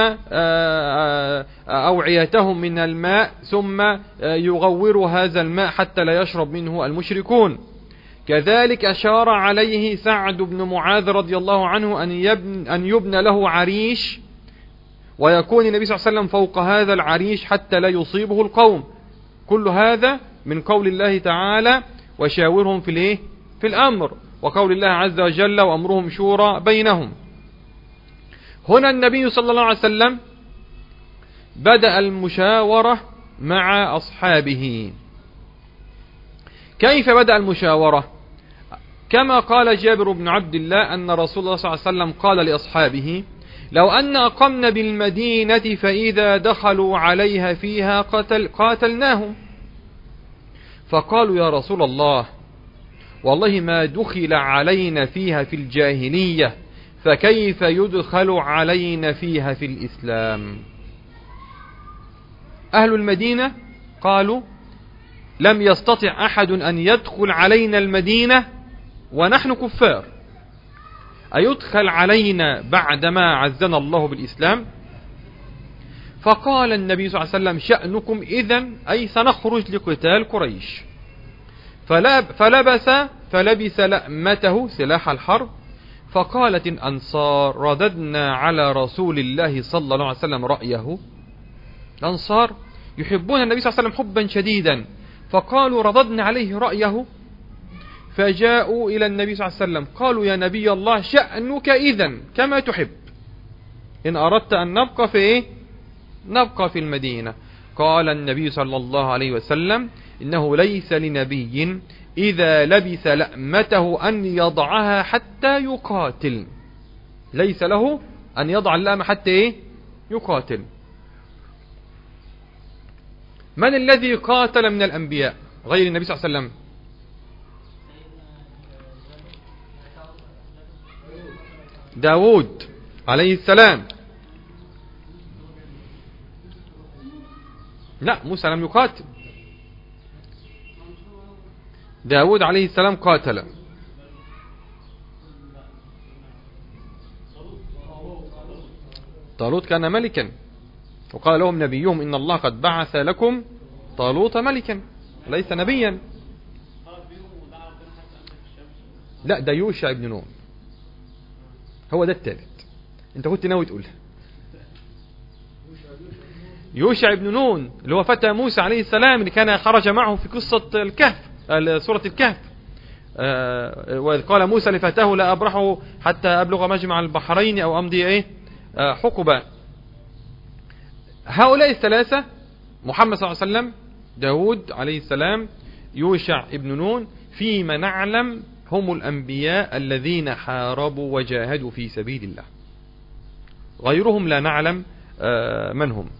أوعيتهم من الماء ثم يغور هذا الماء حتى لا يشرب منه المشركون. كذلك أشار عليه سعد بن معاذ رضي الله عنه أن يبنى له عريش، ويكون النبي صلى الله عليه وسلم فوق هذا العريش حتى لا يصيبه القوم. كل هذا من قول الله تعالى وشاورهم في الأمر، وقول الله عز وجل وأمرهم شورى بينهم. هنا النبي صلى الله عليه وسلم بدأ المشاورة مع أصحابه. كيف بدأ المشاورة؟ كما قال جابر بن عبد الله أن رسول الله صلى الله عليه وسلم قال لأصحابه لو أن أقمنا بالمدينة فإذا دخلوا عليها فيها قاتلناهم. فقالوا يا رسول الله والله ما دخل علينا فيها في الجاهلية فكيف يدخل علينا فيها في الإسلام؟ أهل المدينة قالوا لم يستطع أحد أن يدخل علينا المدينة ونحن كفار، أيدخل علينا بعدما عزنا الله بالإسلام؟ فقال النبي صلى الله عليه وسلم شأنكم إذن أي سنخرج لقتال قريش. فلبس لأمته سلاح الحرب. فقالت الأنصار رددنا على رسول الله صلى الله عليه وسلم رأيه. الأنصار يحبون النبي صلى الله عليه وسلم حبا شديدا، فقالوا رددنا عليه رأيه. فجاءوا إلى النبي صلى الله عليه وسلم قالوا يا نبي الله شأنك إذن كما تحب، إن أردت أن نبقى في نبقى في المدينة. قال النبي صلى الله عليه وسلم إنه ليس لنبي إذا لبس لأمته أن يضعها حتى يقاتل. ليس له أن يضع اللأمة حتى يقاتل. من الذي قاتل من الأنبياء غير النبي صلى الله عليه وسلم؟ داود عليه السلام. لا، موسى لم يقاتل، داود عليه السلام قاتل. طالوت كان ملكا، وقال لهم نبيهم إن الله قد بعث لكم طالوت ملكا ليس نبيا. لا، ده يوشع ابن نون، هو ده الثالث. انت كنت ناوي تقولها. يوشع بن نون اللي هو فتى موسى عليه السلام اللي كان خرج معه في قصة الكهف، سورة الكهف. وإذ قال موسى لفتاه لا أبرح حتى أبلغ مجمع البحرين أو أمضي حقبا. هؤلاء الثلاثة، محمد صلى الله عليه وسلم، داود عليه السلام، يوشع ابن نون، فيما نعلم هم الأنبياء الذين حاربوا وجاهدوا في سبيل الله. غيرهم لا نعلم من هم.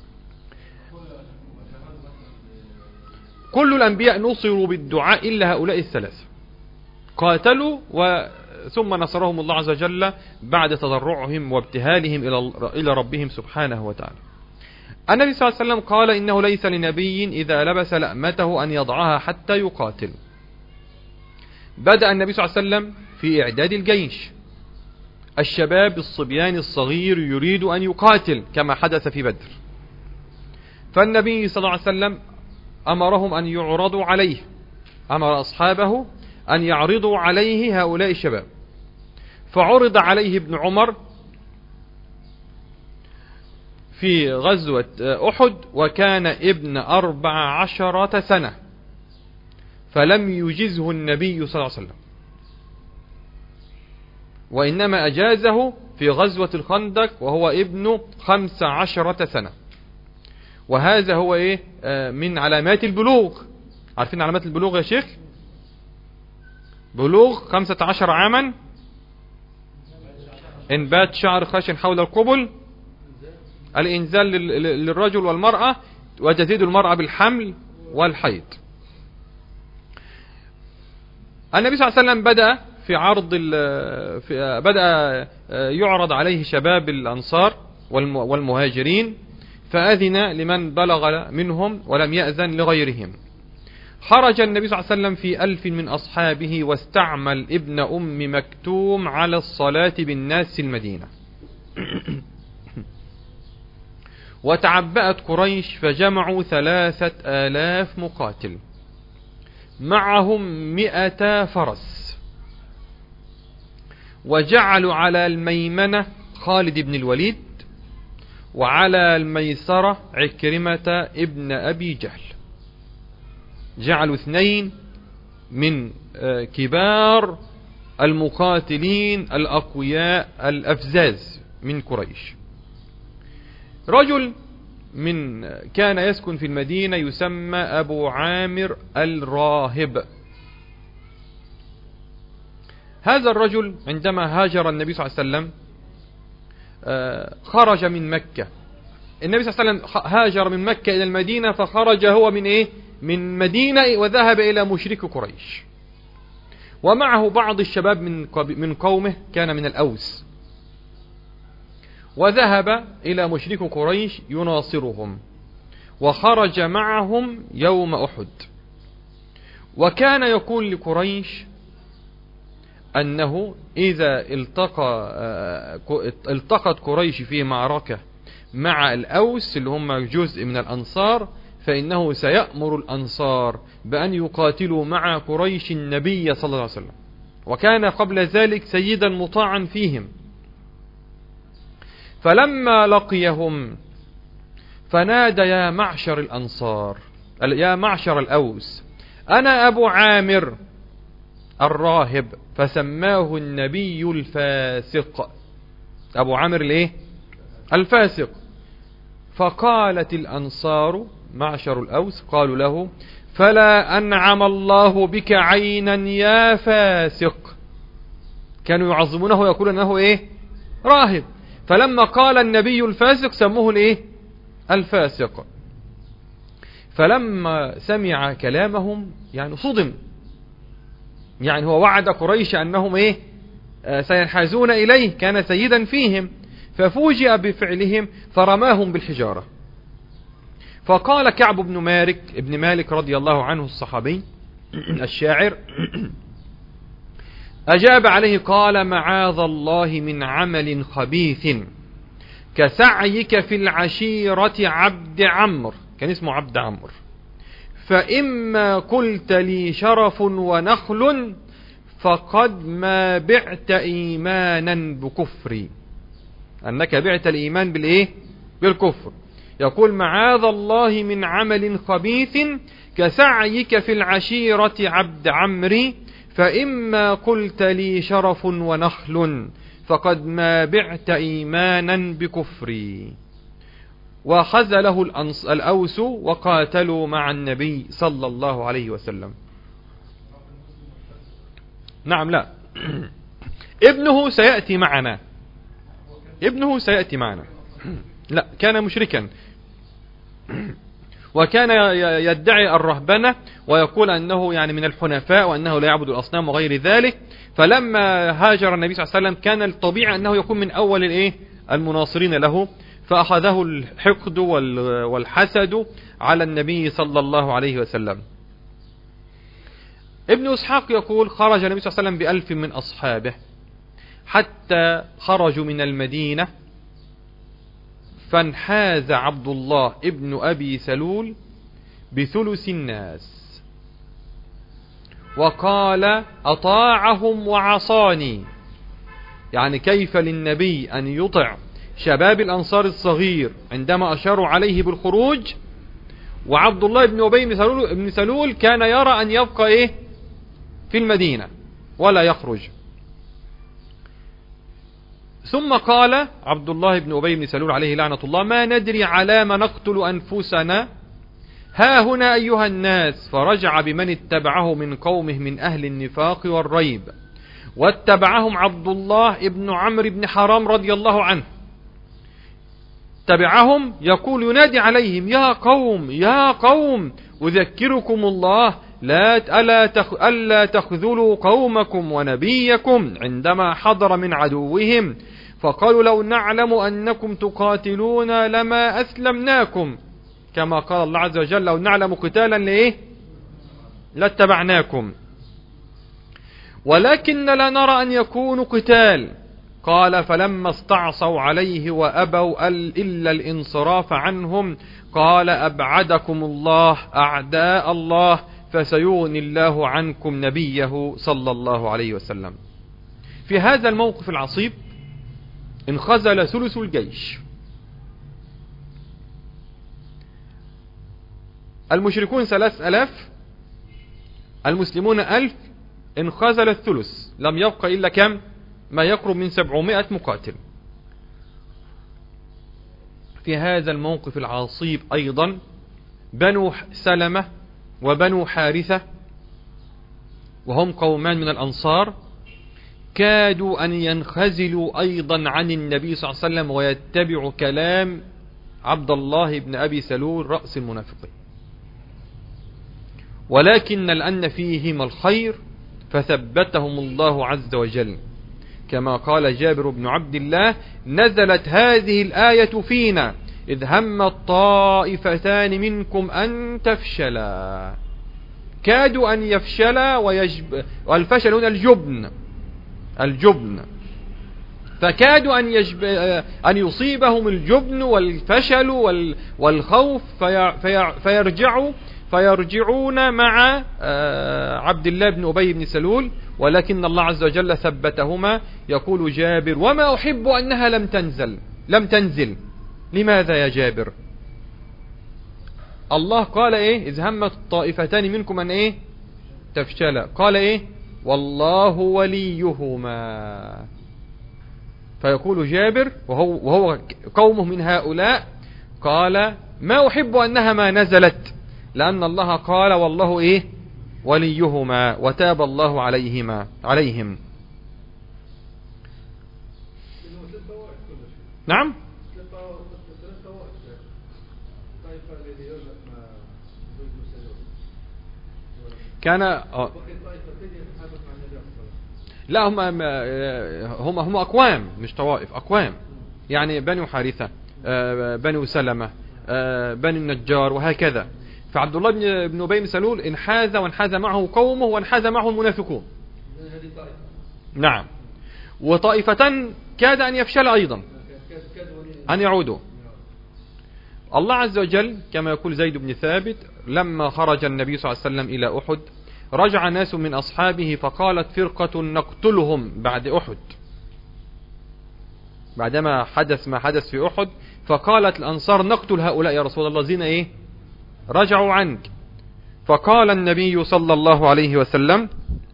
كل الأنبياء نصروا بالدعاء إلا هؤلاء الثلاثة، قاتلوا ثم نصرهم الله عز وجل بعد تضرعهم وابتهالهم إلى ربهم سبحانه وتعالى. النبي صلى الله عليه وسلم قال إنه ليس لنبي إذا لبس لأمته أن يضعها حتى يقاتل. بدأ النبي صلى الله عليه وسلم في إعداد الجيش، الشباب الصبيان الصغير يريد أن يقاتل كما حدث في بدر، فالنبي صلى الله عليه وسلم أمرهم أن يعرضوا عليه، أمر أصحابه أن يعرضوا عليه هؤلاء الشباب، فعرض عليه ابن عمر في غزوة أحد وكان ابن 14 سنة، فلم يجزه النبي صلى الله عليه وسلم، وإنما أجازه في غزوة الخندق وهو ابن 15 سنة. وهذا هو من علامات البلوغ. عارفين علامات البلوغ يا شيخ؟ بلوغ 15 عاما، انبات شعر خشن حول القبل، الإنزال للرجل والمرأة، وتزيد المرأة بالحمل والحيض. النبي صلى الله عليه وسلم بدأ في عرض بدأ يعرض عليه شباب الأنصار والمهاجرين، فأذن لمن بلغ منهم ولم يأذن لغيرهم. خرج النبي صلى الله عليه وسلم في 1000 من أصحابه واستعمل ابن أم مكتوم على الصلاة بالناس المدينة. وتعبأت قريش فجمعوا 3000 مقاتل، معهم 100 فرس، وجعلوا على الميمنة خالد بن الوليد، وعلى الميسرة عكرمة ابن أبي جهل. جعلوا 2 من كبار المقاتلين الأقوياء الأفزاز من قريش. رجل كان يسكن في المدينة يسمى أبو عامر الراهب. هذا الرجل عندما هاجر النبي صلى الله عليه وسلم خرج من مكة. النبي صلى الله عليه وسلم هاجر من مكة إلى المدينة، فخرج هو من مدينة وذهب إلى مشرك قريش، ومعه بعض الشباب من قومه كان من الأوس، وذهب إلى مشرك قريش يناصرهم، وخرج معهم يوم أحد. وكان يقول لقريش أنه إذا التقت قريش في معركة مع الأوس اللي هم جزء من الأنصار، فإنه سيأمر الأنصار بأن يقاتلوا مع قريش النبي صلى الله عليه وسلم، وكان قبل ذلك سيدا مطاعا فيهم. فلما لقيهم فنادى يا معشر الأنصار، يا معشر الأوس، أنا أبو عامر الراهب، فسماه النبي الفاسق. أبو عامر الفاسق. فقالت الأنصار معشر الأوس قالوا له فلا أنعم الله بك عينا يا فاسق. كانوا يعظمونه ويقولون أنه راهب، فلما قال النبي الفاسق سموه الفاسق. فلما سمع كلامهم صدم، هو وعد قريش أنهم سينحازون إليه، كان سيدا فيهم، ففوجئ بفعلهم فرماهم بالحجارة. فقال كعب بن مالك رضي الله عنه الصحابي الشاعر، أجاب عليه قال معاذ الله من عمل خبيث كسعيك في العشيرة عبد عمرو، كان اسمه عبد عمرو، فإما قلت لي شرف ونخل فقد ما بعت إيمانا بكفري، أنك بعت الإيمان بالكفر. يقول معاذ الله من عمل خبيث كسعيك في العشيرة عبد عمري، فإما قلت لي شرف ونخل فقد ما بعت إيمانا بكفري. وخذله الأوس وقاتلوا مع النبي صلى الله عليه وسلم. نعم، لا ابنه سيأتي معنا، ابنه سيأتي معنا. لا، كان مشركا وكان يدعي الرهبنة ويقول أنه يعني من الحنفاء وأنه لا يعبد الأصنام وغير ذلك. فلما هاجر النبي صلى الله عليه وسلم كان الطبيعي أنه يكون من أول المناصرين له، فأخذه الحقد والحسد على النبي صلى الله عليه وسلم. ابن إسحاق يقول خرج النبي صلى الله عليه وسلم ب1000 من أصحابه حتى خرجوا من المدينة، فانحاز عبد الله ابن أبي سلول بثلث الناس وقال أطاعهم وعصاني. يعني كيف للنبي أن يطع شباب الأنصار الصغير عندما أشاروا عليه بالخروج، وعبد الله بن أبي بن سلول كان يرى أن يبقى في المدينة ولا يخرج. ثم قال عبد الله بن أبي بن سلول عليه لعنة الله: ما ندري على ما نقتل أنفسنا ها هنا أيها الناس. فرجع بمن اتبعه من قومه من أهل النفاق والريب، واتبعهم عبد الله بن عمرو بن حرام رضي الله عنه. تبعهم يقول ينادي عليهم: يا قوم يا قوم أذكركم الله ألا تخذلوا قومكم ونبيكم عندما حضر من عدوهم، فقالوا لو نعلم أنكم تقاتلون لما أسلمناكم، كما قال الله عز وجل: لو نعلم قتالا لاتبعناكم، ولكن لا نرى أن يكون قتال. قال: فلما استعصوا عليه وأبوا إلا الانصراف عنهم قال: أبعدكم الله أعداء الله فسيغني الله عنكم نبيه صلى الله عليه وسلم. في هذا الموقف العصيب انخزل ثلث الجيش. المشركون 3000، المسلمون 1000، انخزل الثلث، لم يبق إلا كم؟ ما يقرب من 700 مقاتل. في هذا الموقف العصيب أيضا بنو سلمة وبنو حارثة، وهم قومان من الأنصار، كادوا أن ينخزلوا أيضا عن النبي صلى الله عليه وسلم ويتبعوا كلام عبد الله بن أبي سلول رأس المنافقين، ولكن لأن فيهم الخير فثبتهم الله عز وجل، كما قال جابر بن عبد الله: نزلت هذه الآية فينا إذ هم الطائفتان منكم أن تفشلا. كادوا أن يفشلا، والفشل هنا الجبن، فكادوا أن يصيبهم الجبن والفشل والخوف فيرجعون مع عبد الله بن أبي بن سلول، ولكن الله عز وجل ثبتهما. يقول جابر: وما أحب أنها لم تنزل. لماذا يا جابر؟ الله قال إذ همت الطائفتان منكم أن تفشلا، قال والله وليهما. فيقول جابر وهو قومه من هؤلاء، قال: ما أحب أنها ما نزلت، لأن الله قال والله وليهما وتاب الله عليهم. نعم، كان لا هم أقوام مش طوائف، أقوام يعني بنو حارثة، بنو سلمة، بنو النجار، وهكذا. فعبد الله بن أبي بن سلول وانحاز معه قومه وانحاز معه المنافقون. نعم، وطائفة كاد أن يفشل أيضا، أن يعودوا. الله عز وجل كما يقول زيد بن ثابت: لما خرج النبي صلى الله عليه وسلم إلى أحد رجع ناس من أصحابه فقالت فرقة نقتلهم بعد أحد، بعدما حدث ما حدث في أحد، فقالت الأنصار نقتل هؤلاء يا رسول الله، زين إيه رجعوا عنك. فقال النبي صلى الله عليه وسلم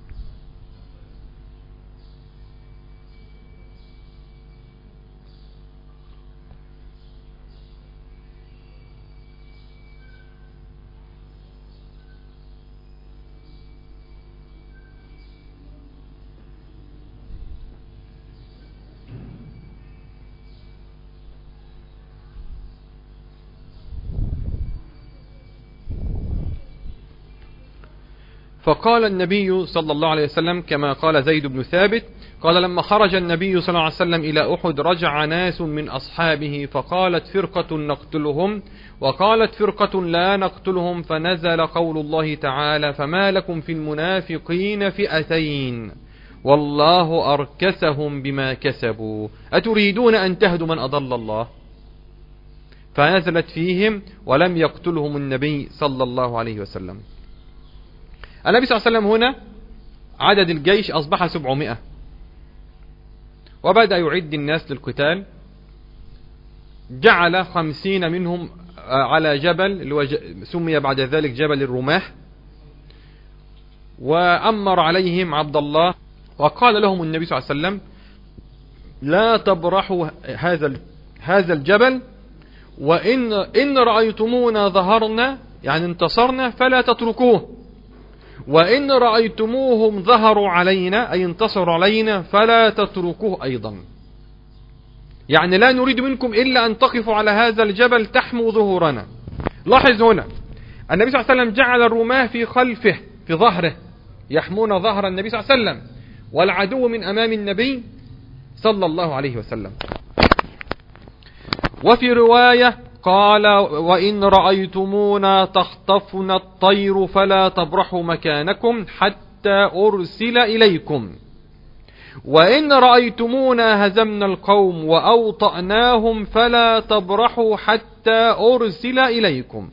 فقال النبي صلى الله عليه وسلم كما قال زيد بن ثابت قال لما خرج النبي صلى الله عليه وسلم إلى أحد رجع ناس من أصحابه، فقالت فرقة نقتلهم وقالت فرقة لا نقتلهم، فنزل قول الله تعالى فما لكم في المنافقين فئتين والله أركسهم بما كسبوا أتريدون أن تهدوا من أضل الله، فنزلت فيهم ولم يقتلهم النبي صلى الله عليه وسلم. النبي صلى الله عليه وسلم هنا عدد الجيش أصبح 700، وبدأ يعد الناس للقتال. جعل 50 منهم على جبل سمي بعد ذلك جبل الرماح، وأمر عليهم عبد الله وقال لهم النبي صلى الله عليه وسلم لا تبرحوا هذا الجبل، وإن رأيتمونا ظهرنا يعني انتصرنا فلا تتركوه، وإن رأيتموهم ظهروا علينا أي انتصروا علينا فلا تتركوه أيضا، يعني لا نريد منكم إلا أن تقفوا على هذا الجبل تحموا ظهورنا. لاحظ هنا النبي صلى الله عليه وسلم جعل الرماة في خلفه في ظهره يحمون ظهر النبي صلى الله عليه وسلم، والعدو من أمام النبي صلى الله عليه وسلم. وفي رواية قال وإن رأيتمونا تخطفنا الطير فلا تبرحوا مكانكم حتى أرسل إليكم، وإن رأيتمونا هزمنا القوم وأوطأناهم فلا تبرحوا حتى أرسل إليكم.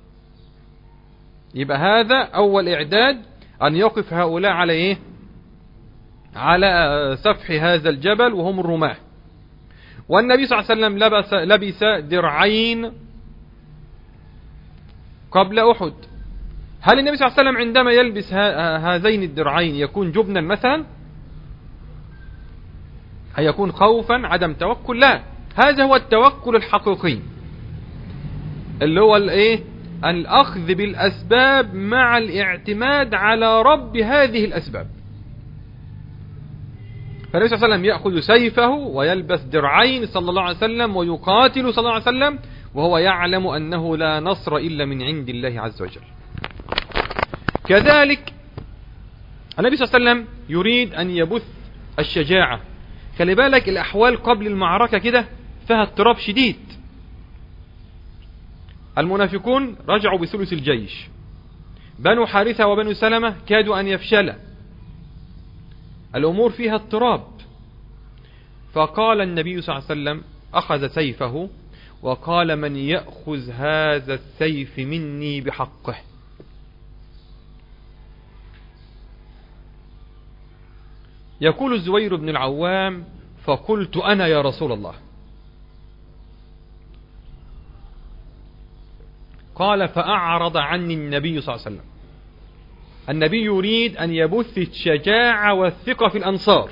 يبقى هذا أول إعداد أن يقف هؤلاء على إيه؟ على سفح هذا الجبل وهم الرماة. والنبي صلى الله عليه وسلم لبس درعين قبل أحد. هل النبي صلى الله عليه وسلم عندما يلبس هذين الدرعين يكون جبنا مثلا؟ هيكون خوفا عدم توكل؟ لا، هذا هو التوكل الحقيقي اللي هو الايه؟ الأخذ بالأسباب مع الاعتماد على رب هذه الأسباب. فالنبي صلى الله عليه وسلم يأخذ سيفه ويلبس درعين صلى الله عليه وسلم ويقاتل صلى الله عليه وسلم وهو يعلم أنه لا نصر إلا من عند الله عز وجل. كذلك النبي صلى الله عليه وسلم يريد أن يبث الشجاعة. خلي بالك الأحوال قبل المعركة كده فيها اضطراب شديد. المنافقون رجعوا بثلث الجيش، بنو حارثة وبنو سلمة كادوا أن يفشلا، الأمور فيها اضطراب. فقال النبي صلى الله عليه وسلم أخذ سيفه وقال من يأخذ هذا السيف مني بحقه. يقول الزبير بن العوام فقلت أنا يا رسول الله. قال فأعرض عني النبي صلى الله عليه وسلم. النبي يريد أن يبث الشجاعة والثقة في الأنصار،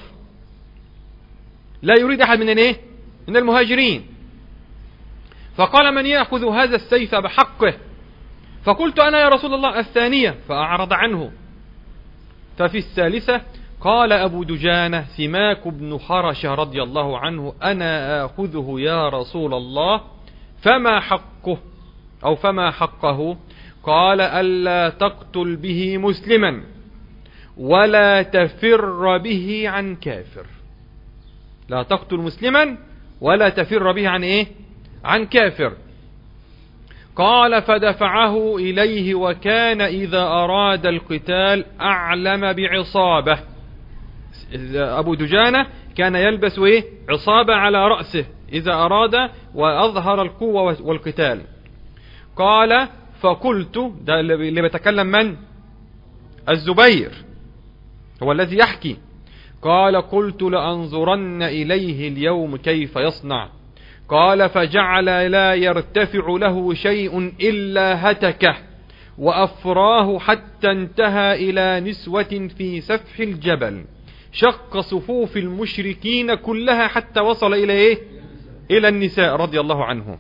لا يريد أحد من المهاجرين. فقال من يأخذ هذا السيف بحقه؟ فقلت أنا يا رسول الله الثانية، فأعرض عنه. ففي الثالثة قال أبو دجانة سماك بن خرشة رضي الله عنه أنا آخذه يا رسول الله، فما حقه أو فما حقه؟ قال ألا تقتل به مسلما ولا تفر به عن كافر. لا تقتل مسلما ولا تفر به عن إيه؟ عن كافر. قال فدفعه إليه وكان إذا أراد القتال أعلم بعصابة. أبو دجانة كان يلبس إيه؟ عصابة على رأسه إذا أراد وأظهر القوة والقتال. قال فقلت، ده اللي بيتكلم من؟ الزبير هو الذي يحكي. قال قلت لأنظرن إليه اليوم كيف يصنع. قال فجعل لا يرتفع له شيء إلا هتكه وأفراه حتى انتهى إلى نسوة في سفح الجبل، شق صفوف المشركين كلها حتى وصل إلى إيه؟ إلى النساء رضي الله عنه.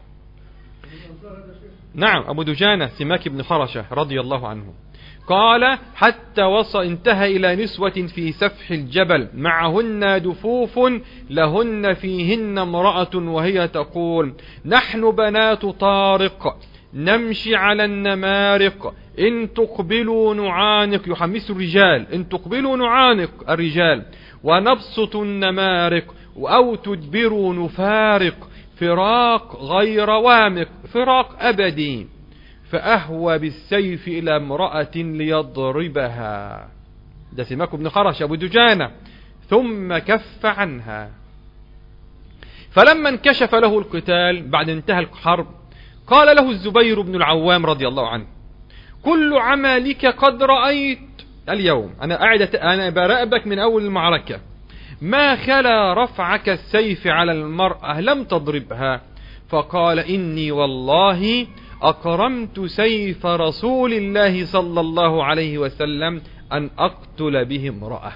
نعم، أبو دجانة سماك بن خرشة رضي الله عنه. قال حتى انتهى إلى نسوة في سفح الجبل معهن دفوف لهن فيهن امرأة وهي تقول نحن بنات طارق نمشي على النمارق إن تقبلوا نعانق، يحمس الرجال، إن تقبلوا نعانق الرجال ونبسط النمارق أو تدبروا نفارق، فراق غير وامق، فراق أبدي، فأهوى بالسيف إلى امرأة ليضربها. ده سماك بن خرش أبو دجانة. ثم كف عنها. فلما انكشف له القتال بعد انتهى الحرب قال له الزبير بن العوام رضي الله عنه كل عملك قد رأيت اليوم، أنا براقبك من أول المعركة، ما خلا رفعك السيف على المرأة لم تضربها. فقال إني والله أكرمت سيف رسول الله صلى الله عليه وسلم أن أقتل به امرأة.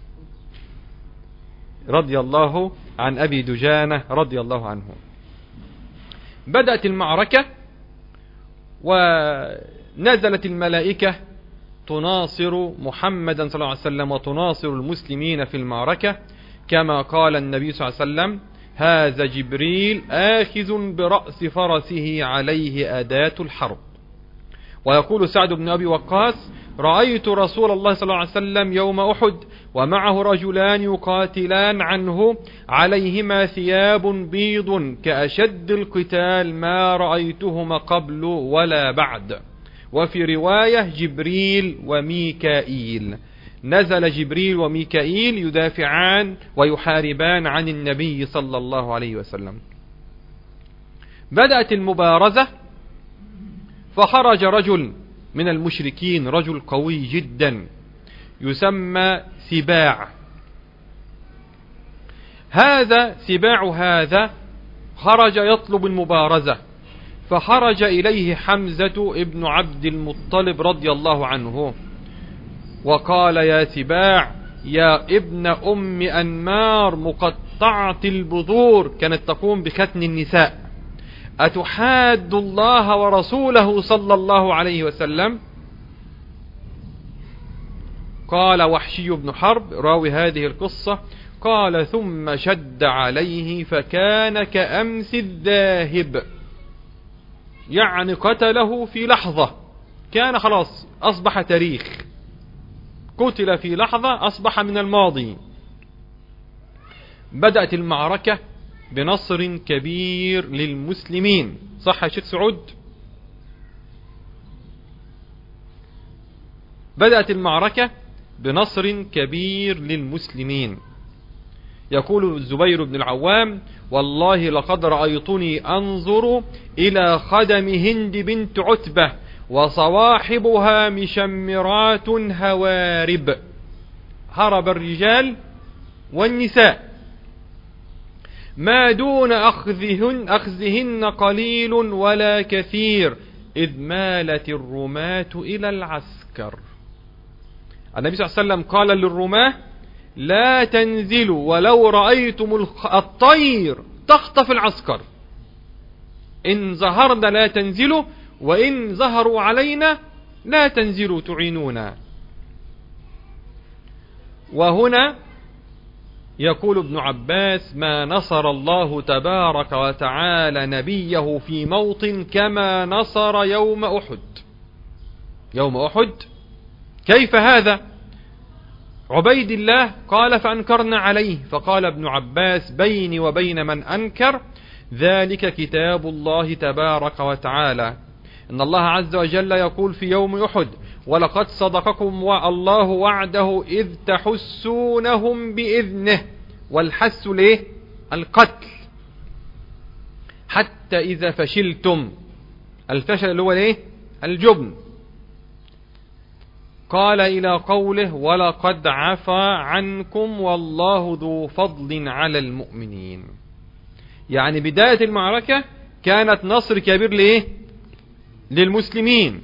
رضي الله عن أبي دجانة رضي الله عنه. بدأت المعركة ونزلت الملائكة تناصر محمدا صلى الله عليه وسلم وتناصر المسلمين في المعركة، كما قال النبي صلى الله عليه وسلم هذا جبريل آخذ برأس فرسه عليه أداة الحرب. ويقول سعد بن أبي وقاص رأيت رسول الله صلى الله عليه وسلم يوم أحد ومعه رجلان يقاتلان عنه عليهما ثياب بيض كأشد القتال ما رأيتهما قبل ولا بعد. وفي رواية جبريل وميكائيل، نزل جبريل وميكائيل يدافعان ويحاربان عن النبي صلى الله عليه وسلم. بدأت المبارزة، فخرج رجل من المشركين، رجل قوي جدا يسمى سباع. هذا سباع هذا خرج يطلب المبارزة، فخرج إليه حمزة ابن عبد المطلب رضي الله عنه وقال يا سباع يا ابن أم أنمار مقطعة البذور، كانت تقوم بختن النساء، أتحاد الله ورسوله صلى الله عليه وسلم؟ قال وحشي بن حرب راوي هذه القصة قال ثم شد عليه فكان كأمس الذاهب، يعني قتله في لحظة، كان خلاص أصبح تاريخ، قتل في لحظة أصبح من الماضي. بدأت المعركة بنصر كبير للمسلمين، صح يا شيخ سعود؟ بدأت المعركة بنصر كبير للمسلمين. يقول الزبير بن العوام والله لقد رأيتني أنظر إلى خدم هند بنت عتبة وصواحبها مشمرات هوارب، هرب الرجال والنساء، ما دون أخذهن قليل ولا كثير، إذ مالت الرماة إلى العسكر. النبي صلى الله عليه وسلم قال للرماة لا تنزلوا ولو رأيتم الطير تخطف العسكر، إن ظهرنا لا تنزلوا وإن ظهروا علينا لا تنزلوا تعينونا. وهنا يقول ابن عباس ما نصر الله تبارك وتعالى نبيه في موطن كما نصر يوم أحد. يوم أحد كيف هذا؟ عبيد الله قال فأنكرنا عليه، فقال ابن عباس بيني وبين من أنكر ذلك كتاب الله تبارك وتعالى، إن الله عز وجل يقول في يوم أحد ولقد صدقكم الله وعده إذ تحسونهم بإذنه، والحس ليه؟ القتل، حتى إذا فشلتم، الفشل اللي هو ليه؟ الجبن. قال إلى قوله ولقد عفا عنكم والله ذو فضل على المؤمنين. يعني بداية المعركة كانت نصر كبير لإيه؟ للمسلمين.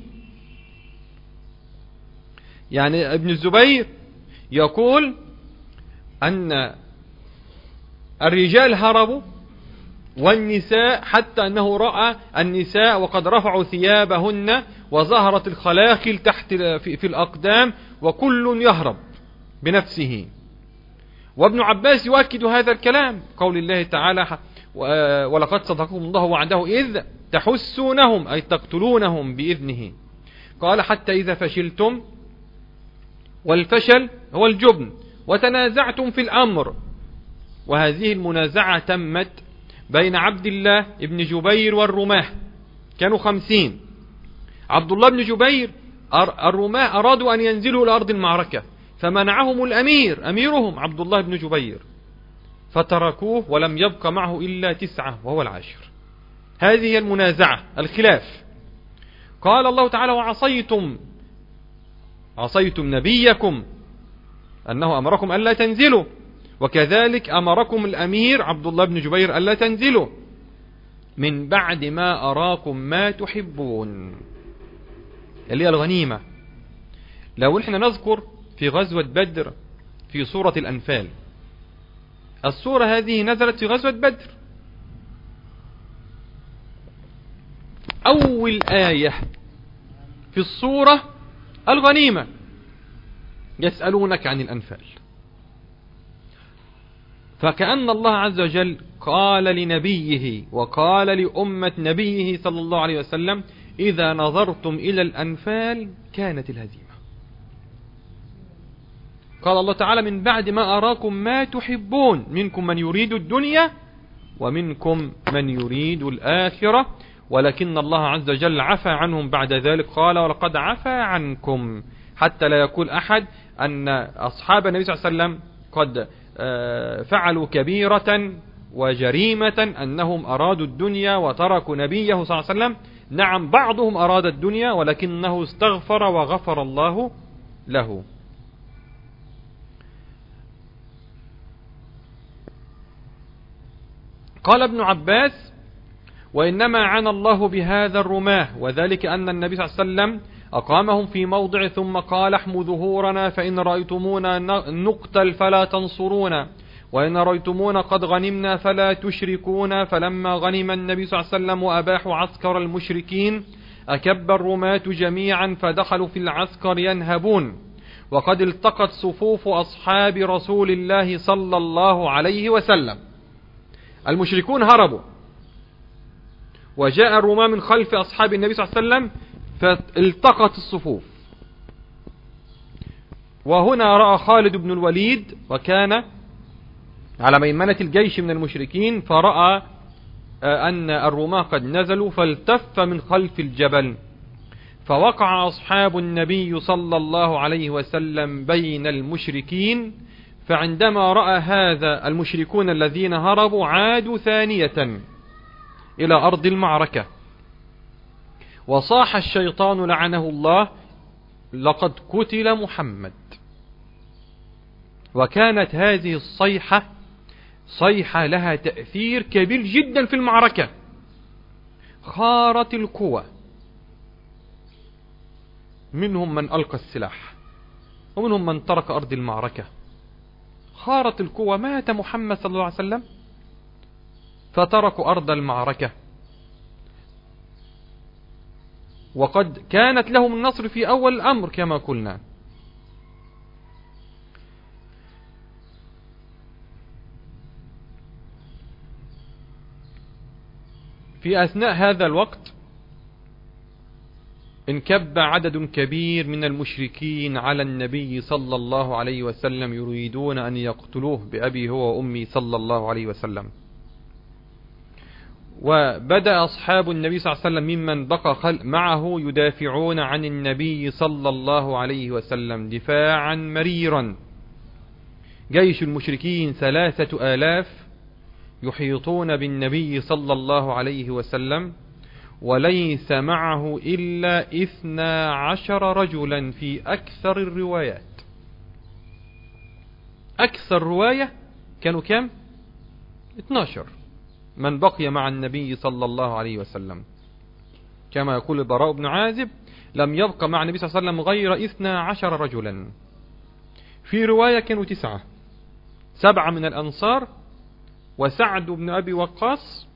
يعني ابن الزبير يقول أن الرجال هربوا والنساء، حتى أنه رأى النساء وقد رفعوا ثيابهن وظهرت الخلاخل تحت في الأقدام وكل يهرب بنفسه. وابن عباس يؤكد هذا الكلام قول الله تعالى ولقد صدقكم الله وعده إذ تحسونهم أي تقتلونهم بإذنه. قال حتى إذا فشلتم، والفشل هو الجبن، وتنازعتم في الأمر. وهذه المنازعة تمت بين عبد الله بن جبير والرماة، كانوا 50. عبد الله بن جبير الرماة أرادوا أن ينزلوا إلى أرض المعركة، فمنعهم أميرهم عبد الله بن جبير، فتركوه ولم يبق معه إلا 9 وهو العاشر. هذه المنازعة الخلاف. قال الله تعالى وعصيتم نبيكم أنه أمركم ألا تنزلوا، وكذلك أمركم الأمير عبد الله بن جبير ألا تنزلوا من بعد ما أراكم ما تحبون، اللي هي الغنيمة. لو احنا نذكر في غزوة بدر في سورة الأنفال، السورة هذه نزلت في غزوة بدر. أول آية في السورة الغنيمة، يسألونك عن الأنفال. فكأن الله عز وجل قال لنبيه وقال لأمة نبيه صلى الله عليه وسلم إذا نظرتم إلى الأنفال كانت الهزيمة. قال الله تعالى من بعد ما أراكم ما تحبون منكم من يريد الدنيا ومنكم من يريد الآخرة ولكن الله عز وجل عفى عنهم بعد ذلك. قال ولقد عفى عنكم، حتى لا يقول أحد أن أصحاب النبي صلى الله عليه وسلم قد فعلوا كبيرة وجريمة أنهم أرادوا الدنيا وتركوا نبيه صلى الله عليه وسلم. نعم بعضهم أراد الدنيا ولكنه استغفر وغفر الله له. قال ابن عباس وإنما عنى الله بهذا الرماه، وذلك أن النبي صلى الله عليه وسلم أقامهم في موضع ثم قال احموا ظهورنا فإن رأيتمونا نقتل فلا تنصرونا وإن رأيتمونا قد غنمنا فلا تشركونا. فلما غنم النبي صلى الله عليه وسلم وأباحوا عسكر المشركين أكب الرماة جميعا فدخلوا في العسكر ينهبون، وقد التقت صفوف أصحاب رسول الله صلى الله عليه وسلم. المشركون هربوا وجاء الرماة من خلف أصحاب النبي صلى الله عليه وسلم فالتقت الصفوف. وهنا رأى خالد بن الوليد وكان على ميمنة الجيش من المشركين، فرأى أن الرماة قد نزلوا فالتف من خلف الجبل، فوقع أصحاب النبي صلى الله عليه وسلم بين المشركين. فعندما رأى هذا المشركون الذين هربوا عادوا ثانية إلى أرض المعركة، وصاح الشيطان لعنه الله لقد قتل محمد. وكانت هذه الصيحة صيحة لها تأثير كبير جدا في المعركة، خارت القوى، منهم من ألقى السلاح ومنهم من ترك أرض المعركة. خارت القوى، مات محمد صلى الله عليه وسلم فتركوا أرض المعركة، وقد كانت لهم النصر في أول الأمر كما قلنا. في أثناء هذا الوقت انكب عدد كبير من المشركين على النبي صلى الله عليه وسلم يريدون أن يقتلوه بأبي هو وأمي صلى الله عليه وسلم. وبدأ أصحاب النبي صلى الله عليه وسلم ممن بقى معه يدافعون عن النبي صلى الله عليه وسلم دفاعا مريرا. جيش المشركين 3000 يحيطون بالنبي صلى الله عليه وسلم، وليس معه إلا 12 رجلا في أكثر الروايات. أكثر رواية كانوا كم؟ 12 من بقي مع النبي صلى الله عليه وسلم، كما يقول البراء بن عازب: لم يبقى مع النبي صلى الله عليه وسلم غير 12 رجلا. في رواية كانوا 9، 7 من الأنصار، وسعد بن أبي وقاص،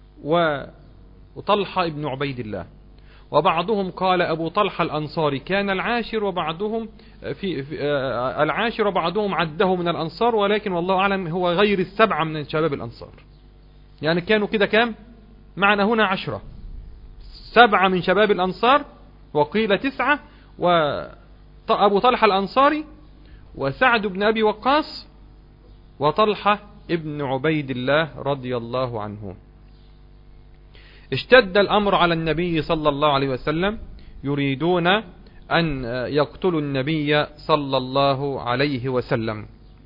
وطلحة بن عبيد الله. وبعضهم قال أبو طلحة الأنصاري كان العاشر، وبعضهم في العاشر، وبعضهم عده من الأنصار، ولكن والله أعلم هو غير 7 من شباب الأنصار. يعني كانوا كده كام؟ معنا هنا 10، 7 من شباب الأنصار، وقيل 9، وأبو طلحة الأنصاري، وسعد بن أبي وقاص، وطلحة ابن عبيد الله رضي الله عنه. اشتد الأمر على النبي صلى الله عليه وسلم، يريدون أن يقتلوا النبي صلى الله عليه وسلم.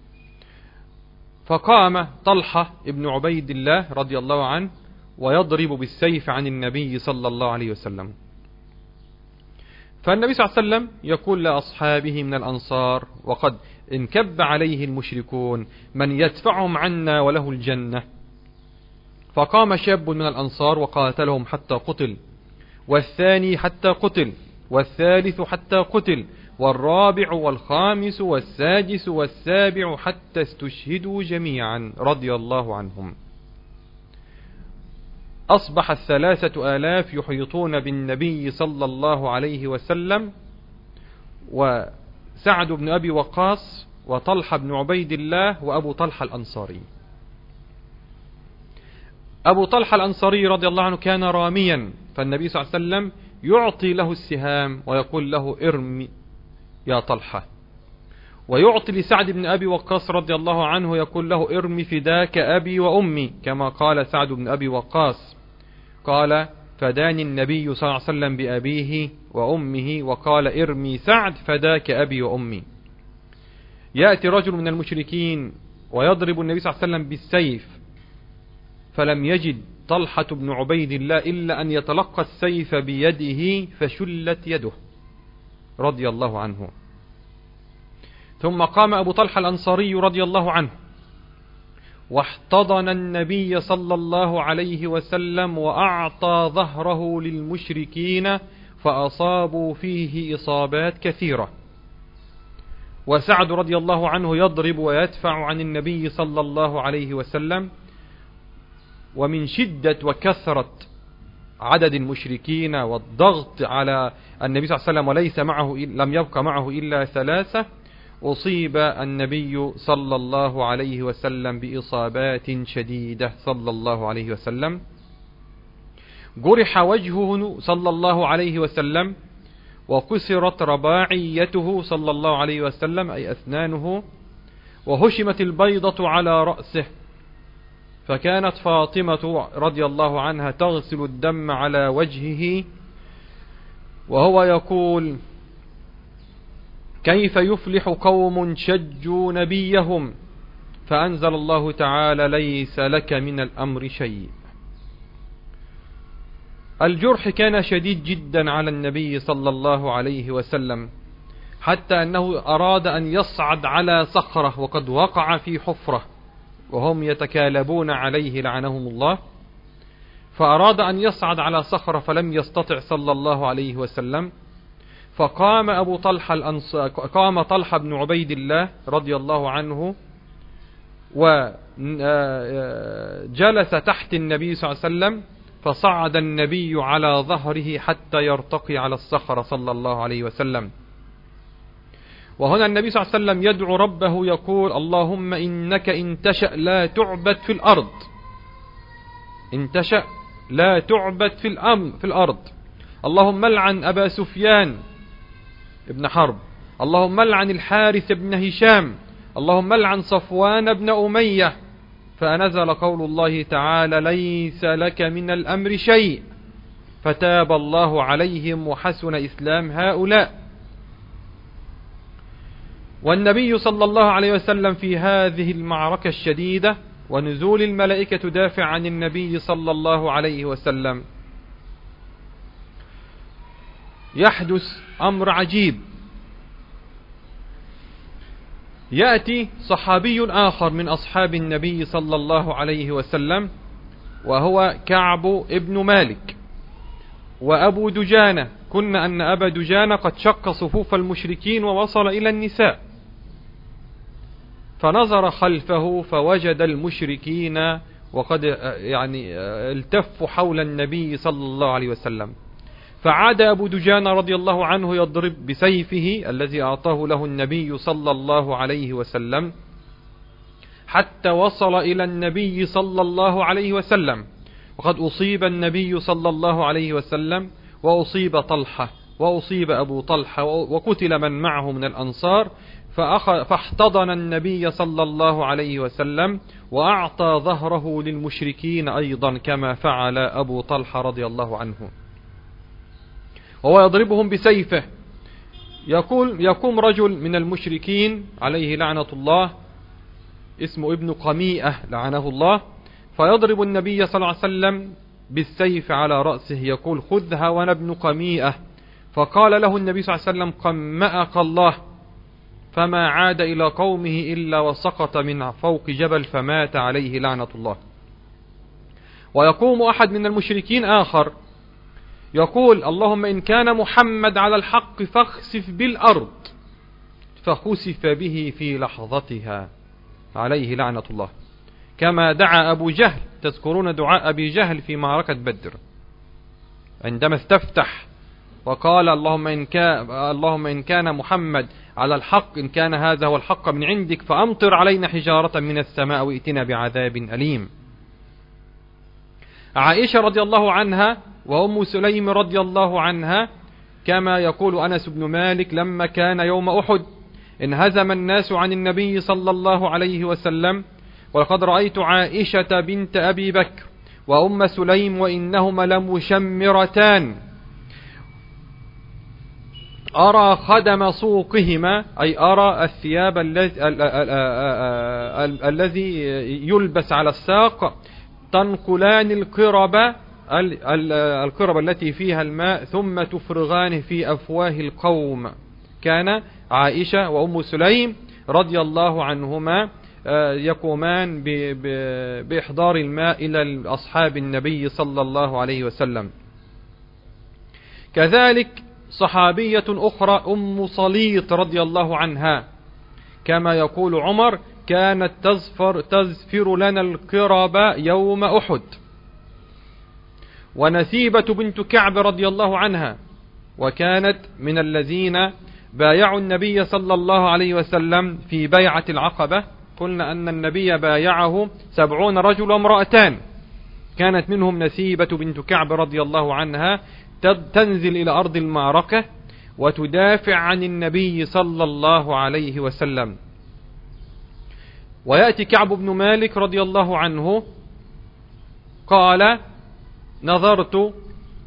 فقام طلحة ابن عبيد الله رضي الله عنه ويضرب بالسيف عن النبي صلى الله عليه وسلم. فالنبي صلى الله عليه وسلم يقول لأصحابه من الأنصار وقد انكب عليه المشركون: من يدفعهم عنا وله الجنة. فقام شاب من الأنصار وقاتلهم حتى قتل، والثاني حتى قتل، والثالث حتى قتل، والرابع والخامس والسادس والسابع حتى استشهدوا جميعا رضي الله عنهم. أصبح 3000 يحيطون بالنبي صلى الله عليه وسلم، وسعد بن أبي وقاص وطلحة بن عبيد الله وأبو طلحة الأنصاري. أبو طلحة الأنصاري رضي الله عنه كان راميا، فالنبي صلى الله عليه وسلم يعطي له السهام ويقول له: ارمي يا طلحة. ويعطي لسعد بن أبي وقاص رضي الله عنه يقول له: ارمي فداك أبي وأمي، كما قال سعد بن أبي وقاص، قال: فداني النبي صلى الله عليه وسلم بأبيه وأمه، وقال: ارمي سعد فداك أبي وأمي. يأتي رجل من المشركين ويضرب النبي صلى الله عليه وسلم بالسيف، فلم يجد طلحة بن عبيد الله إلا أن يتلقى السيف بيده فشلت يده رضي الله عنه. ثم قام أبو طلحة الأنصاري رضي الله عنه واحتضن النبي صلى الله عليه وسلم وأعطى ظهره للمشركين فأصابوا فيه إصابات كثيرة. وسعد رضي الله عنه يضرب ويدفع عن النبي صلى الله عليه وسلم. ومن شدة وكثرة عدد المشركين والضغط على النبي صلى الله عليه وسلم وليس معه لم يبقى معه إلا 3، أصيب النبي صلى الله عليه وسلم بإصابات شديدة صلى الله عليه وسلم. جرح وجهه صلى الله عليه وسلم، وكسرت رباعيته صلى الله عليه وسلم أي أسنانه، وهشمت البيضة على رأسه. فكانت فاطمة رضي الله عنها تغسل الدم على وجهه وهو يقول: كيف يفلح قوم شجوا نبيهم؟ فأنزل الله تعالى: ليس لك من الأمر شيء. الجرح كان شديد جدا على النبي صلى الله عليه وسلم، حتى أنه أراد أن يصعد على صخرة وقد وقع في حفرة وهم يتكالبون عليه لعنهم الله، فأراد أن يصعد على صخرة فلم يستطع صلى الله عليه وسلم. فقام قام طلحة بن عبيد الله رضي الله عنه وجلس تحت النبي صلى الله عليه وسلم، فصعد النبي على ظهره حتى يرتقي على الصخرة صلى الله عليه وسلم. وهنا النبي صلى الله عليه وسلم يدعو ربه يقول: اللهم إنك إن تشأ لا تعبد في الأرض، إن تشأ لا تعبد في الأرض. اللهم لعن أبا سفيان ابن حرب، اللهم لعن الحارث بن هشام، اللهم لعن صفوان بن أمية. فنزل قول الله تعالى: ليس لك من الأمر شيء، فتاب الله عليهم وحسن إسلام هؤلاء. والنبي صلى الله عليه وسلم في هذه المعركة الشديدة ونزول الملائكة تدافع عن النبي صلى الله عليه وسلم يحدث أمر عجيب. يأتي صحابي آخر من أصحاب النبي صلى الله عليه وسلم، وهو كعب ابن مالك وأبو دجانة. كنا أن أبا دجانة قد شق صفوف المشركين ووصل إلى النساء، فنظر خلفه فوجد المشركين وقد التفوا حول النبي صلى الله عليه وسلم. فعاد أبو دجانة رضي الله عنه يضرب بسيفه الذي أعطاه له النبي صلى الله عليه وسلم حتى وصل إلى النبي صلى الله عليه وسلم، وقد أصيب النبي صلى الله عليه وسلم، وأصيب طلحة، وأصيب أبو طلحة، وقتل من معه من الأنصار. فاحتضن النبي صلى الله عليه وسلم وأعطى ظهره للمشركين أيضا كما فعل أبو طلحة رضي الله عنه، وهو يضربهم بسيفه. يقوم رجل من المشركين عليه لعنة الله اسمه ابن قميئة لعنه الله، فيضرب النبي صلى الله عليه وسلم بالسيف على رأسه، يقول: خذها وانا ابن قميئة. فقال له النبي صلى الله عليه وسلم: قمأك الله. فما عاد إلى قومه إلا وسقط من فوق جبل فمات عليه لعنة الله. ويقوم أحد من المشركين آخر يقول: اللهم إن كان محمد على الحق فاخسف بالأرض، فخسف به في لحظتها عليه لعنة الله، كما دعا أبو جهل. تذكرون دعاء أبي جهل في معركة بدر عندما استفتح وقال: اللهم إن كان محمد على الحق، إن كان هذا هو الحق من عندك فأمطر علينا حجارة من السماء وائتنا بعذاب أليم. عائشة رضي الله عنها وأم سليم رضي الله عنها، كما يقول أنس بن مالك: لما كان يوم أحد انهزم الناس عن النبي صلى الله عليه وسلم، ولقد رأيت عائشة بنت أبي بكر وأم سليم وإنهما لمشمرتان أرى خدم سوقهما، أي أرى الثياب الذي يلبس على الساق، تنقلان القرب التي فيها الماء ثم تفرغانه في أفواه القوم. كان عائشة وأم سليم رضي الله عنهما يقومان بإحضار الماء إلى أصحاب النبي صلى الله عليه وسلم. كذلك صحابية أخرى أم صليط رضي الله عنها، كما يقول عمر: كانت تزفر لنا القرب يوم أحد. ونسيبة بنت كعب رضي الله عنها، وكانت من الذين بايعوا النبي صلى الله عليه وسلم في بيعة العقبة. قلنا أن النبي بايعه 70 رجل وامرأتان، كانت منهم نسيبة بنت كعب رضي الله عنها تنزل إلى أرض المعركة وتدافع عن النبي صلى الله عليه وسلم. ويأتي كعب بن مالك رضي الله عنه قال: نظرت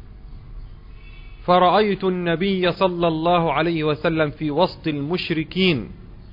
فرأيت النبي صلى الله عليه وسلم في وسط المشركين.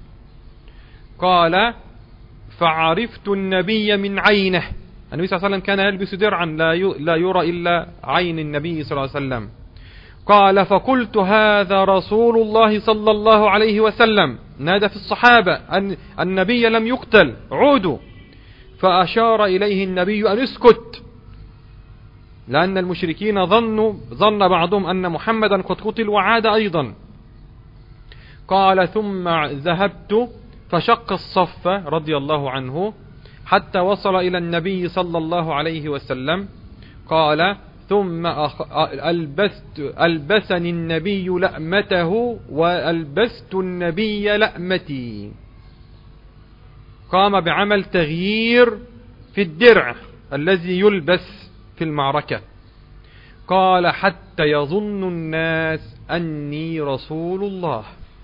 قال: فعرفت النبي من عينه. النبي صلى الله عليه وسلم كان يلبس درعا لا يرى إلا عين النبي صلى الله عليه وسلم. قال: فقلت: هذا رسول الله صلى الله عليه وسلم. نادى في الصحابة أن النبي لم يقتل، عودوا. فأشار إليه النبي أن اسكت، لأن المشركين ظن بعضهم أن محمدا قد قتل وعاد أيضا. قال: ثم ذهبت فشق الصف رضي الله عنه حتى وصل إلى النبي صلى الله عليه وسلم. قال: ثم ألبسني النبي لأمته وألبست النبي لأمتي. قام بعمل تغيير في الدرع الذي يلبس في المعركة. قال: حتى يظن الناس أني رسول الله.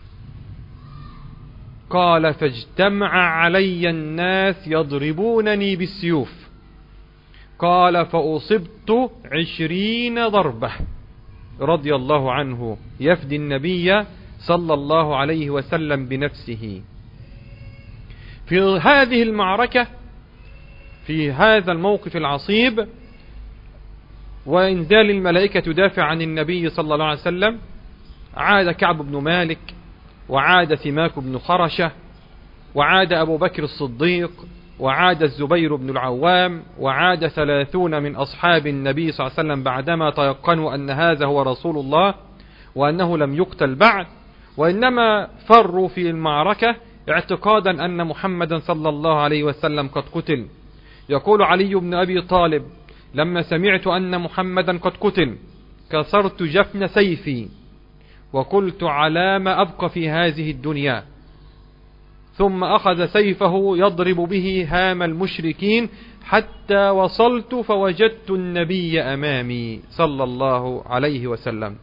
قال: فاجتمع علي الناس يضربونني بالسيوف. قال: فأصبت 20 ضربة رضي الله عنه يفدي النبي صلى الله عليه وسلم بنفسه. في هذه المعركة، في هذا الموقف العصيب وإنزال الملائكة تدافع عن النبي صلى الله عليه وسلم، عاد كعب بن مالك، وعاد سماك بن خرشة، وعاد أبو بكر الصديق، وعاد الزبير بن العوام، وعاد 30 من أصحاب النبي صلى الله عليه وسلم بعدما تيقنوا أن هذا هو رسول الله وأنه لم يقتل بعد، وإنما فروا في المعركة اعتقادا أن محمدا صلى الله عليه وسلم قد قتل. يقول علي بن أبي طالب: لما سمعت أن محمدا قد قتل كسرت جفن سيفي وقلت على ما أبقى في هذه الدنيا، ثم أخذ سيفه يضرب به هام المشركين حتى وصلت فوجدت النبي أمامي صلى الله عليه وسلم.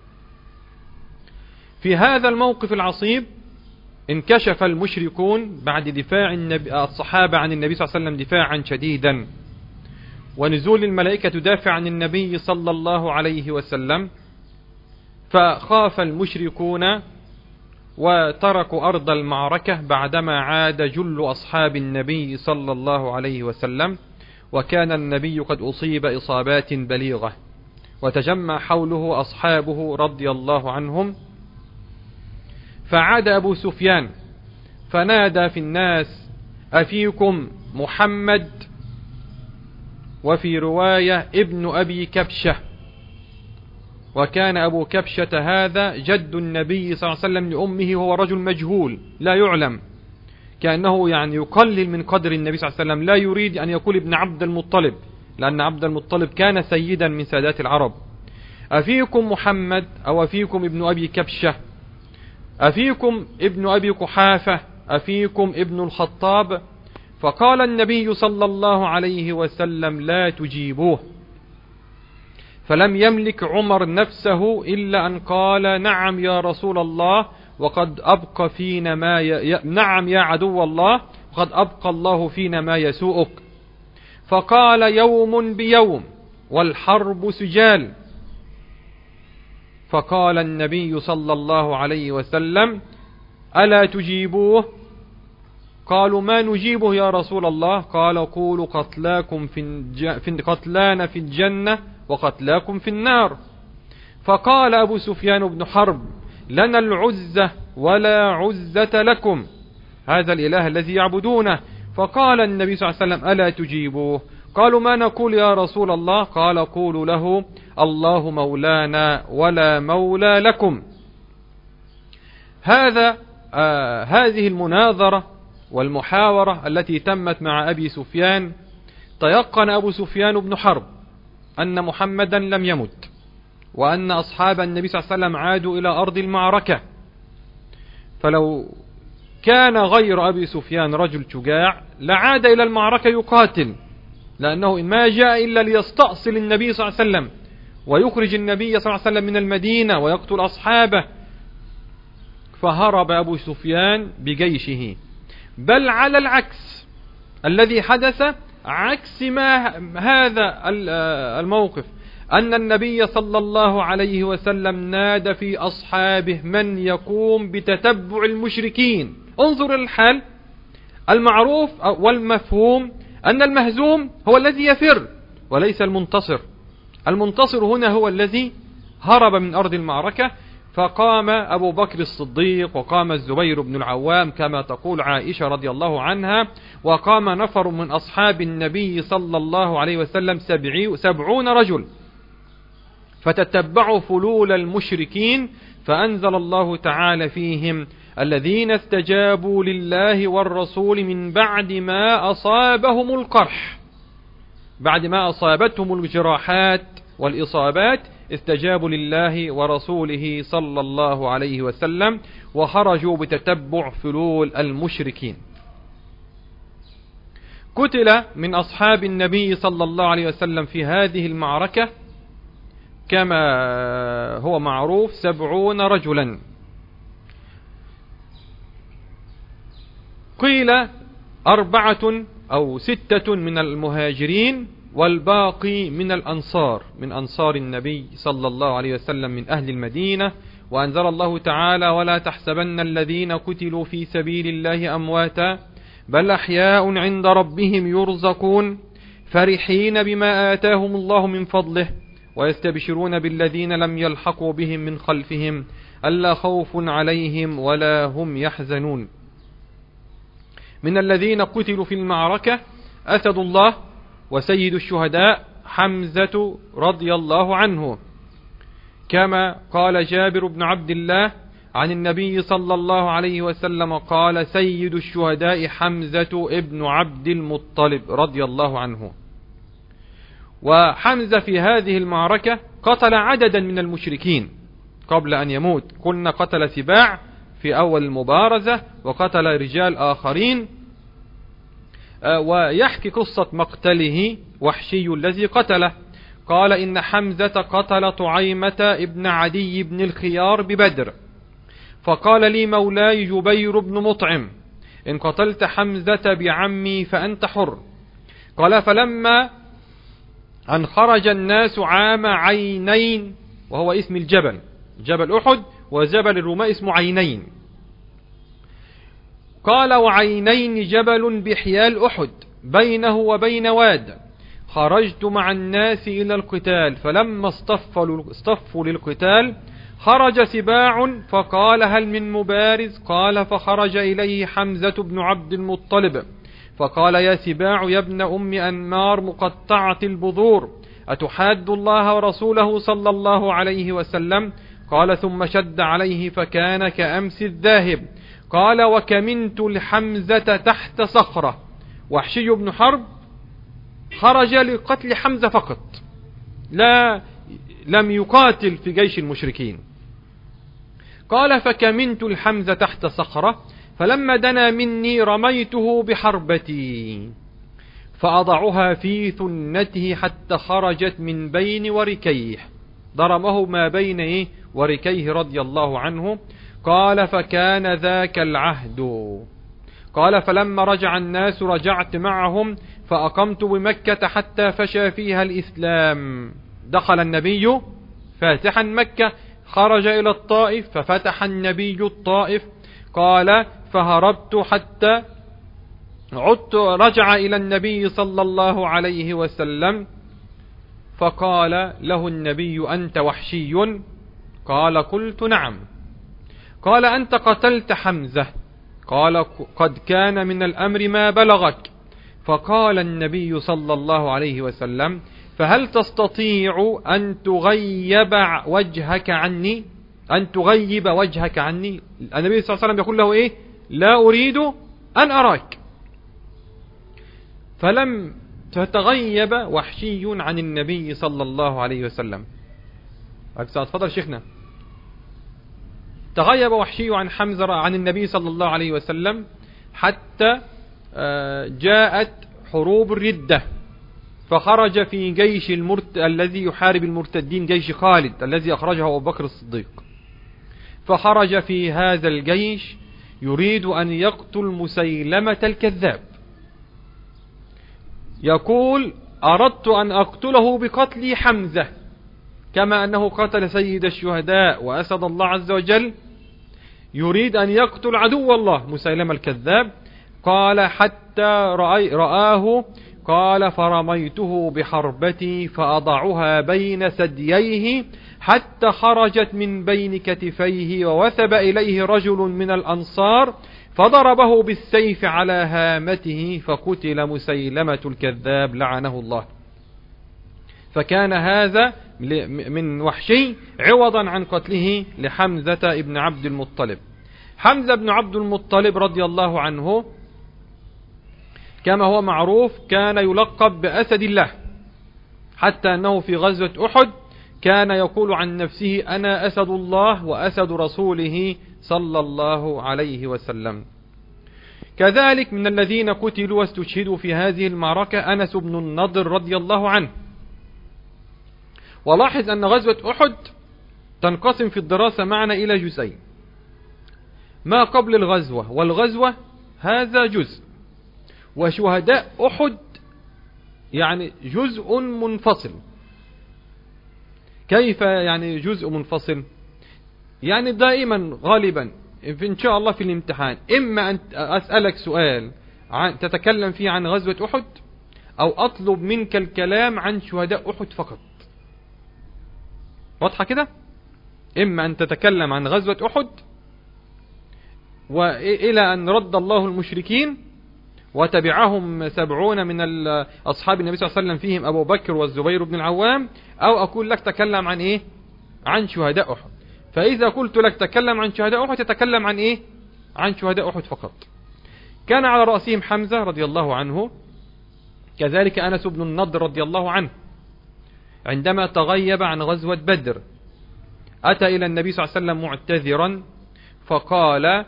في هذا الموقف العصيب انكشف المشركون بعد دفاع الصحابة عن النبي صلى الله عليه وسلم دفاعا شديدا، ونزول الملائكة تدافع عن النبي صلى الله عليه وسلم، فخاف المشركون وتركوا أرض المعركة بعدما عاد جل أصحاب النبي صلى الله عليه وسلم، وكان النبي قد أصيب إصابات بليغة، وتجمع حوله أصحابه رضي الله عنهم. فعاد أبو سفيان فنادى في الناس: أفيكم محمد؟ وفي رواية ابن أبي كبشة، وكان أبو كبشة هذا جد النبي صلى الله عليه وسلم لأمه، وهو رجل مجهول لا يعلم، كأنه يعني يقلل من قدر النبي صلى الله عليه وسلم، لا يريد أن يقول ابن عبد المطلب، لأن عبد المطلب كان سيدا من سادات العرب. أفيكم محمد أو أفيكم ابن أبي كبشة؟ أفيكم ابن أبي قحافة؟ أفيكم ابن الخطاب؟ فقال النبي صلى الله عليه وسلم: لا تجيبوه. فلم يملك عمر نفسه إلا أن قال: نعم يا رسول الله، وقد أبقى فينا ما نعم يا عدو الله، وقد أبقى الله فينا ما يسوءك. فقال: يوم بيوم والحرب سجال. فقال النبي صلى الله عليه وسلم: ألا تجيبوه؟ قالوا: ما نجيبه يا رسول الله؟ قال: قولوا قتلانا في الجنة وقتلاكم في النار. فقال أبو سفيان بن حرب: لنا العزة ولا عزة لكم، هذا الإله الذي يعبدونه. فقال النبي صلى الله عليه وسلم: ألا تجيبوه؟ قالوا: ما نقول يا رسول الله؟ قال: قولوا له: الله مولانا ولا مولى لكم. هذه المناظرة والمحاورة التي تمت مع أبي سفيان، تيقن أبو سفيان بن حرب أن محمدا لم يمت، وأن أصحاب النبي صلى الله عليه وسلم عادوا إلى أرض المعركة. فلو كان غير أبي سفيان رجل شجاع لعاد إلى المعركة يقاتل، لأنه ما جاء إلا ليستأصل النبي صلى الله عليه وسلم ويخرج النبي صلى الله عليه وسلم من المدينة ويقتل أصحابه. فهرب أبو سفيان بجيشه، بل على العكس الذي حدث عكس ما هذا الموقف، أن النبي صلى الله عليه وسلم نادى في أصحابه من يقوم بتتبع المشركين. انظر الحال المعروف والمفهوم أن المهزوم هو الذي يفر وليس المنتصر. المنتصر هنا هو الذي هرب من أرض المعركة. فقام أبو بكر الصديق، وقام الزبير بن العوام كما تقول عائشة رضي الله عنها، وقام نفر من أصحاب النبي صلى الله عليه وسلم 70 رجل، فتتبعوا فلول المشركين، فأنزل الله تعالى فيهم: الذين استجابوا لله والرسول من بعد ما أصابهم القرح، بعد ما أصابتهم الجراحات والإصابات استجابوا لله ورسوله صلى الله عليه وسلم، وخرجوا بتتبع فلول المشركين. قتل من أصحاب النبي صلى الله عليه وسلم في هذه المعركة كما هو معروف 70 رجلا. قيل 4 أو 6 من المهاجرين، والباقي من الأنصار، من أنصار النبي صلى الله عليه وسلم من أهل المدينة. وأنزل الله تعالى: ولا تحسبن الذين قتلوا في سبيل الله أمواتا بل أحياء عند ربهم يرزقون فرحين بما آتاهم الله من فضله ويستبشرون بالذين لم يلحقوا بهم من خلفهم ألا خوف عليهم ولا هم يحزنون. من الذين قتلوا في المعركة أسد الله وسيد الشهداء حمزة رضي الله عنه، كما قال جابر بن عبد الله عن النبي صلى الله عليه وسلم قال سيد الشهداء حمزة ابن عبد المطلب رضي الله عنه. وحمزة في هذه المعركة قتل عددا من المشركين قبل أن يموت، قلنا قتل سباع في أول المبارزة وقتل رجال آخرين. ويحكي قصة مقتله وحشي الذي قتله، قال إن حمزة قتل طعيمة ابن عدي بن الخيار ببدر، فقال لي مولاي جبير بن مطعم إن قتلت حمزة بعمي فأنت حر. قال فلما أن خرج الناس عام عينين، وهو اسم الجبل، جبل أحد وجبل الرماء اسم عينين، قال وعينين جبل بحيال أحد بينه وبين واد، خرجت مع الناس إلى القتال، فلما اصطفوا للقتال خرج سباع فقال هل من مبارز؟ قال فخرج إليه حمزة بن عبد المطلب فقال يا سباع يا ابن أم أنمار مقطعة البذور أتحاد الله ورسوله صلى الله عليه وسلم؟ قال ثم شد عليه فكان كأمس الذاهب. قال وكمنت لحمزة تحت صخرة. وحشي بن حرب خرج لقتل حمزة فقط، لم يقاتل في جيش المشركين. قال فكمنت الحمزة تحت صخرة فلما دنا مني رميته بحربتي فأضعها في ثنته حتى خرجت من بين وركيه، ضرمه ما بين وركيه رضي الله عنه. قال فكان ذاك العهد. قال فلما رجع الناس رجعت معهم فأقمت بمكة حتى فشى فيها الإسلام. دخل النبي فاتحا مكة، خرج إلى الطائف ففتح النبي الطائف. قال فهربت حتى رجع إلى النبي صلى الله عليه وسلم فقال له النبي أنت وحشي؟ قال قلت نعم. قال أنت قتلت حمزة؟ قال قد كان من الأمر ما بلغك. فقال النبي صلى الله عليه وسلم فهل تستطيع أن تغيب وجهك عني؟ النبي صلى الله عليه وسلم يقول له لا أريد أن أراك. فلم تتغيب وحشي عن النبي صلى الله عليه وسلم. تفضل شيخنا. تغيب وحشي عن حمزة عن النبي صلى الله عليه وسلم حتى جاءت حروب الردة، فخرج في جيش الذي يحارب المرتدين، جيش خالد الذي أخرجه أبو بكر الصديق. فخرج في هذا الجيش يريد أن يقتل مسيلمة الكذاب، يقول أردت أن أقتله بقتل حمزة كما أنه قتل سيد الشهداء وأسد الله عز وجل، يريد أن يقتل عدو الله مسيلمة الكذاب. قال حتى رآه، قال فرميته بحربتي فأضعها بين ثدييه حتى خرجت من بين كتفيه، ووثب إليه رجل من الأنصار فضربه بالسيف على هامته فقتل مسيلمة الكذاب لعنه الله. فكان هذا من وحشي عوضا عن قتله لحمزة ابن عبد المطلب. حمزة بن عبد المطلب رضي الله عنه كما هو معروف كان يلقب بأسد الله، حتى أنه في غزوة أحد كان يقول عن نفسه أنا أسد الله وأسد رسوله صلى الله عليه وسلم. كذلك من الذين قتلوا واستشهدوا في هذه المعركة أنس بن النضر رضي الله عنه. ولاحظ أن غزوة أحد تنقسم في الدراسة معنا إلى جزئين، ما قبل الغزوة والغزوة هذا جزء، وشهداء أحد يعني جزء منفصل. كيف يعني جزء منفصل؟ يعني دائما غالبا إن شاء الله في الامتحان إما أن أسألك سؤال تتكلم فيه عن غزوة أحد، أو أطلب منك الكلام عن شهداء أحد فقط. واضحة كده؟ إما أن تتكلم عن غزوة أحد وإلى أن رد الله المشركين وتبعهم 70 من أصحاب النبي صلى الله عليه وسلم فيهم أبو بكر والزبير بن العوام، أو أقول لك تكلم عن إيه؟ عن شهداء أحد. فإذا قلت لك تكلم عن شهداء أحد تتكلم عن إيه؟ عن شهداء أحد فقط. كان على رأسهم حمزة رضي الله عنه، كذلك أنس بن النضر رضي الله عنه عندما تغيب عن غزوة بدر أتى إلى النبي صلى الله عليه وسلم معتذرا فقال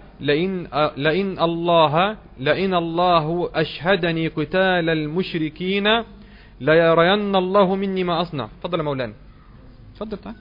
لئن الله أشهدني قتال المشركين ليرين الله مني ما أصنع. تفضل يا مولانا، تفضل تعال.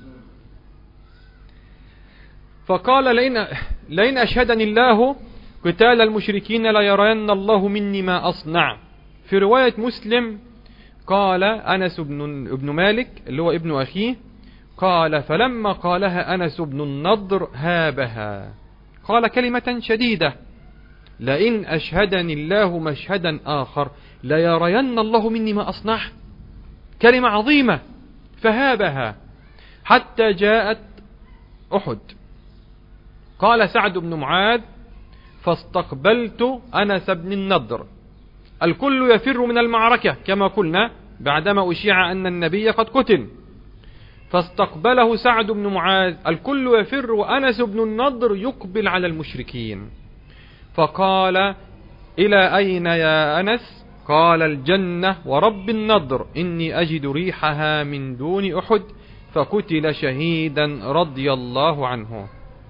فقال لئن أشهدني الله قتال المشركين ليرين الله مني ما أصنع. في رواية مسلم قال أنس بن مالك اللي هو ابن أخيه، قال فلما قالها أنس بن النضر هابها، قال كلمة شديدة: لئن أشهدني الله مشهدا آخر ليرين الله مني ما أصنع. كلمة عظيمة، فهابها حتى جاءت أحد. قال سعد بن معاذ: فاستقبلت أنس بن النضر. الكل يفر من المعركة كما قلنا بعدما أشيع أن النبي قد قتل، فاستقبله سعد بن معاذ، الكل يفر وأنس بن النضر يقبل على المشركين. فقال: إلى أين يا أنس؟ قال: الجنة ورب النضر، إني أجد ريحها من دون أحد. فقتل شهيدا رضي الله عنه.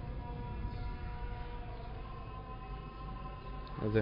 أذن.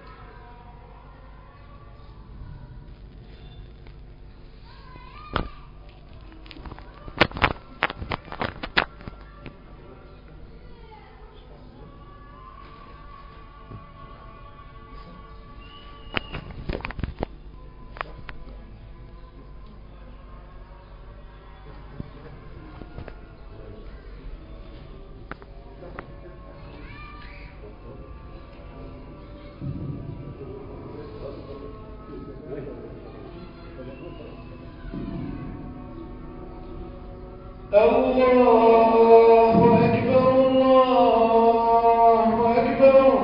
الله أكبر الله أكبر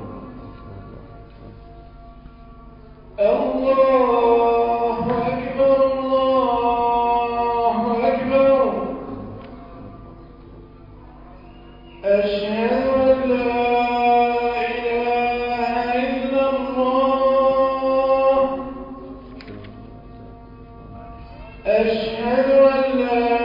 الله أكبر الله أكبر. أشهد أن لا إله إلا الله. أشهد أن لا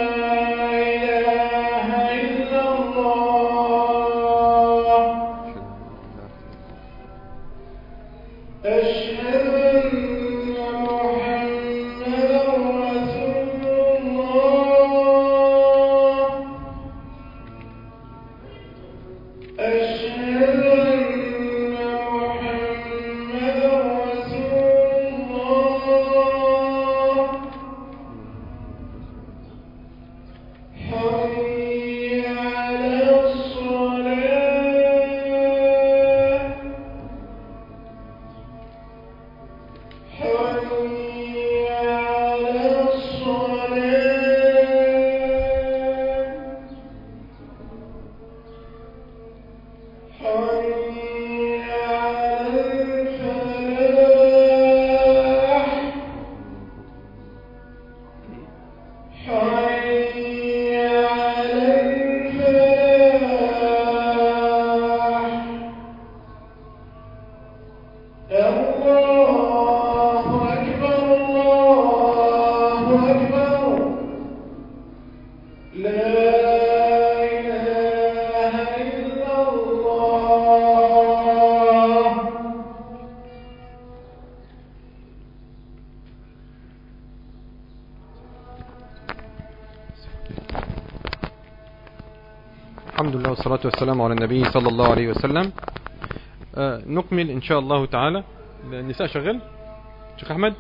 الحمد لله والصلاة والسلام على النبي صلى الله عليه وسلم. نكمل إن شاء الله تعالى. النساء شغل شيخ أحمد.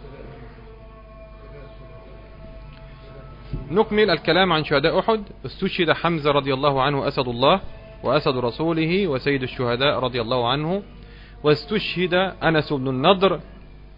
نكمل الكلام عن شهداء أحد. استشهد حمزة رضي الله عنه أسد الله وأسد رسوله وسيد الشهداء رضي الله عنه. واستشهد أنس بن النضر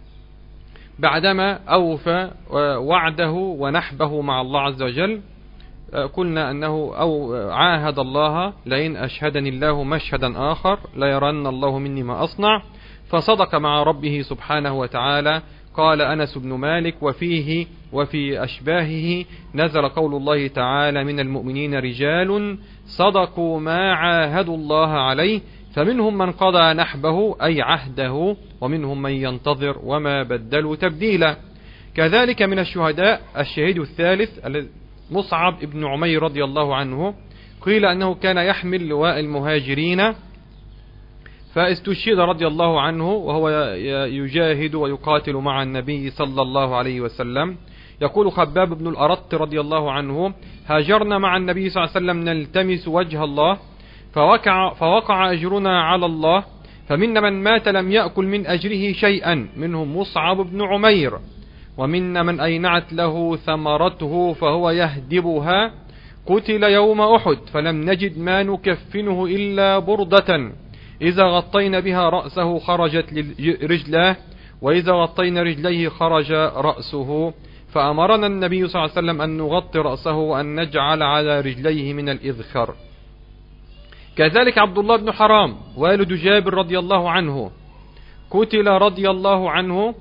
بعدما أوفى وعده ونحبه مع الله عز وجل قلنا أنه أو عاهد الله لئن أشهدني الله مشهدا آخر لا يرن الله مني ما أصنع، فصدق مع ربه سبحانه وتعالى. قال أنس بن مالك: وفيه وفي أشباهه نزل قول الله تعالى: من المؤمنين رجال صدقوا ما عاهدوا الله عليه فمنهم من قضى نحبه أي عهده ومنهم من ينتظر وما بدلوا تبديلا. كذلك من الشهداء الشهيد الثالث مصعب بن عمير رضي الله عنه، قيل أنه كان يحمل لواء المهاجرين فاستشهد رضي الله عنه وهو يجاهد ويقاتل مع النبي صلى الله عليه وسلم. يقول خباب بن الأرط رضي الله عنه: هاجرنا مع النبي صلى الله عليه وسلم نلتمس وجه الله فوقع أجرنا على الله، فمنا من مات لم يأكل من أجره شيئا منهم مصعب بن عمير، ومنا من أينعت له ثمرته فهو يهدبها، قتل يوم أحد فلم نجد ما نكفنه إلا بردة إذا غطينا بها رأسه خرجت رجلاه، وإذا غطينا رجليه خرج رأسه، فأمرنا النبي صلى الله عليه وسلم أن نغطي رأسه وأن نجعل على رجليه من الإذخر. كذلك عبد الله بن حرام والد جابر رضي الله عنه قتل رضي الله عنه،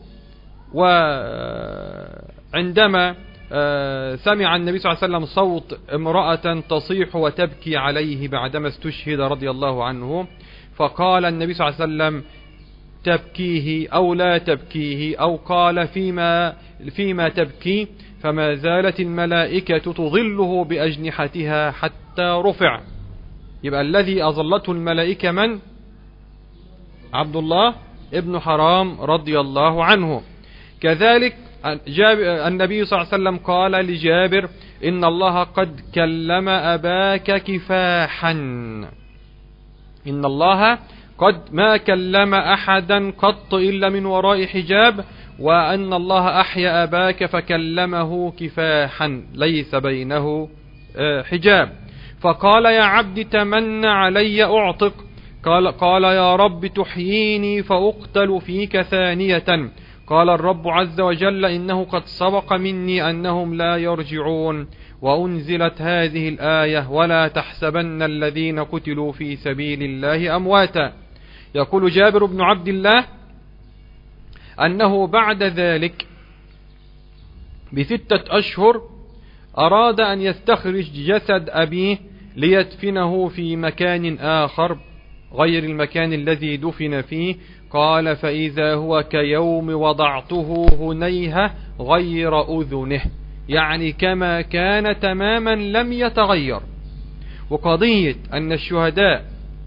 وعندما سمع النبي صلى الله عليه وسلم صوت امرأة تصيح وتبكي عليه بعدما استشهد رضي الله عنه، فقال النبي صلى الله عليه وسلم: تبكيه أو لا تبكيه، أو قال فيما تبكي، فما زالت الملائكة تظله بأجنحتها حتى رفع. يبقى الذي أظلته الملائكة من؟ عبد الله ابن حرام رضي الله عنه. كذلك النبي صلى الله عليه وسلم قال لجابر: إن الله قد كلم أباك كفاحا، إن الله قد ما كلم أحدا قط إلا من وراء حجاب، وأن الله أحيا أباك فكلمه كفاحا ليس بينه حجاب. فقال: يا عبد تمن علي أعتق. قال: يا رب تحييني فأقتل فيك ثانية. قال الرب عز وجل: إنه قد سبق مني أنهم لا يرجعون. وأنزلت هذه الآية: ولا تحسبن الذين قتلوا في سبيل الله أمواتا. يقول جابر بن عبد الله أنه بعد ذلك ب6 أشهر أراد أن يستخرج جسد أبيه ليدفنه في مكان آخر غير المكان الذي دفن فيه. قال: فإذا هو كيوم وضعته هنيهة غير أذنه، يعني كما كان تماما لم يتغير. وقضية أن الشهداء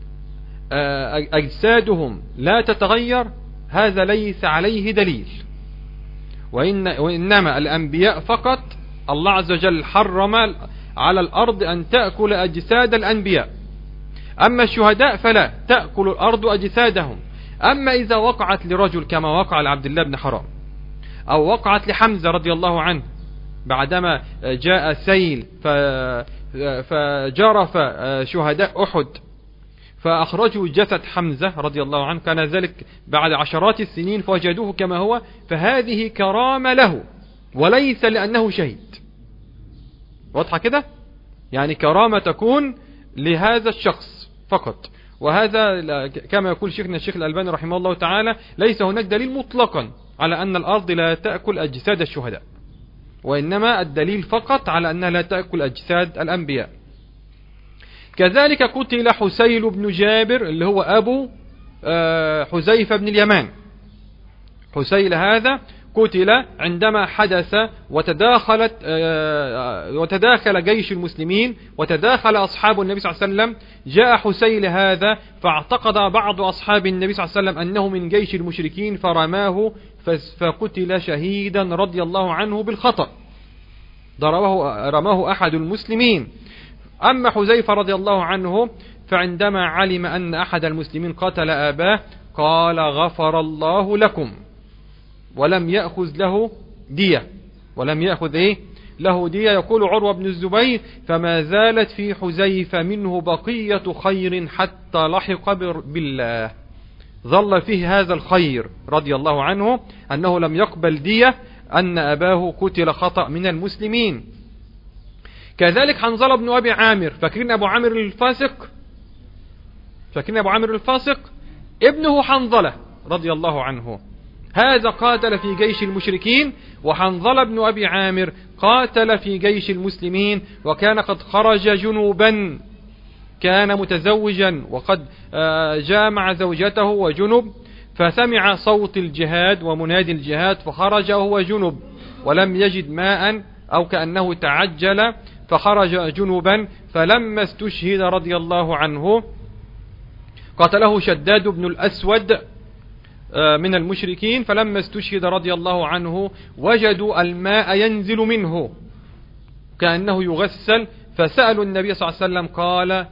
أجسادهم لا تتغير هذا ليس عليه دليل، وإنما الأنبياء فقط الله عز وجل حرم على الأرض أن تأكل أجساد الأنبياء، أما الشهداء فلا تأكل الأرض أجسادهم. أما إذا وقعت لرجل كما وقع لعبد الله بن حرام، أو وقعت لحمزة رضي الله عنه بعدما جاء سيل فجرف شهداء أحد فأخرجوا جسد حمزة رضي الله عنه، كان ذلك بعد عشرات السنين فوجدوه كما هو، فهذه كرامة له وليس لأنه شهيد. واضحة كده؟ يعني كرامة تكون لهذا الشخص فقط. وهذا كما يقول شيخنا الشيخ الألباني رحمه الله تعالى: ليس هناك دليل مطلقا على أن الأرض لا تأكل أجساد الشهداء، وإنما الدليل فقط على أنها لا تأكل أجساد الأنبياء. كذلك قتل حسيل بن جابر اللي هو أبو حذيفة بن اليمان. حسيل هذا قتل عندما حدث وتداخل جيش المسلمين وتداخل أصحاب النبي صلى الله عليه وسلم. جاء حسيل هذا فاعتقد بعض أصحاب النبي صلى الله عليه وسلم أنه من جيش المشركين فرماه فقتل شهيدا رضي الله عنه بالخطأ، رماه أحد المسلمين. أما حذيفة رضي الله عنه فعندما علم أن أحد المسلمين قتل أباه قال: غفر الله لكم، ولم يأخذ له دية، ولم يأخذ له دية. يقول عروة بن الزبير: فما زالت في حذيفة منه بقية خير حتى لحق بالله. ظل فيه هذا الخير رضي الله عنه أنه لم يقبل دية أن أباه قتل خطأ من المسلمين. كذلك حنظلة بن أبي عامر، فاكرين أبو عامر الفاسق؟ ابنه حنظلة رضي الله عنه، هذا قاتل في جيش المشركين، وحنظلة بن أبي عامر قاتل في جيش المسلمين، وكان قد خرج جنوبا، كان متزوجا وقد جامع زوجته وجنب، فسمع صوت الجهاد ومنادي الجهاد فخرج وهو جنب ولم يجد ماء، أو كأنه تعجل فخرج جنبا، فلما استشهد رضي الله عنه قتله شداد بن الأسود من المشركين، فلما استشهد رضي الله عنه وجدوا الماء ينزل منه كأنه يغسل، فسألوا النبي صلى الله عليه وسلم قال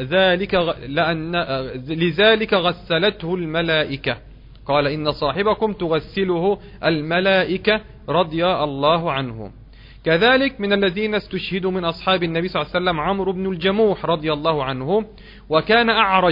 لذلك غسلته الملائكة، قال إن صاحبكم تغسله الملائكة رضي الله عنه. كذلك من الذين استشهدوا من أصحاب النبي صلى الله عليه وسلم عمرو بن الجموح رضي الله عنه، وكان أعرج،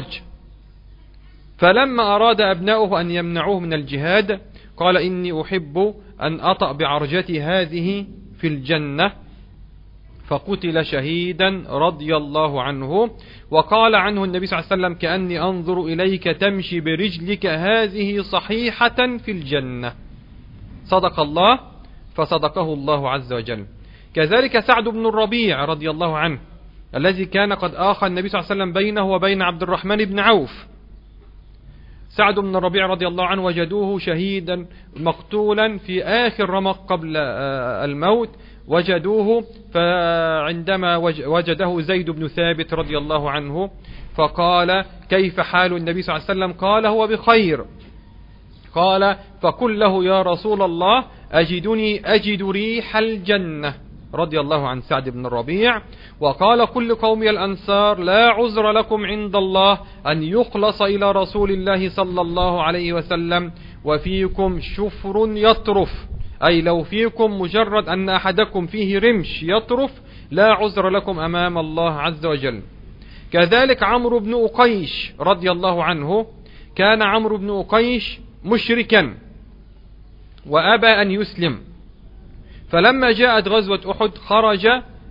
فلما أراد أبناؤه أن يمنعوه من الجهاد قال إني أحب أن أطأ بعرجتي هذه في الجنة، فقتل شهيدا رضي الله عنه. وقال عنه النبي صلى الله عليه وسلم كأني أنظر إليك تمشي برجلك هذه صحيحة في الجنة. صدق الله فصدقه الله عز وجل. كذلك سعد بن الربيع رضي الله عنه الذي كان قد آخى النبي صلى الله عليه وسلم بينه وبين عبد الرحمن بن عوف. سعد بن الربيع رضي الله عنه وجدوه شهيدا مقتولا في آخر رمق قبل الموت، وجدوه، فعندما وجده زيد بن ثابت رضي الله عنه فقال كيف حال النبي صلى الله عليه وسلم؟ قال هو بخير. قال فقل له يا رسول الله أجد ريح الجنة، رضي الله عن سعد بن الربيع. وقال كل قومي الأنصار لا عذر لكم عند الله أن يخلص إلى رسول الله صلى الله عليه وسلم وفيكم شفر يطرف، أي لو فيكم مجرد أن أحدكم فيه رمش يطرف لا عذر لكم أمام الله عز وجل. كذلك عمرو بن أقيش رضي الله عنه، كان عمرو بن أقيش مشركا وأبى أن يسلم، فلما جاءت غزوة أحد خرج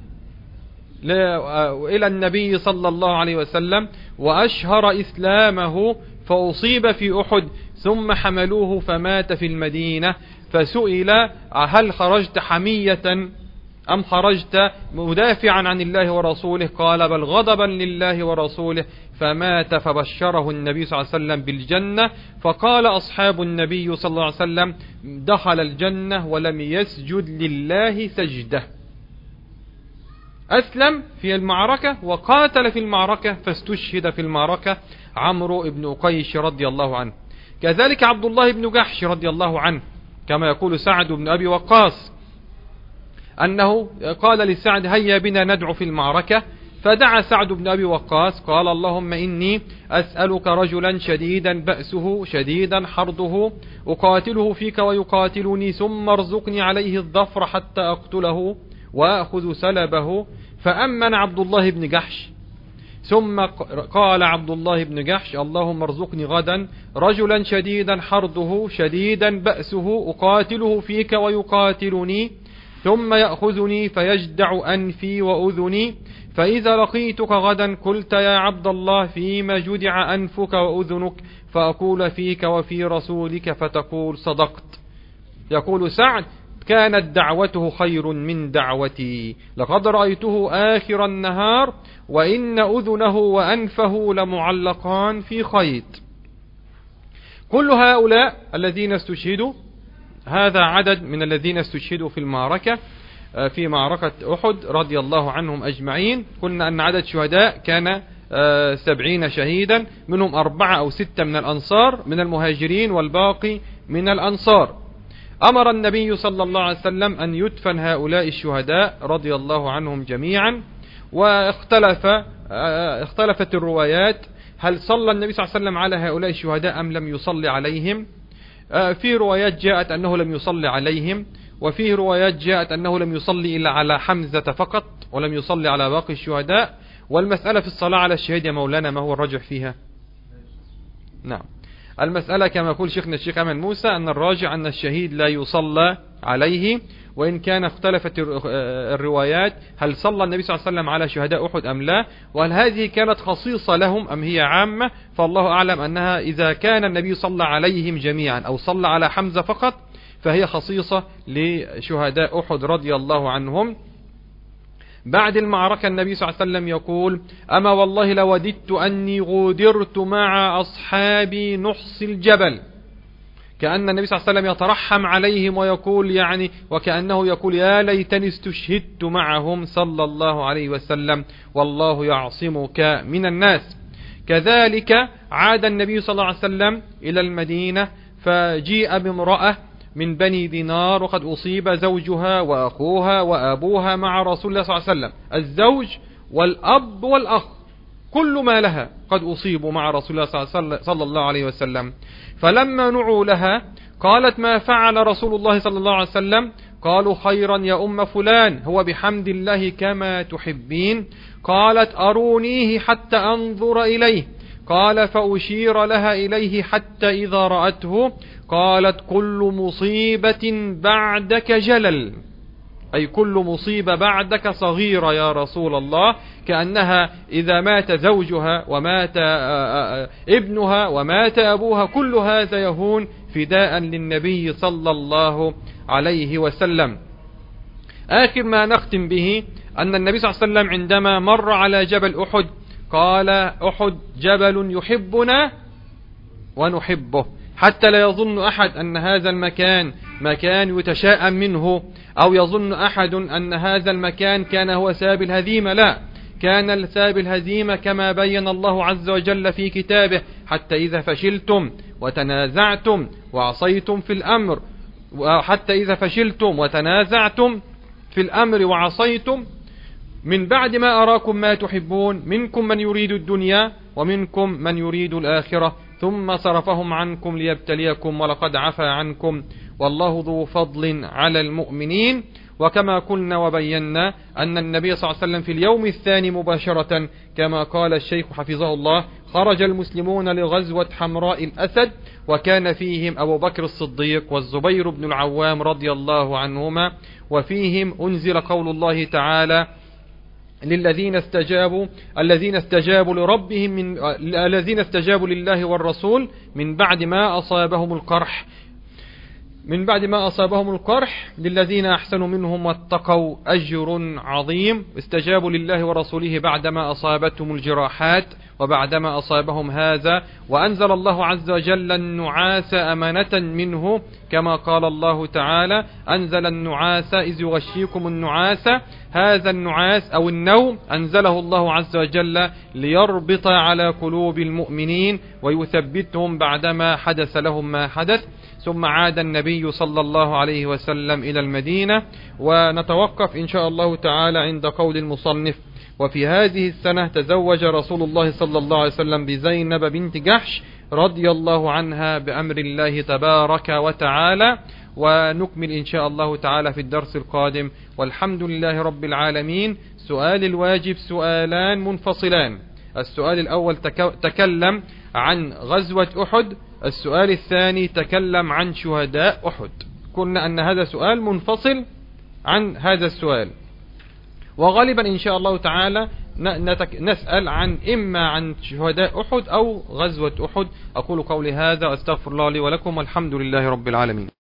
إلى النبي صلى الله عليه وسلم وأشهر إسلامه، فأصيب في أحد ثم حملوه فمات في المدينة، فسئل هل خرجت حمية أم خرجت مدافعا عن الله ورسوله؟ قال بل غضبا لله ورسوله، فمات، فبشره النبي صلى الله عليه وسلم بالجنة. فقال أصحاب النبي صلى الله عليه وسلم دخل الجنة ولم يسجد لله سجدة. أسلم في المعركة وقاتل في المعركة فاستشهد في المعركة عمرو بن أقيش رضي الله عنه. كذلك عبد الله بن جحش رضي الله عنه، كما يقول سعد بن أبي وقاص أنه قال لسعد هيا بنا ندعو في المعركة، فدعا سعد بن أبي وقاص قال اللهم إني أسألك رجلا شديدا بأسه شديدا حرضه أقاتله فيك ويقاتلني، ثم ارزقني عليه الظفر حتى أقتله وأخذ سلبه. فأمن عبد الله بن جحش، ثم قال عبد الله بن جحش اللهم ارزقني غدا رجلا شديدا حرضه شديدا بأسه أقاتله فيك ويقاتلني، ثم يأخذني فيجدع أنفي وأذني، فإذا لقيتك غدا قلت يا عبد الله فيما جدع أنفك وأذنك، فأقول فيك وفي رسولك فتقول صدقت. يقول سعد كانت دعوته خير من دعوتي، لقد رأيته آخر النهار وإن أذنه وأنفه لمعلقان في خيط. كل هؤلاء الذين استشهدوا، هذا عدد من الذين استشهدوا في المعركة، في معركة أحد رضي الله عنهم أجمعين. قلنا أن عدد شهداء كان 70 شهيدا، منهم 4 أو 6 من الأنصار من المهاجرين والباقي من الأنصار. أمر النبي صلى الله عليه وسلم أن يدفن هؤلاء الشهداء رضي الله عنهم جميعا، واختلفت الروايات هل صلى النبي صلى الله عليه وسلم على هؤلاء الشهداء أم لم يصلي عليهم. في روايات جاءت أنه لم يصلي عليهم، وفيه روايات جاءت أنه لم يصلي إلا على حمزة فقط ولم يصلي على باقي الشهداء. والمسألة في الصلاة على الشهيد يا مولانا ما هو الراجح فيها؟ نعم، المسألة كما يقول شيخنا الشيخ أمين موسى أن الراجع أن الشهيد لا يصلى عليه، وإن كان اختلفت الروايات هل صلى النبي صلى الله عليه وسلم على شهداء أحد أم لا، وهل هذه كانت خصيصة لهم أم هي عامة. فالله أعلم أنها إذا كان النبي صلى عليهم جميعا أو صلى على حمزة فقط فهي خصيصة لشهداء أحد رضي الله عنهم. بعد المعركة النبي صلى الله عليه وسلم يقول: أما والله لوددت أني غودرت مع أصحابي نحص الجبل، كأن النبي صلى الله عليه وسلم يترحم عليهم ويقول يعني وكأنه يقول يا ليتني استشهدت معهم صلى الله عليه وسلم والله يعصمك من الناس. كذلك عاد النبي صلى الله عليه وسلم إلى المدينة فجيء بامرأة من بني دينار وقد أصيب زوجها وأخوها وأبوها مع رسول الله صلى الله عليه وسلم، الزوج والأب والأخ كل ما لها قد أصيبوا مع رسول الله صلى الله عليه وسلم. فلما نعوا لها قالت: ما فعل رسول الله صلى الله عليه وسلم؟ قالوا: خيرا يا أم فلان، هو بحمد الله كما تحبين. قالت: أرونيه حتى أنظر إليه. قال: فأشير لها إليه حتى إذا رأته قالت: كل مصيبة بعدك جلل، أي كل مصيبة بعدك صغيرة يا رسول الله، كأنها إذا مات زوجها ومات ابنها ومات أبوها كل هذا يهون فداء للنبي صلى الله عليه وسلم. آخر ما نختم به أن النبي صلى الله عليه وسلم عندما مر على جبل أحد قال: أحد جبل يحبنا ونحبه، حتى لا يظن أحد أن هذا المكان مكان يتشاءم منه، أو يظن أحد أن هذا المكان كان هو سبب الهزيمة. لا، كان سبب الهزيمة كما بين الله عز وجل في كتابه: حتى إذا فشلتم وتنازعتم وعصيتم في الأمر، حتى إذا فشلتم وتنازعتم في الأمر وعصيتم من بعد ما أراكم ما تحبون، منكم من يريد الدنيا ومنكم من يريد الآخرة، ثم صرفهم عنكم ليبتليكم ولقد عفا عنكم والله ذو فضل على المؤمنين. وكما قلنا وبينا أن النبي صلى الله عليه وسلم في اليوم الثاني مباشرة كما قال الشيخ حفظه الله خرج المسلمون لغزوة حمراء الأسد، وكان فيهم أبو بكر الصديق والزبير بن العوام رضي الله عنهما، وفيهم أنزل قول الله تعالى: للذين استجابوا لربهم الذين استجابوا لله والرسول من بعد ما أصابهم القرح للذين أحسنوا منهم واتقوا أجر عظيم. استجابوا لله ورسوله بعدما أصابتهم الجراحات وبعدما أصابهم هذا، وأنزل الله عز وجل النعاس أمانة منه كما قال الله تعالى: أنزل النعاس إذ يغشيكم النعاس، هذا النعاس أو النوم أنزله الله عز وجل ليربط على قلوب المؤمنين ويثبتهم بعدما حدث لهم ما حدث. ثم عاد النبي صلى الله عليه وسلم إلى المدينة، ونتوقف إن شاء الله تعالى عند قول المصنف: وفي هذه السنة تزوج رسول الله صلى الله عليه وسلم بزينب بنت جحش رضي الله عنها بأمر الله تبارك وتعالى. ونكمل إن شاء الله تعالى في الدرس القادم، والحمد لله رب العالمين. سؤال الواجب سؤالان منفصلان. السؤال الأول تكلم عن غزوة أحد، السؤال الثاني تكلم عن شهداء أحد. قلنا أن هذا سؤال منفصل عن هذا السؤال، وغالبا إن شاء الله تعالى نسأل إما عن شهداء أحد أو غزوة أحد. أقول قولي هذا وأستغفر الله لي ولكم، والحمد لله رب العالمين.